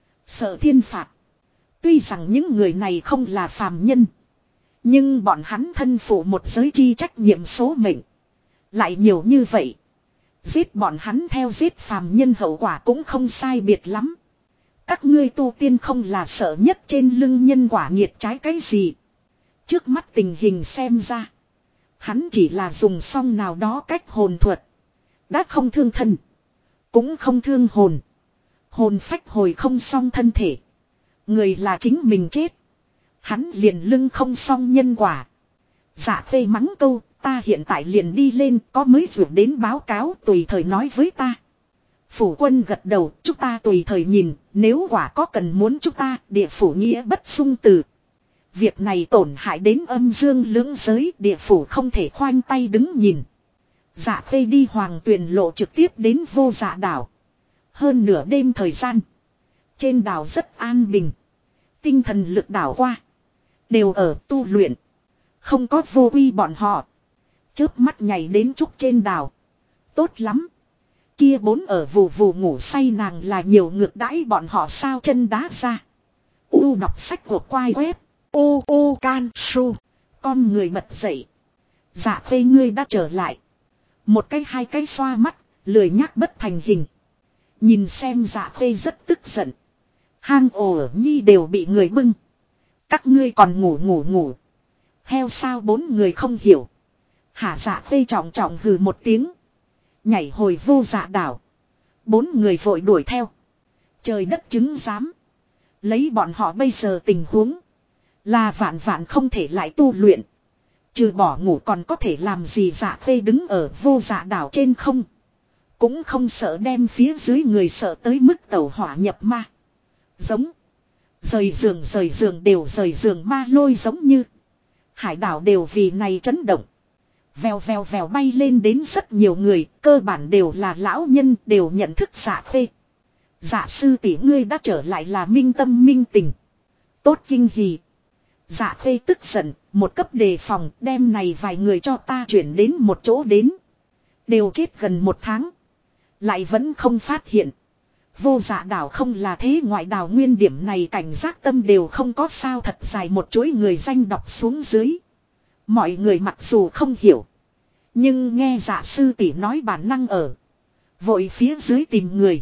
Sợ thiên phạt. Tuy rằng những người này không là phàm nhân. Nhưng bọn hắn thân phụ một giới chi trách nhiệm số mệnh. Lại nhiều như vậy. Giết bọn hắn theo giết phàm nhân hậu quả cũng không sai biệt lắm. Các ngươi tu tiên không là sợ nhất trên lưng nhân quả nghiệt trái cái gì. Trước mắt tình hình xem ra. Hắn chỉ là dùng xong nào đó cách hồn thuật. Đã không thương thân. Cũng không thương hồn. Hồn phách hồi không xong thân thể. Người là chính mình chết. Hắn liền lưng không xong nhân quả. Dạ phê mắng câu, ta hiện tại liền đi lên, có mới vượt đến báo cáo tùy thời nói với ta. Phủ quân gật đầu, chúng ta tùy thời nhìn, nếu quả có cần muốn chúng ta, địa phủ nghĩa bất xung từ. Việc này tổn hại đến âm dương lưỡng giới, địa phủ không thể khoanh tay đứng nhìn. Dạ phê đi Hoàng Tuyền lộ trực tiếp đến Vô Dạ đảo. Hơn nửa đêm thời gian. Trên đảo rất an bình. Tinh thần lực đảo qua. Đều ở tu luyện. Không có Vô Uy bọn họ. Chớp mắt nhảy đến trúc trên đảo. Tốt lắm. Kia bốn ở vù vù ngủ say nàng là nhiều ngược đãi bọn họ sao chân đá ra. U đọc sách của quai web. U can su. Con người bật dậy. Dạ phê ngươi đã trở lại. Một cái hai cái xoa mắt. Lười nhắc bất thành hình. Nhìn xem dạ phê rất tức giận. Hang ổ ở nhi đều bị người bưng. Các ngươi còn ngủ. Heo sao bốn người không hiểu. Hả dạ phê trọng trọng hừ một tiếng. Nhảy hồi Vô Dạ đảo. Bốn người vội đuổi theo. Trời đất chứng giám. Lấy bọn họ bây giờ tình huống. Là vạn vạn không thể lại tu luyện. Trừ bỏ ngủ còn có thể làm gì dạ phê đứng ở Vô Dạ đảo trên không. Cũng không sợ đem phía dưới người sợ tới mức tẩu hỏa nhập ma. Giống. Rời giường đều rời giường ma lôi giống như. Hải đảo đều vì này chấn động. Vèo bay lên đến rất nhiều người, cơ bản đều là lão nhân, đều nhận thức dạ phê. Dạ sư tỷ ngươi đã trở lại là minh tâm minh tình. Tốt kinh hỉ. Dạ phê tức giận, một cấp đề phòng, đem này vài người cho ta chuyển đến một chỗ đến. Đều chết gần một tháng. Lại vẫn không phát hiện. Vô Dạ đảo không là thế ngoại đảo nguyên điểm này cảnh giác tâm đều không có sao thật dài một chuỗi người danh đọc xuống dưới. Mọi người mặc dù không hiểu. Nhưng nghe dạ sư tỷ nói bản năng ở. Vội phía dưới tìm người.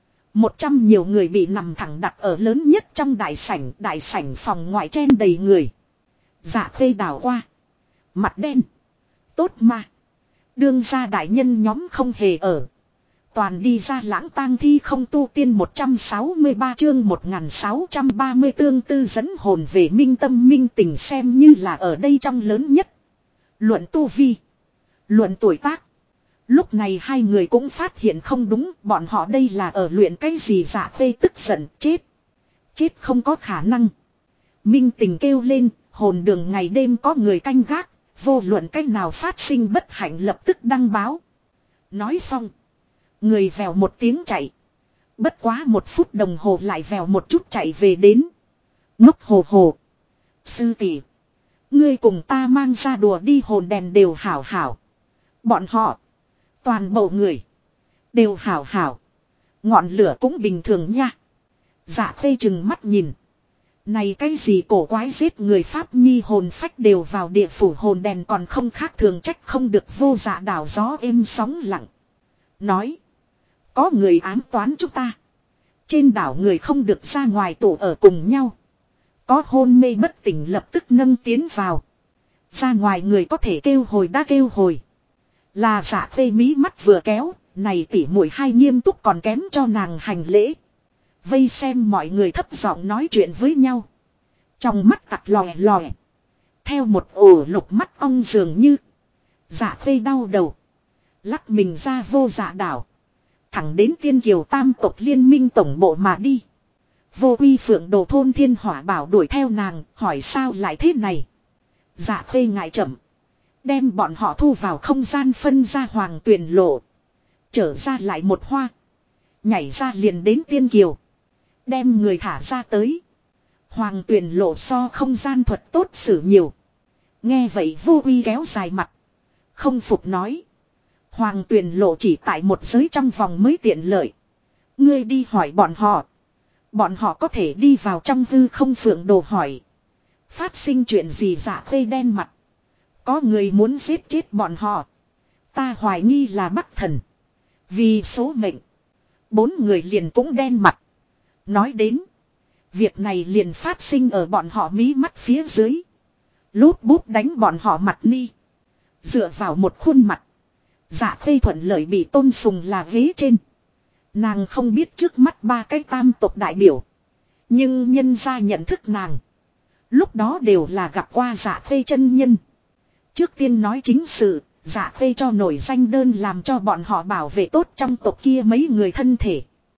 100 nhiều người bị nằm thẳng đặt ở lớn nhất trong đại sảnh phòng ngoại chen đầy người. Dạ phê đảo qua. Mặt đen. Tốt mà. Đương gia đại nhân nhóm không hề ở. Toàn đi ra lãng tang thi không tu tiên 163 chương 1630 tương tư dẫn hồn về minh tâm minh tình xem như là ở đây trong lớn nhất. Luận tu vi. Luận tuổi tác. Lúc này hai người cũng phát hiện không đúng, bọn họ đây là ở luyện cái gì dạ phê tức giận, chết. Chết không có khả năng. Minh tình kêu lên, hồn đường ngày đêm có người canh gác, vô luận cách nào phát sinh bất hạnh lập tức đăng báo. Nói xong. Người vèo một tiếng chạy. Bất quá 1 phút đồng hồ lại vèo một chút chạy về đến. Ngốc hồ hồ. Sư tỷ, ngươi cùng ta mang ra đùa đi hồn đèn đều hảo hảo. Bọn họ. Toàn bộ người. Đều hảo hảo. Ngọn lửa cũng bình thường nha. Dạ phê chừng mắt nhìn. Này cái gì cổ quái giết người Pháp nhi hồn phách đều vào địa phủ hồn đèn còn không khác thường trách không được Vô Dạ đảo gió êm sóng lặng. Nói. Có người ám toán chúng ta. Trên đảo người không được ra ngoài tụ ở cùng nhau. Có hôn mê bất tỉnh lập tức nâng tiến vào. Ra ngoài người có thể kêu hồi đã kêu hồi. Là dạ phê mí mắt vừa kéo. Này tỉ muội hai nghiêm túc còn kém cho nàng hành lễ. Vây xem mọi người thấp giọng nói chuyện với nhau. Trong mắt tặc lòe lòe. Theo một ổ lục mắt ong dường như. Dạ phê đau đầu. Lắc mình ra Vô Dạ đảo. Thẳng đến Tiên Kiều Tam tộc liên minh tổng bộ mà đi. Vô Uy Phượng Đồ thôn Thiên Hỏa Bảo đuổi theo nàng, hỏi sao lại thế này. Dạ phê ngại chậm. Đem bọn họ thu vào không gian phân ra Hoàng Tuyền lộ. Trở ra lại một hoa. Nhảy ra liền đến Tiên Kiều. Đem người thả ra tới. Hoàng Tuyền lộ so không gian thuật tốt xử nhiều. Nghe vậy Vô Uy kéo dài mặt. Không phục nói. Hoàng Tuyền lộ chỉ tại một giới trong vòng mới tiện lợi. Ngươi đi hỏi bọn họ. Bọn họ có thể đi vào trong hư không Phượng Đồ hỏi. Phát sinh chuyện gì dạ phê đen mặt. Có người muốn giết chết bọn họ. Ta hoài nghi là Bắc Thần. Vì số mệnh. 4 người liền cũng đen mặt. Nói đến. Việc này liền phát sinh ở bọn họ mí mắt phía dưới. Lút bút đánh bọn họ mặt ni. Dựa vào một khuôn mặt. Dạ phê thuận lợi bị tôn sùng là ghế trên. Nàng không biết trước mắt 3 cái tam tộc đại biểu. Nhưng nhân ra nhận thức nàng. Lúc đó đều là gặp qua Dạ Khê chân nhân. Trước tiên nói chính sự, Dạ Khê cho nổi danh đơn làm cho bọn họ bảo vệ tốt trong tộc kia mấy người thân thể.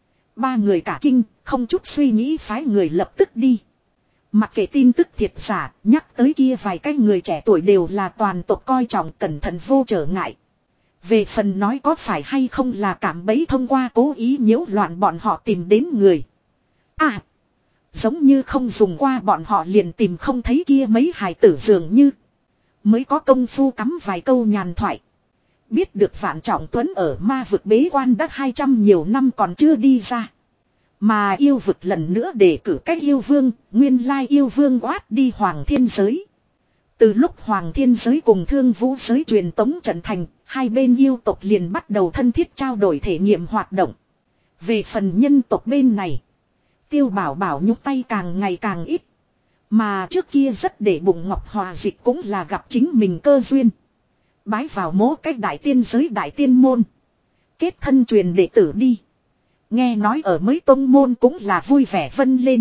Ba người cả kinh, không chút suy nghĩ phái người lập tức đi. Mặc kệ tin tức thiệt giả, nhắc tới kia vài cái người trẻ tuổi đều là toàn tộc coi trọng cẩn thận vô trở ngại. Về phần nói có phải hay không là cảm bẫy thông qua cố ý nhiễu loạn bọn họ tìm đến người. À, giống như không dùng qua bọn họ liền tìm không thấy kia mấy hài tử dường như. Mới có công phu cắm vài câu nhàn thoại. Biết được Vạn Trọng Tuấn ở ma vực bế quan đã 200 nhiều năm còn chưa đi ra. Mà yêu vực lần nữa để cử cách yêu vương, nguyên lai yêu vương oát đi Hoàng Thiên Giới. Từ lúc Hoàng Thiên Giới cùng Thương Vũ Giới truyền tống trận thành, hai bên yêu tộc liền bắt đầu thân thiết trao đổi thể nghiệm hoạt động. Về phần nhân tộc bên này, Tiêu Bảo Bảo nhúc tay càng ngày càng ít. Mà trước kia rất để bụng Ngọc Hòa Dịch cũng là gặp chính mình cơ duyên. Bái vào mố cách đại tiên giới đại tiên môn. Kết thân truyền đệ tử đi. Nghe nói ở mấy tông môn cũng là vui vẻ vân lên.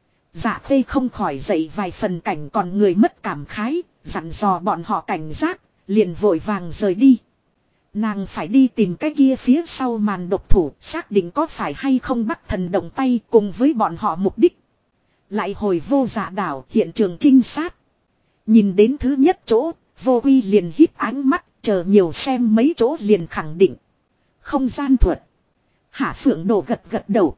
Dạ Khê không khỏi dậy vài phần cảnh còn người mất cảm khái, dặn dò bọn họ cảnh giác, liền vội vàng rời đi. Nàng phải đi tìm cái kia phía sau màn độc thủ, xác định có phải hay không bắt thần động tay cùng với bọn họ mục đích. Lại hồi Vô Dạ đảo hiện trường trinh sát. Nhìn đến thứ nhất chỗ, Vô Uy liền híp ánh mắt, chờ nhiều xem mấy chỗ liền khẳng định. Không gian thuật. Hạ Phượng Đồ gật gật đầu.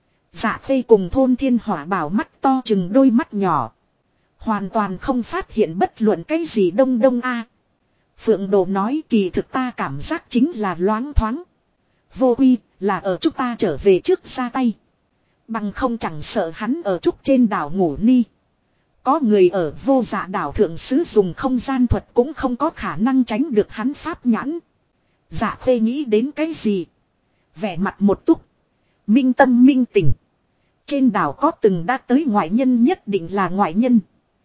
Dạ Khê cùng Thôn Thiên Hỏa Bảo mắt to chừng đôi mắt nhỏ. Hoàn toàn không phát hiện bất luận cái gì đông đông a. Phượng Đồ nói kỳ thực ta cảm giác chính là loáng thoáng. Vô Uy là ở chúng ta trở về trước ra tay. Bằng không chẳng sợ hắn ở trúc trên đảo ngủ ni. Có người ở Vô Dạ đảo thượng sứ dùng không gian thuật cũng không có khả năng tránh được hắn pháp nhãn. Dạ Khê nghĩ đến cái gì? Vẻ mặt một túc. Minh tâm minh tình. Trên đảo có từng đã tới ngoại nhân nhất định là ngoại nhân.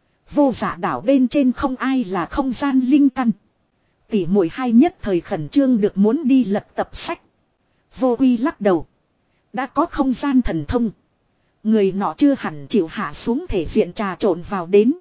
Vô Dạ đảo bên trên không ai là không gian linh căn. Tỷ muội hai nhất thời khẩn trương được muốn đi lật tập sách. Vô Uy lắc đầu. Đã có không gian thần thông. Người nọ chưa hẳn chịu hạ xuống thể diện trà trộn vào đến.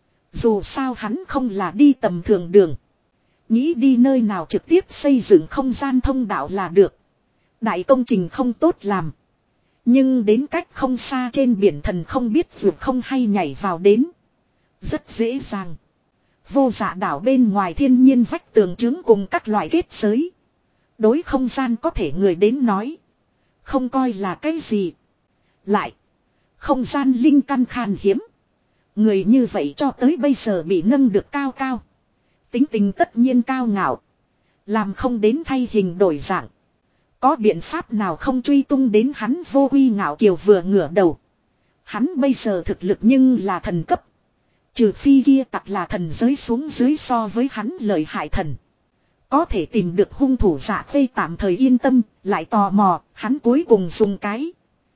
Dù sao hắn không là đi tầm thường đường. Nghĩ đi nơi nào trực tiếp xây dựng không gian thông đạo là được. Đại công trình không tốt làm. Nhưng đến cách không xa trên biển thần không biết vượt không hay nhảy vào đến. Rất dễ dàng. Vô Dạ đảo bên ngoài thiên nhiên vách tường chứng cùng các loại kết giới. Đối không gian có thể người đến nói. Không coi là cái gì. Lại. Không gian linh căn khan hiếm. Người như vậy cho tới bây giờ bị nâng được cao cao. Tính tình tất nhiên cao ngạo. Làm không đến thay hình đổi dạng. Có biện pháp nào không truy tung đến hắn Vô Uy ngạo kiều vừa ngửa đầu. Hắn bây giờ thực lực nhưng là thần cấp. Trừ phi kia tặc là thần giới xuống dưới so với hắn lợi hại thần. Có thể tìm được hung thủ Dạ Khê tạm thời yên tâm, lại tò mò, hắn cuối cùng dùng cái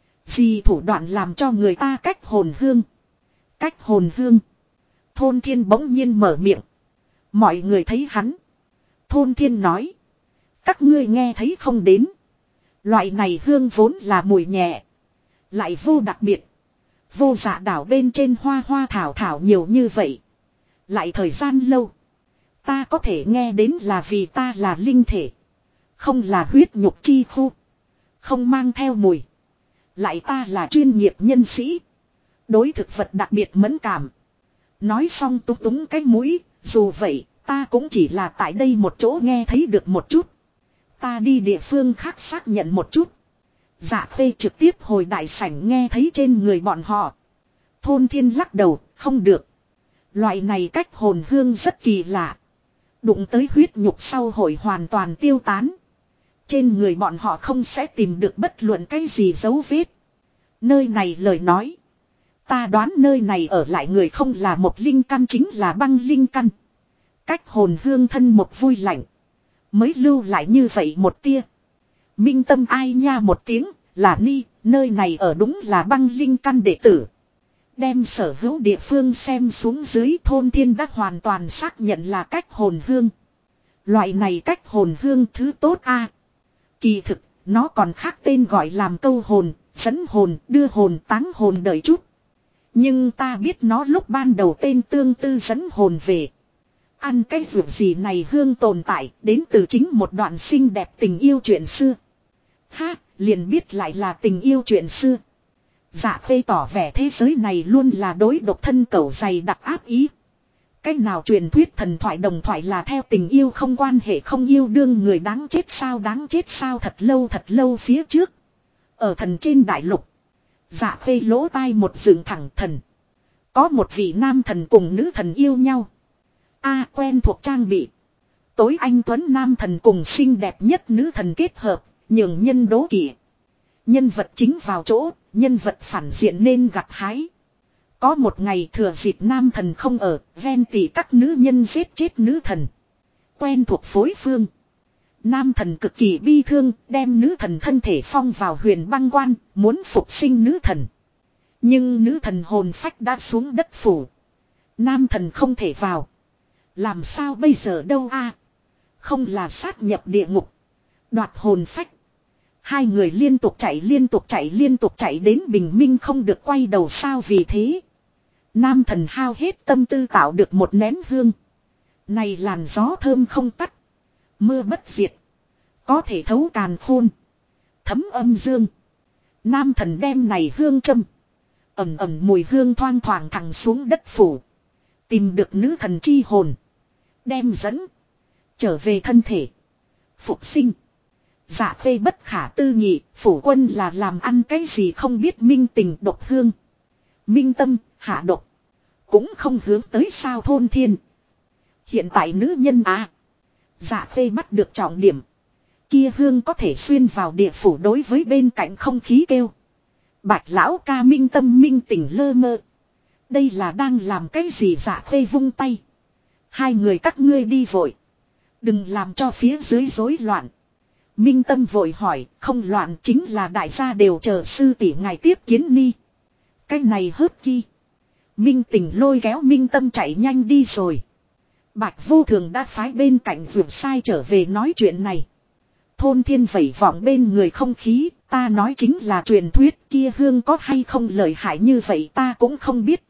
gì thủ đoạn làm cho người ta cách hồn hương. Cách hồn hương. Thôn Thiên bỗng nhiên mở miệng. Mọi người thấy hắn. Thôn Thiên nói. Các ngươi nghe thấy không đến. Loại này hương vốn là mùi nhẹ. Lại vô đặc biệt. Vô Dạ đảo bên trên hoa hoa thảo thảo nhiều như vậy. Lại thời gian lâu. Ta có thể nghe đến là vì ta là linh thể. Không là huyết nhục chi khu. Không mang theo mùi. Lại ta là chuyên nghiệp nhân sĩ. Đối thực vật đặc biệt mẫn cảm. Nói xong túng túng cái mũi. Dù vậy ta cũng chỉ là tại đây một chỗ nghe thấy được một chút. Ta đi địa phương khác xác nhận một chút. Dạ Khê trực tiếp hồi đại sảnh nghe thấy trên người bọn họ. Thôn Thiên lắc đầu, không được. Loại này cách hồn hương rất kỳ lạ. Đụng tới huyết nhục sau hội hoàn toàn tiêu tán. Trên người bọn họ không sẽ tìm được bất luận cái gì dấu vết. Nơi này lời nói. Ta đoán nơi này ở lại người không là một linh căn chính là băng linh căn. Cách hồn hương thân một vui lạnh. Mới lưu lại như vậy một tia. Minh tâm ai nha một tiếng, là ni, nơi này ở đúng là băng linh căn đệ tử. Đem sở hữu địa phương xem xuống dưới Thôn Thiên đã hoàn toàn xác nhận là cách hồn hương. Loại này cách hồn hương thứ tốt a. Kỳ thực, nó còn khác tên gọi làm câu hồn, dẫn hồn, đưa hồn, táng hồn đợi chút. Nhưng ta biết nó lúc ban đầu tên tương tư dẫn hồn về. Ăn cái vượt gì này hương tồn tại đến từ chính một đoạn xinh đẹp tình yêu chuyện xưa. Ha, liền biết lại là tình yêu chuyện xưa. Dạ Khê tỏ vẻ thế giới này luôn là đối độc thân cẩu dày đặc áp ý. Cách nào truyền thuyết thần thoại đồng thoại là theo tình yêu không quan hệ không yêu đương người đáng chết sao thật lâu phía trước. Ở thần trên đại lục. Dạ Khê lỗ tai một dựng thẳng thần. Có một vị nam thần cùng nữ thần yêu nhau. Quen thuộc trang bị. Tối anh tuấn nam thần cùng xinh đẹp nhất nữ thần kết hợp, nhường nhân đố kỵ. Nhân vật chính vào chỗ, nhân vật phản diện nên gặt hái. Có một ngày thừa dịp nam thần không ở, ven tỉ các nữ nhân giết chết nữ thần. Quen thuộc phối phương. Nam thần cực kỳ bi thương, đem nữ thần thân thể phong vào huyền băng quan, muốn phục sinh nữ thần. Nhưng nữ thần hồn phách đã xuống đất phủ. Nam thần không thể vào. Làm sao bây giờ đâu Không là sát nhập địa ngục. Đoạt hồn phách. Hai người liên tục chạy đến bình minh không được quay đầu sao vì thế. Nam thần hao hết tâm tư tạo được một nén hương. Này làn gió thơm không tắt. Mưa bất diệt. Có thể thấu càn khôn. Thấm âm dương. Nam thần đem này hương châm. Ẩm mùi hương thoang thoảng thẳng xuống đất phủ. Tìm được nữ thần chi hồn. Đem dẫn. Trở về thân thể. Phục sinh. Dạ Khê bất khả tư nghị. Phủ quân là làm ăn cái gì không biết minh tình độc hương. Minh tâm hạ độc. Cũng không hướng tới sao thôn thiên. Hiện tại nữ nhân Dạ Khê bắt được trọng điểm. Kia hương có thể xuyên vào địa phủ đối với bên cạnh không khí kêu. Bạch lão ca minh tâm minh tỉnh lơ mơ. Đây là đang làm cái gì Dạ Khê vung tay. Hai người các ngươi đi vội. Đừng làm cho phía dưới rối loạn. Minh tâm vội hỏi, không loạn chính là đại gia đều chờ sư tỷ ngài tiếp kiến ni. Cái này hớt chi. Minh tình lôi kéo minh tâm chạy nhanh đi rồi. Bạch vô thường đã phái bên cạnh vượt sai trở về nói chuyện này. Thôn thiên vẩy vọng bên người không khí, ta nói chính là truyền thuyết kia hương có hay không lợi hại như vậy ta cũng không biết.